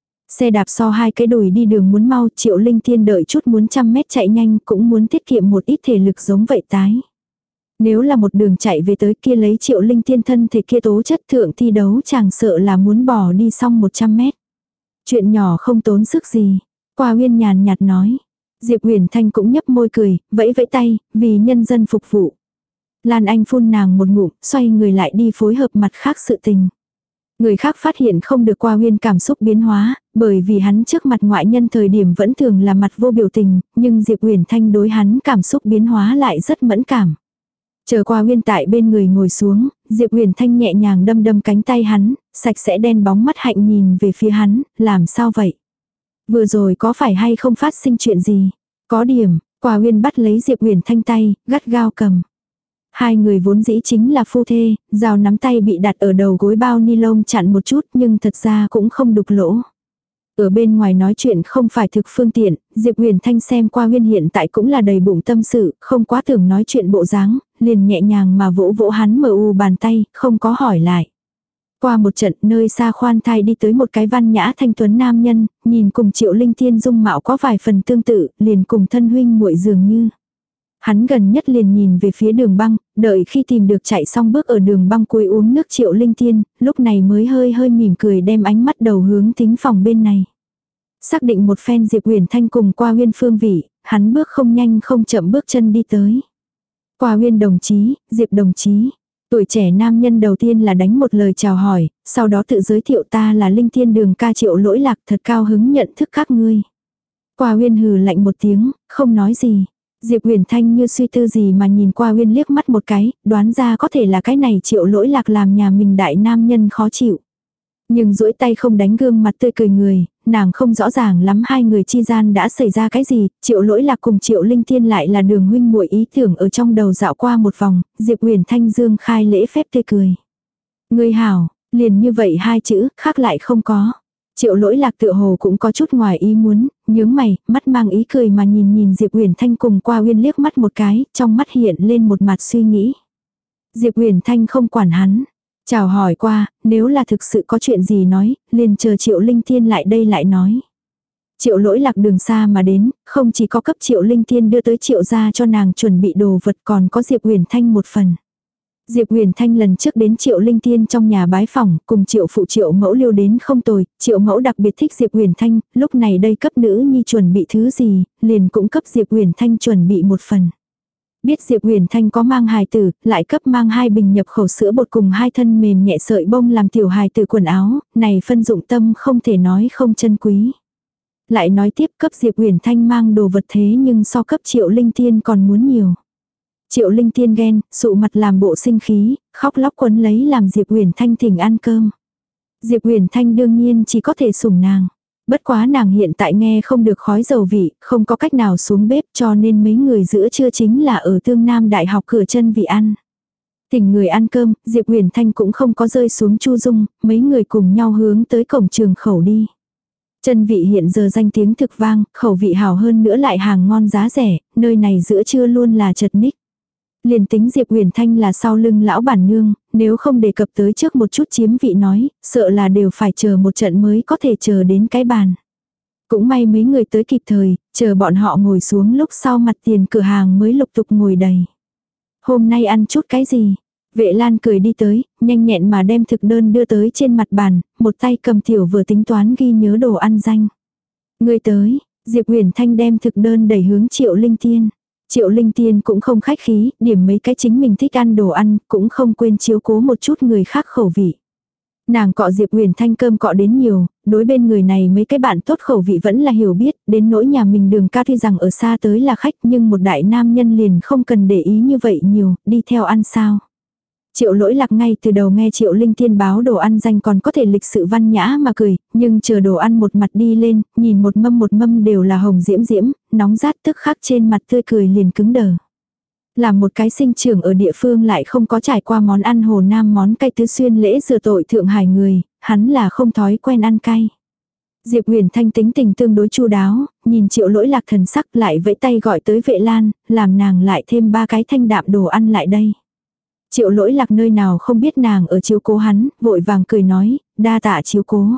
[SPEAKER 1] Xe đạp so hai cái đùi đi đường muốn mau, Triệu Linh Tiên đợi chút muốn trăm mét chạy nhanh cũng muốn tiết kiệm một ít thể lực giống vậy tái. Nếu là một đường chạy về tới kia lấy Triệu Linh Tiên thân thể kia tố chất thượng thi đấu chẳng sợ là muốn bỏ đi xong một trăm mét. Chuyện nhỏ không tốn sức gì. Qua Uyên nhàn nhạt nói. Diệp Huyền Thanh cũng nhấp môi cười, vẫy vẫy tay, vì nhân dân phục vụ. Lan Anh phun nàng một ngụm, xoay người lại đi phối hợp mặt khác sự tình. Người khác phát hiện không được Qua Uyên cảm xúc biến hóa, bởi vì hắn trước mặt ngoại nhân thời điểm vẫn thường là mặt vô biểu tình, nhưng Diệp Huyền Thanh đối hắn cảm xúc biến hóa lại rất mẫn cảm. Chờ Qua Uyên tại bên người ngồi xuống, Diệp Huyền Thanh nhẹ nhàng đâm đâm cánh tay hắn, sạch sẽ đen bóng mắt hạnh nhìn về phía hắn, làm sao vậy? Vừa rồi có phải hay không phát sinh chuyện gì? Có điểm, Qua Uyên bắt lấy Diệp Huyền Thanh tay, gắt gao cầm. Hai người vốn dĩ chính là phu thê, dao nắm tay bị đặt ở đầu gối bao ni lông chặn một chút nhưng thật ra cũng không đục lỗ. Ở bên ngoài nói chuyện không phải thực phương tiện, Diệp Huyền Thanh xem Qua Uyên hiện tại cũng là đầy bụng tâm sự, không quá tưởng nói chuyện bộ dáng, liền nhẹ nhàng mà vỗ vỗ hắn mờ u bàn tay, không có hỏi lại. Qua một trận nơi xa khoan thai đi tới một cái văn nhã thanh tuấn nam nhân, nhìn cùng Triệu Linh Tiên dung mạo có vài phần tương tự, liền cùng thân huynh muội dường như. Hắn gần nhất liền nhìn về phía đường băng, đợi khi tìm được chạy xong bước ở đường băng cuối uống nước Triệu Linh Tiên, lúc này mới hơi hơi mỉm cười đem ánh mắt đầu hướng thính phòng bên này. Xác định một phen Diệp Huyền Thanh cùng Qua Uyên phương vị, hắn bước không nhanh không chậm bước chân đi tới. Qua Uyên đồng chí, Diệp đồng chí. Tuổi trẻ nam nhân đầu tiên là đánh một lời chào hỏi, sau đó tự giới thiệu ta là Linh Tiên Đường ca Triệu Lỗi Lạc, thật cao hứng nhận thức các ngươi. Qua Uyên hừ lạnh một tiếng, không nói gì. Diệp Huyền Thanh như suy tư gì mà nhìn Qua Uyên liếc mắt một cái, đoán ra có thể là cái này Triệu Lỗi Lạc làm nhà mình đại nam nhân khó chịu. Nhưng duỗi tay không đánh gương mặt tươi cười người, nàng không rõ ràng lắm hai người chi gian đã xảy ra cái gì, Triệu Lỗi Lạc cùng Triệu Linh Tiên lại là đường huynh muội ý tưởng ở trong đầu dạo qua một vòng, Diệp Huyền Thanh dương khai lễ phép tươi cười. Người hảo, liền như vậy hai chữ, khác lại không có. Triệu Lỗi Lạc tựa hồ cũng có chút ngoài ý muốn, nhướng mày, mắt mang ý cười mà nhìn nhìn Diệp Huyền Thanh cùng Qua Uyên liếc mắt một cái, trong mắt hiện lên một mặt suy nghĩ. Diệp Huyền Thanh không quản hắn. Chào hỏi qua, nếu là thực sự có chuyện gì nói, liền chờ Triệu Linh Tiên lại đây lại nói. Triệu Lỗi Lạc đường xa mà đến, không chỉ có cấp Triệu Linh Tiên đưa tới Triệu gia cho nàng chuẩn bị đồ vật còn có Diệp Huyền Thanh một phần. Diệp Huyền Thanh lần trước đến Triệu Linh Tiên trong nhà bái phỏng, cùng Triệu phụ Triệu mẫu liêu đến không tồi, Triệu mẫu đặc biệt thích Diệp Huyền Thanh, lúc này đây cấp nữ nhi chuẩn bị thứ gì, liền cũng cấp Diệp Huyền Thanh chuẩn bị một phần. Biết Diệp Huyền Thanh có mang hài tử, lại cấp mang hai bình nhập khẩu sữa bột cùng hai thân mềm nhẹ sợi bông làm tiểu hài tử quần áo, này phân dụng tâm không thể nói không chân quý. Lại nói tiếp cấp Diệp Huyền Thanh mang đồ vật thế nhưng so cấp Triệu Linh Tiên còn muốn nhiều. Triệu Linh Tiên ghen, sụ mặt làm bộ sinh khí, khóc lóc quấn lấy làm Diệp Huyền Thanh thỉnh ăn cơm. Diệp Huyền Thanh đương nhiên chỉ có thể sủng nàng. Bất quá nàng hiện tại nghe không được khói dầu vị, không có cách nào xuống bếp cho nên mấy người giữa trưa chính là ở Tương Nam Đại học cửa chân vị ăn. Thỉnh người ăn cơm, Diệp Huyền Thanh cũng không có rơi xuống Chu Dung, mấy người cùng nhau hướng tới cổng trường khẩu đi. Chân vị hiện giờ danh tiếng thực vang, khẩu vị hảo hơn nữa lại hàng ngon giá rẻ, nơi này giữa trưa luôn là chật ních. Liền tính Diệp Huyền Thanh là sau lưng lão bản nương, nếu không đề cập tới trước một chút chiếm vị nói, sợ là đều phải chờ một trận mới có thể chờ đến cái bàn. Cũng may mấy người tới kịp thời, chờ bọn họ ngồi xuống lúc sau mặt tiền cửa hàng mới lục tục ngồi đầy. Hôm nay ăn chút cái gì? Vệ Lan cười đi tới, nhanh nhẹn mà đem thực đơn đưa tới trên mặt bàn, một tay cầm tiểu vừa tính toán ghi nhớ đồ ăn danh. Người tới, Diệp Huyền Thanh đem thực đơn đẩy hướng Triệu Linh Tiên. Triệu Linh Tiên cũng không khách khí, điểm mấy cái chính mình thích ăn đồ ăn, cũng không quên chiếu cố một chút người khác khẩu vị. Nàng cọ Diệp Huyền Thanh cơm cọ đến nhiều, đối bên người này mấy cái bạn tốt khẩu vị vẫn là hiểu biết, đến nỗi nhà mình Đường Ca tuy rằng ở xa tới là khách nhưng một đại nam nhân liền không cần để ý như vậy nhiều, đi theo ăn sao. Triệu Lỗi Lạc ngay từ đầu nghe Triệu Linh Tiên báo đồ ăn danh còn có thể lịch sự văn nhã mà cười, nhưng chờ đồ ăn một mặt đi lên, nhìn một mâm một mâm đều là hồng diễm diễm, nóng rát tức khắc trên mặt tươi cười liền cứng đờ. Làm một cái sinh trưởng ở địa phương lại không có trải qua món ăn Hồ Nam món cay tứ xuyên lễ rửa tội Thượng Hải người, hắn là không thói quen ăn cay. Diệp Huyền Thanh tính tình tương đối chu đáo, nhìn Triệu Lỗi Lạc thần sắc lại vẫy tay gọi tới Vệ Lan, làm nàng lại thêm ba cái thanh đạm đồ ăn lại đây. Triệu Lỗi Lạc nơi nào không biết nàng ở chiếu cố hắn, vội vàng cười nói, đa tạ chiếu cố.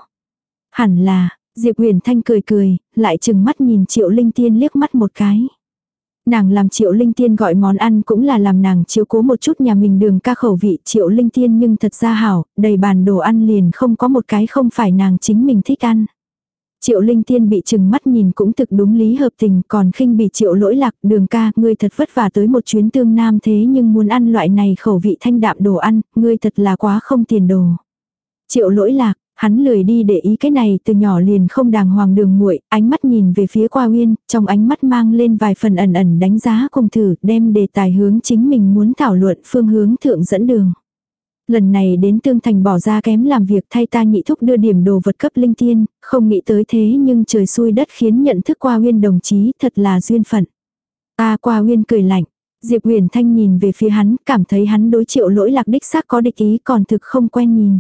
[SPEAKER 1] Hẳn là, Diệp Huyền Thanh cười cười, lại chừng mắt nhìn Triệu Linh Tiên liếc mắt một cái. Nàng làm Triệu Linh Tiên gọi món ăn cũng là làm nàng chiếu cố một chút nhà mình Đường Ca khẩu vị Triệu Linh Tiên nhưng thật ra hảo, đầy bàn đồ ăn liền không có một cái không phải nàng chính mình thích ăn. Triệu Linh Tiên bị chừng mắt nhìn cũng thực đúng lý hợp tình, còn khinh bị Triệu Lỗi Lạc, Đường Ca, ngươi thật vất vả tới một chuyến Tương Nam thế nhưng muốn ăn loại này khẩu vị thanh đạm đồ ăn, ngươi thật là quá không tiền đồ. Triệu Lỗi Lạc, hắn lười đi để ý cái này từ nhỏ liền không đàng hoàng Đường muội, ánh mắt nhìn về phía Qua Uyên, trong ánh mắt mang lên vài phần ẩn ẩn đánh giá cùng thử, đem đề tài hướng chính mình muốn thảo luận phương hướng thượng dẫn đường. Lần này đến Tương Thành bỏ ra kém làm việc thay ta nhị thúc đưa điểm đồ vật cấp Linh Tiên, không nghĩ tới thế nhưng trời xui đất khiến nhận thức Qua Uyên đồng chí thật là duyên phận. Ta Qua Uyên cười lạnh, Diệp Huyền Thanh nhìn về phía hắn, cảm thấy hắn đối Triệu Lỗi Lạc đích xác có địch ý còn thực không quen nhìn.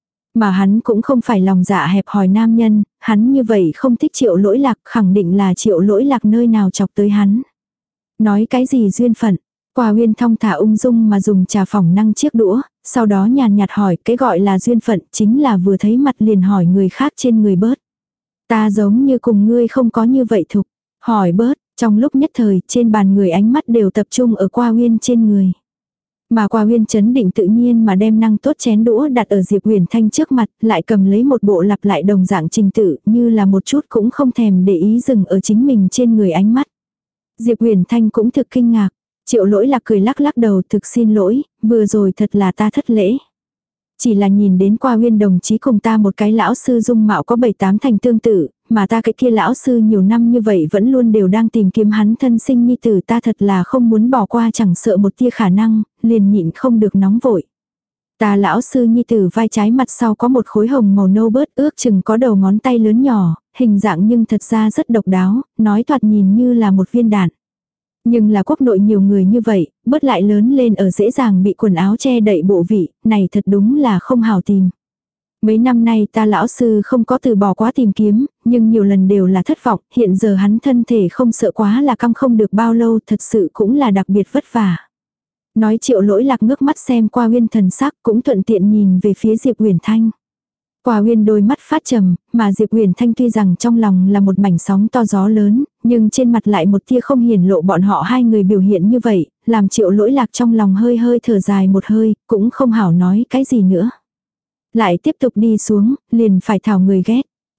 [SPEAKER 1] Mà hắn cũng không phải lòng dạ hẹp hòi nam nhân, hắn như vậy không thích Triệu Lỗi Lạc khẳng định là Triệu Lỗi Lạc nơi nào chọc tới hắn. Nói cái gì duyên phận? Qua Uyên thong thả ung dung mà dùng trà phỏng năng chiếc đũa, sau đó nhàn nhạt hỏi cái gọi là duyên phận chính là vừa thấy mặt liền hỏi người khác trên người bớt. Ta giống như cùng ngươi không có như vậy thục, hỏi bớt, trong lúc nhất thời trên bàn người ánh mắt đều tập trung ở Qua Uyên trên người. Mà Qua Uyên chấn định tự nhiên mà đem năng tốt chén đũa đặt ở Diệp Huyền Thanh trước mặt, lại cầm lấy một bộ lặp lại đồng dạng trình tự như là một chút cũng không thèm để ý dừng ở chính mình trên người ánh mắt. Diệp Huyền Thanh cũng thực kinh ngạc. Triệu Lỗi Lạc cười lắc lắc đầu thực xin lỗi, vừa rồi thật là ta thất lễ. Chỉ là nhìn đến Qua Uyên đồng chí cùng ta một cái lão sư dung mạo có bảy tám thành tương tự, mà ta cái kia lão sư nhiều năm như vậy vẫn luôn đều đang tìm kiếm hắn thân sinh nhi tử ta thật là không muốn bỏ qua chẳng sợ một tia khả năng, liền nhịn không được nóng vội. Ta lão sư nhi tử vai trái mặt sau có một khối hồng màu nâu bớt ước chừng có đầu ngón tay lớn nhỏ, hình dạng nhưng thật ra rất độc đáo, nói thoạt nhìn như là một viên đạn. Nhưng là quốc nội nhiều người như vậy, bớt lại lớn lên ở dễ dàng bị quần áo che đậy bộ vị, này thật đúng là không hào tìm. Mấy năm nay ta lão sư không có từ bỏ quá tìm kiếm, nhưng nhiều lần đều là thất vọng, hiện giờ hắn thân thể không sợ quá là căng không được bao lâu, thật sự cũng là đặc biệt vất vả. Nói Triệu Lỗi Lạc ngước mắt xem Qua Uyên thần sắc cũng thuận tiện nhìn về phía Diệp Huyền Thanh. Qua Uyên đôi mắt phát trầm, mà Diệp Huyền Thanh tuy rằng trong lòng là một mảnh sóng to gió lớn, nhưng trên mặt lại một tia không hiển lộ bọn họ hai người biểu hiện như vậy, làm Triệu Lỗi Lạc trong lòng hơi hơi thở dài một hơi, cũng không hảo nói cái gì nữa. Lại tiếp tục đi xuống, liền phải thảo người ghét.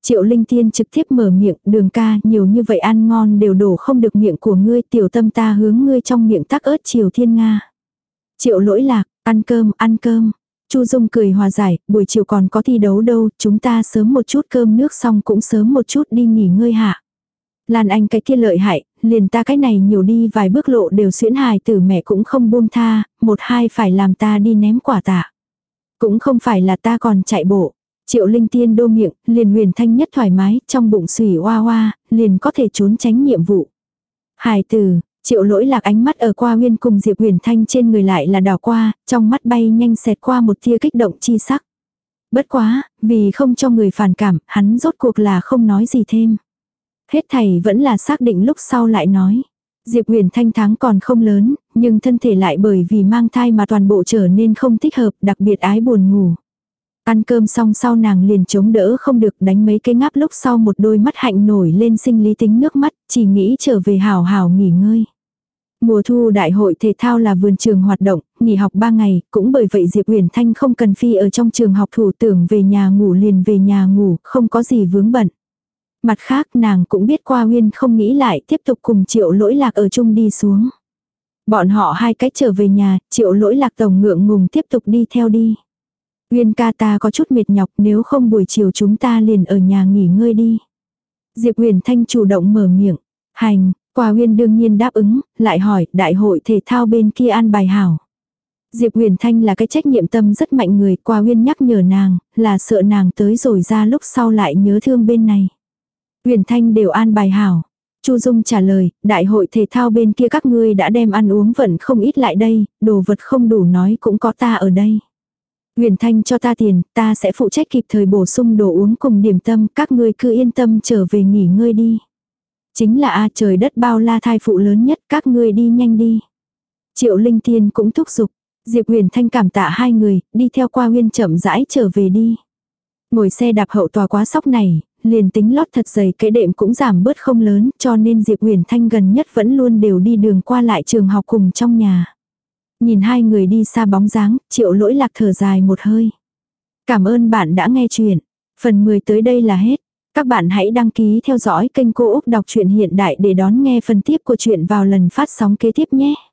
[SPEAKER 1] Triệu Linh Tiên trực tiếp mở miệng, Đường ca, nhiều như vậy ăn ngon đều đổ không được miệng của ngươi, tiểu tâm ta hướng ngươi trong miệng tắc ớt Triều Thiên Nga. Triệu Lỗi Lạc, ăn cơm, ăn cơm. Chu Dung cười hòa giải, buổi chiều còn có thi đấu đâu, chúng ta sớm một chút cơm nước xong cũng sớm một chút đi nghỉ ngơi hạ. Lan Anh cái kia lợi hại, liền ta cái này nhiều đi vài bước lộ đều xuyễn hài tử mẹ cũng không buông tha, một hai phải làm ta đi ném quả tạ. Cũng không phải là ta còn chạy bộ. Triệu Linh Tiên đô miệng, liền Huyền Thanh nhất thoải mái, trong bụng xùy oa oa, liền có thể trốn tránh nhiệm vụ. Hài tử, Triệu Lỗi Lạc ánh mắt ở qua Huyên cùng Diệp Huyền Thanh trên người lại là đảo qua, trong mắt bay nhanh xẹt qua một tia kích động chi sắc. Bất quá, vì không cho người phản cảm, hắn rốt cuộc là không nói gì thêm. Hết thầy vẫn là xác định lúc sau lại nói. Diệp Huyền Thanh tháng còn không lớn, nhưng thân thể lại bởi vì mang thai mà toàn bộ trở nên không thích hợp, đặc biệt ái buồn ngủ. Ăn cơm xong sau nàng liền chống đỡ không được, đánh mấy cái ngáp lúc sau một đôi mắt hạnh nổi lên sinh lý tính nước mắt, chỉ nghĩ trở về hào hào nghỉ ngơi. Mùa thu đại hội thể thao là vườn trường hoạt động, nghỉ học ba ngày, cũng bởi vậy Diệp Huyền Thanh không cần phi ở trong trường học thủ tưởng về nhà ngủ liền về nhà ngủ, không có gì vướng bận. Mặt khác nàng cũng biết qua Huyên không nghĩ lại tiếp tục cùng Triệu Lỗi Lạc ở chung đi xuống. Bọn họ hai cách trở về nhà, Triệu Lỗi Lạc tổng ngượng ngùng tiếp tục đi theo đi. Huyên ca ta có chút mệt nhọc, nếu không buổi chiều chúng ta liền ở nhà nghỉ ngơi đi. Diệp Huyền Thanh chủ động mở miệng. Hành, Qua Huyên đương nhiên đáp ứng, lại hỏi đại hội thể thao bên kia an bài hảo. Diệp Huyền Thanh là cái trách nhiệm tâm rất mạnh người, Qua Huyên nhắc nhở nàng, là sợ nàng tới rồi ra lúc sau lại nhớ thương bên này. Huyền Thanh đều an bài hảo. Chu Dung trả lời, đại hội thể thao bên kia các ngươi đã đem ăn uống vẫn không ít lại đây, đồ vật không đủ nói cũng có ta ở đây. Huyền Thanh cho ta tiền, ta sẽ phụ trách kịp thời bổ sung đồ uống cùng điểm tâm, các ngươi cứ yên tâm trở về nghỉ ngơi đi. Chính là a trời đất bao la thai phụ lớn nhất, các ngươi đi nhanh đi. Triệu Linh Tiên cũng thúc giục. Diệp Huyền Thanh cảm tạ hai người, đi theo Qua Huyên chậm rãi trở về đi. Ngồi xe đạp hậu tòa quá sóc này, liền tính lót thật dày cái đệm cũng giảm bớt không lớn, cho nên Diệp Huyền Thanh gần nhất vẫn luôn đều đi đường qua lại trường học cùng trong nhà. Nhìn hai người đi xa bóng dáng, Triệu Lỗi Lạc thở dài một hơi. Cảm ơn bạn đã nghe chuyện. Phần mười tới đây là hết. Các bạn hãy đăng ký theo dõi kênh Cô Úc Đọc truyện Hiện Đại để đón nghe phần tiếp của chuyện vào lần phát sóng kế tiếp nhé.